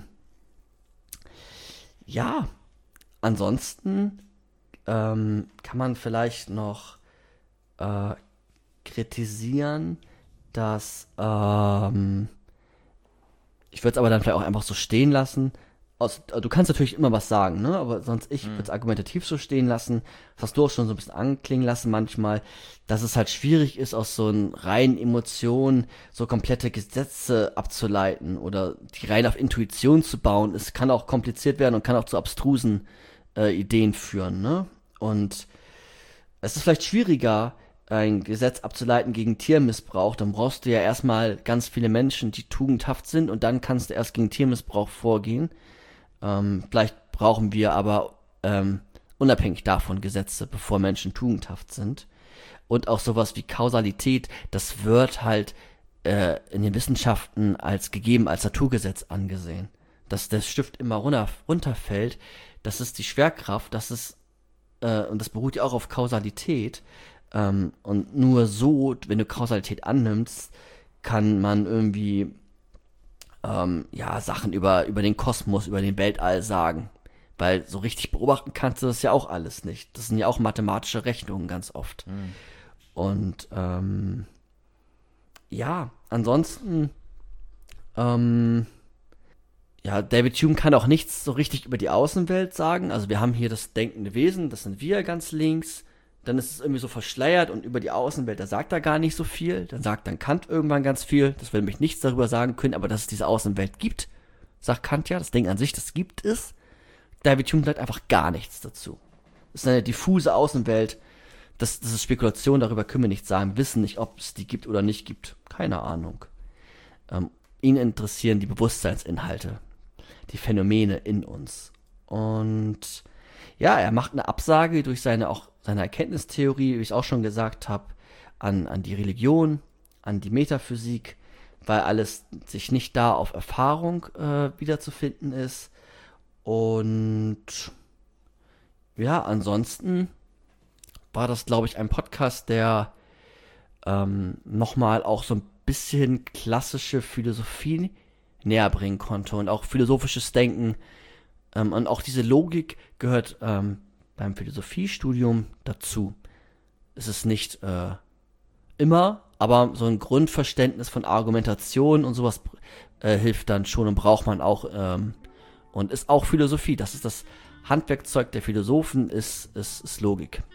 Speaker 3: ja, ansonsten ähm, kann man vielleicht noch äh, kritisieren, dass ähm, ich würde es aber dann vielleicht auch einfach so stehen lassen. Aus, du kannst natürlich immer was sagen, ne? Aber sonst ich würde es argumentativ so stehen lassen. Das hast du auch schon so ein bisschen anklingen lassen manchmal, dass es halt schwierig ist, aus so einen reinen Emotionen so komplette Gesetze abzuleiten oder die rein auf Intuition zu bauen. Es kann auch kompliziert werden und kann auch zu abstrusen äh, Ideen führen, ne? Und es ist vielleicht schwieriger, ein Gesetz abzuleiten gegen Tiermissbrauch, dann brauchst du ja erstmal ganz viele Menschen, die tugendhaft sind, und dann kannst du erst gegen Tiermissbrauch vorgehen. Ähm, vielleicht brauchen wir aber ähm, unabhängig davon Gesetze, bevor Menschen tugendhaft sind. Und auch sowas wie Kausalität, das wird halt äh, in den Wissenschaften als gegeben, als Naturgesetz angesehen. Dass der Stift immer runter, runterfällt, das ist die Schwerkraft, das ist, äh, und das beruht ja auch auf Kausalität. Um, und nur so, wenn du Kausalität annimmst, kann man irgendwie ähm, ja, Sachen über, über den Kosmos, über den Weltall sagen. Weil so richtig beobachten kannst du das ja auch alles nicht. Das sind ja auch mathematische Rechnungen ganz oft. Mhm. Und ähm, ja, ansonsten ähm, ja, David Hume kann auch nichts so richtig über die Außenwelt sagen. Also wir haben hier das denkende Wesen, das sind wir ganz links. Dann ist es irgendwie so verschleiert und über die Außenwelt, da sagt er gar nicht so viel. Dann sagt dann Kant irgendwann ganz viel. Das will nämlich nichts darüber sagen können, aber dass es diese Außenwelt gibt, sagt Kant ja. Das Ding an sich, das gibt es. David Hume sagt einfach gar nichts dazu. Das ist eine diffuse Außenwelt. Das, das ist Spekulation, darüber können wir nichts sagen. Wir wissen nicht, ob es die gibt oder nicht gibt. Keine Ahnung. Ähm, ihn interessieren die Bewusstseinsinhalte, die Phänomene in uns. Und ja, er macht eine Absage durch seine auch seine Erkenntnistheorie, wie ich auch schon gesagt habe, an, an die Religion, an die Metaphysik, weil alles sich nicht da auf Erfahrung äh, wiederzufinden ist. Und ja, ansonsten war das, glaube ich, ein Podcast, der ähm, nochmal auch so ein bisschen klassische Philosophie näher bringen konnte und auch philosophisches Denken. Ähm, und auch diese Logik gehört ähm, beim Philosophiestudium dazu. Es ist nicht äh, immer, aber so ein Grundverständnis von Argumentation und sowas äh, hilft dann schon und braucht man auch ähm, und ist auch Philosophie. Das ist das Handwerkzeug der Philosophen, ist, ist, ist Logik.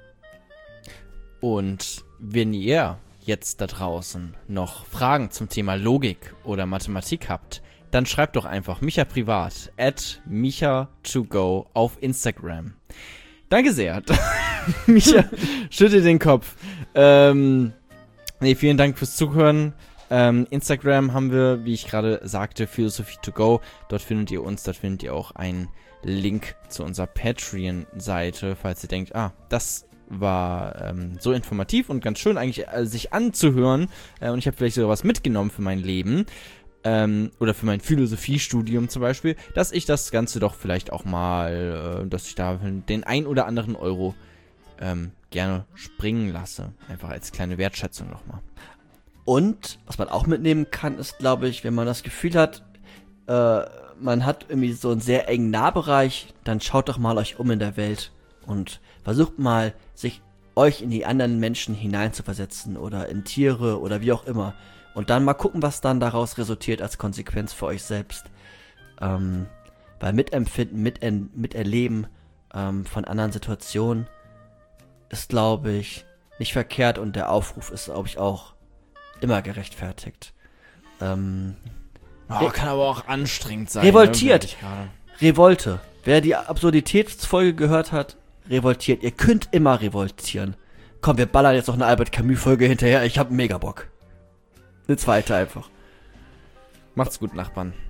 Speaker 2: Und wenn ihr jetzt da draußen noch Fragen zum Thema Logik oder Mathematik habt, dann schreibt doch einfach Micha privat at Micha to go auf Instagram. Danke sehr. Micha schüttelt den Kopf. Ähm, nee, vielen Dank fürs Zuhören. Ähm, Instagram haben wir, wie ich gerade sagte, Philosophie to go. Dort findet ihr uns, dort findet ihr auch einen Link zu unserer Patreon-Seite, falls ihr denkt, ah, das war ähm, so informativ und ganz schön eigentlich äh, sich anzuhören äh, und ich habe vielleicht sogar was mitgenommen für mein Leben ähm, oder für mein Philosophiestudium zum Beispiel, dass ich das Ganze doch vielleicht auch mal, äh, dass ich da den ein oder anderen Euro ähm, gerne springen lasse. Einfach als kleine Wertschätzung nochmal.
Speaker 3: Und, was man auch mitnehmen kann, ist, glaube ich, wenn man das Gefühl hat, äh, man hat irgendwie so einen sehr engen Nahbereich, dann schaut doch mal euch um in der Welt und versucht mal, sich euch in die anderen Menschen hineinzuversetzen oder in Tiere oder wie auch immer. Und dann mal gucken, was dann daraus resultiert als Konsequenz für euch selbst. Ähm, weil Mitempfinden, Miten- Miterleben ähm, von anderen Situationen ist, glaube ich, nicht verkehrt und der Aufruf ist, glaube ich, auch immer gerechtfertigt. Ähm,
Speaker 2: Oh, kann aber auch anstrengend sein.
Speaker 3: Revoltiert.
Speaker 2: Ne, gerade.
Speaker 3: Revolte. Wer die Absurditätsfolge gehört hat, revoltiert. Ihr könnt immer revoltieren. Komm, wir ballern jetzt noch eine Albert Camus-Folge hinterher. Ich hab mega Bock. Eine zweite einfach.
Speaker 2: Macht's gut, Nachbarn.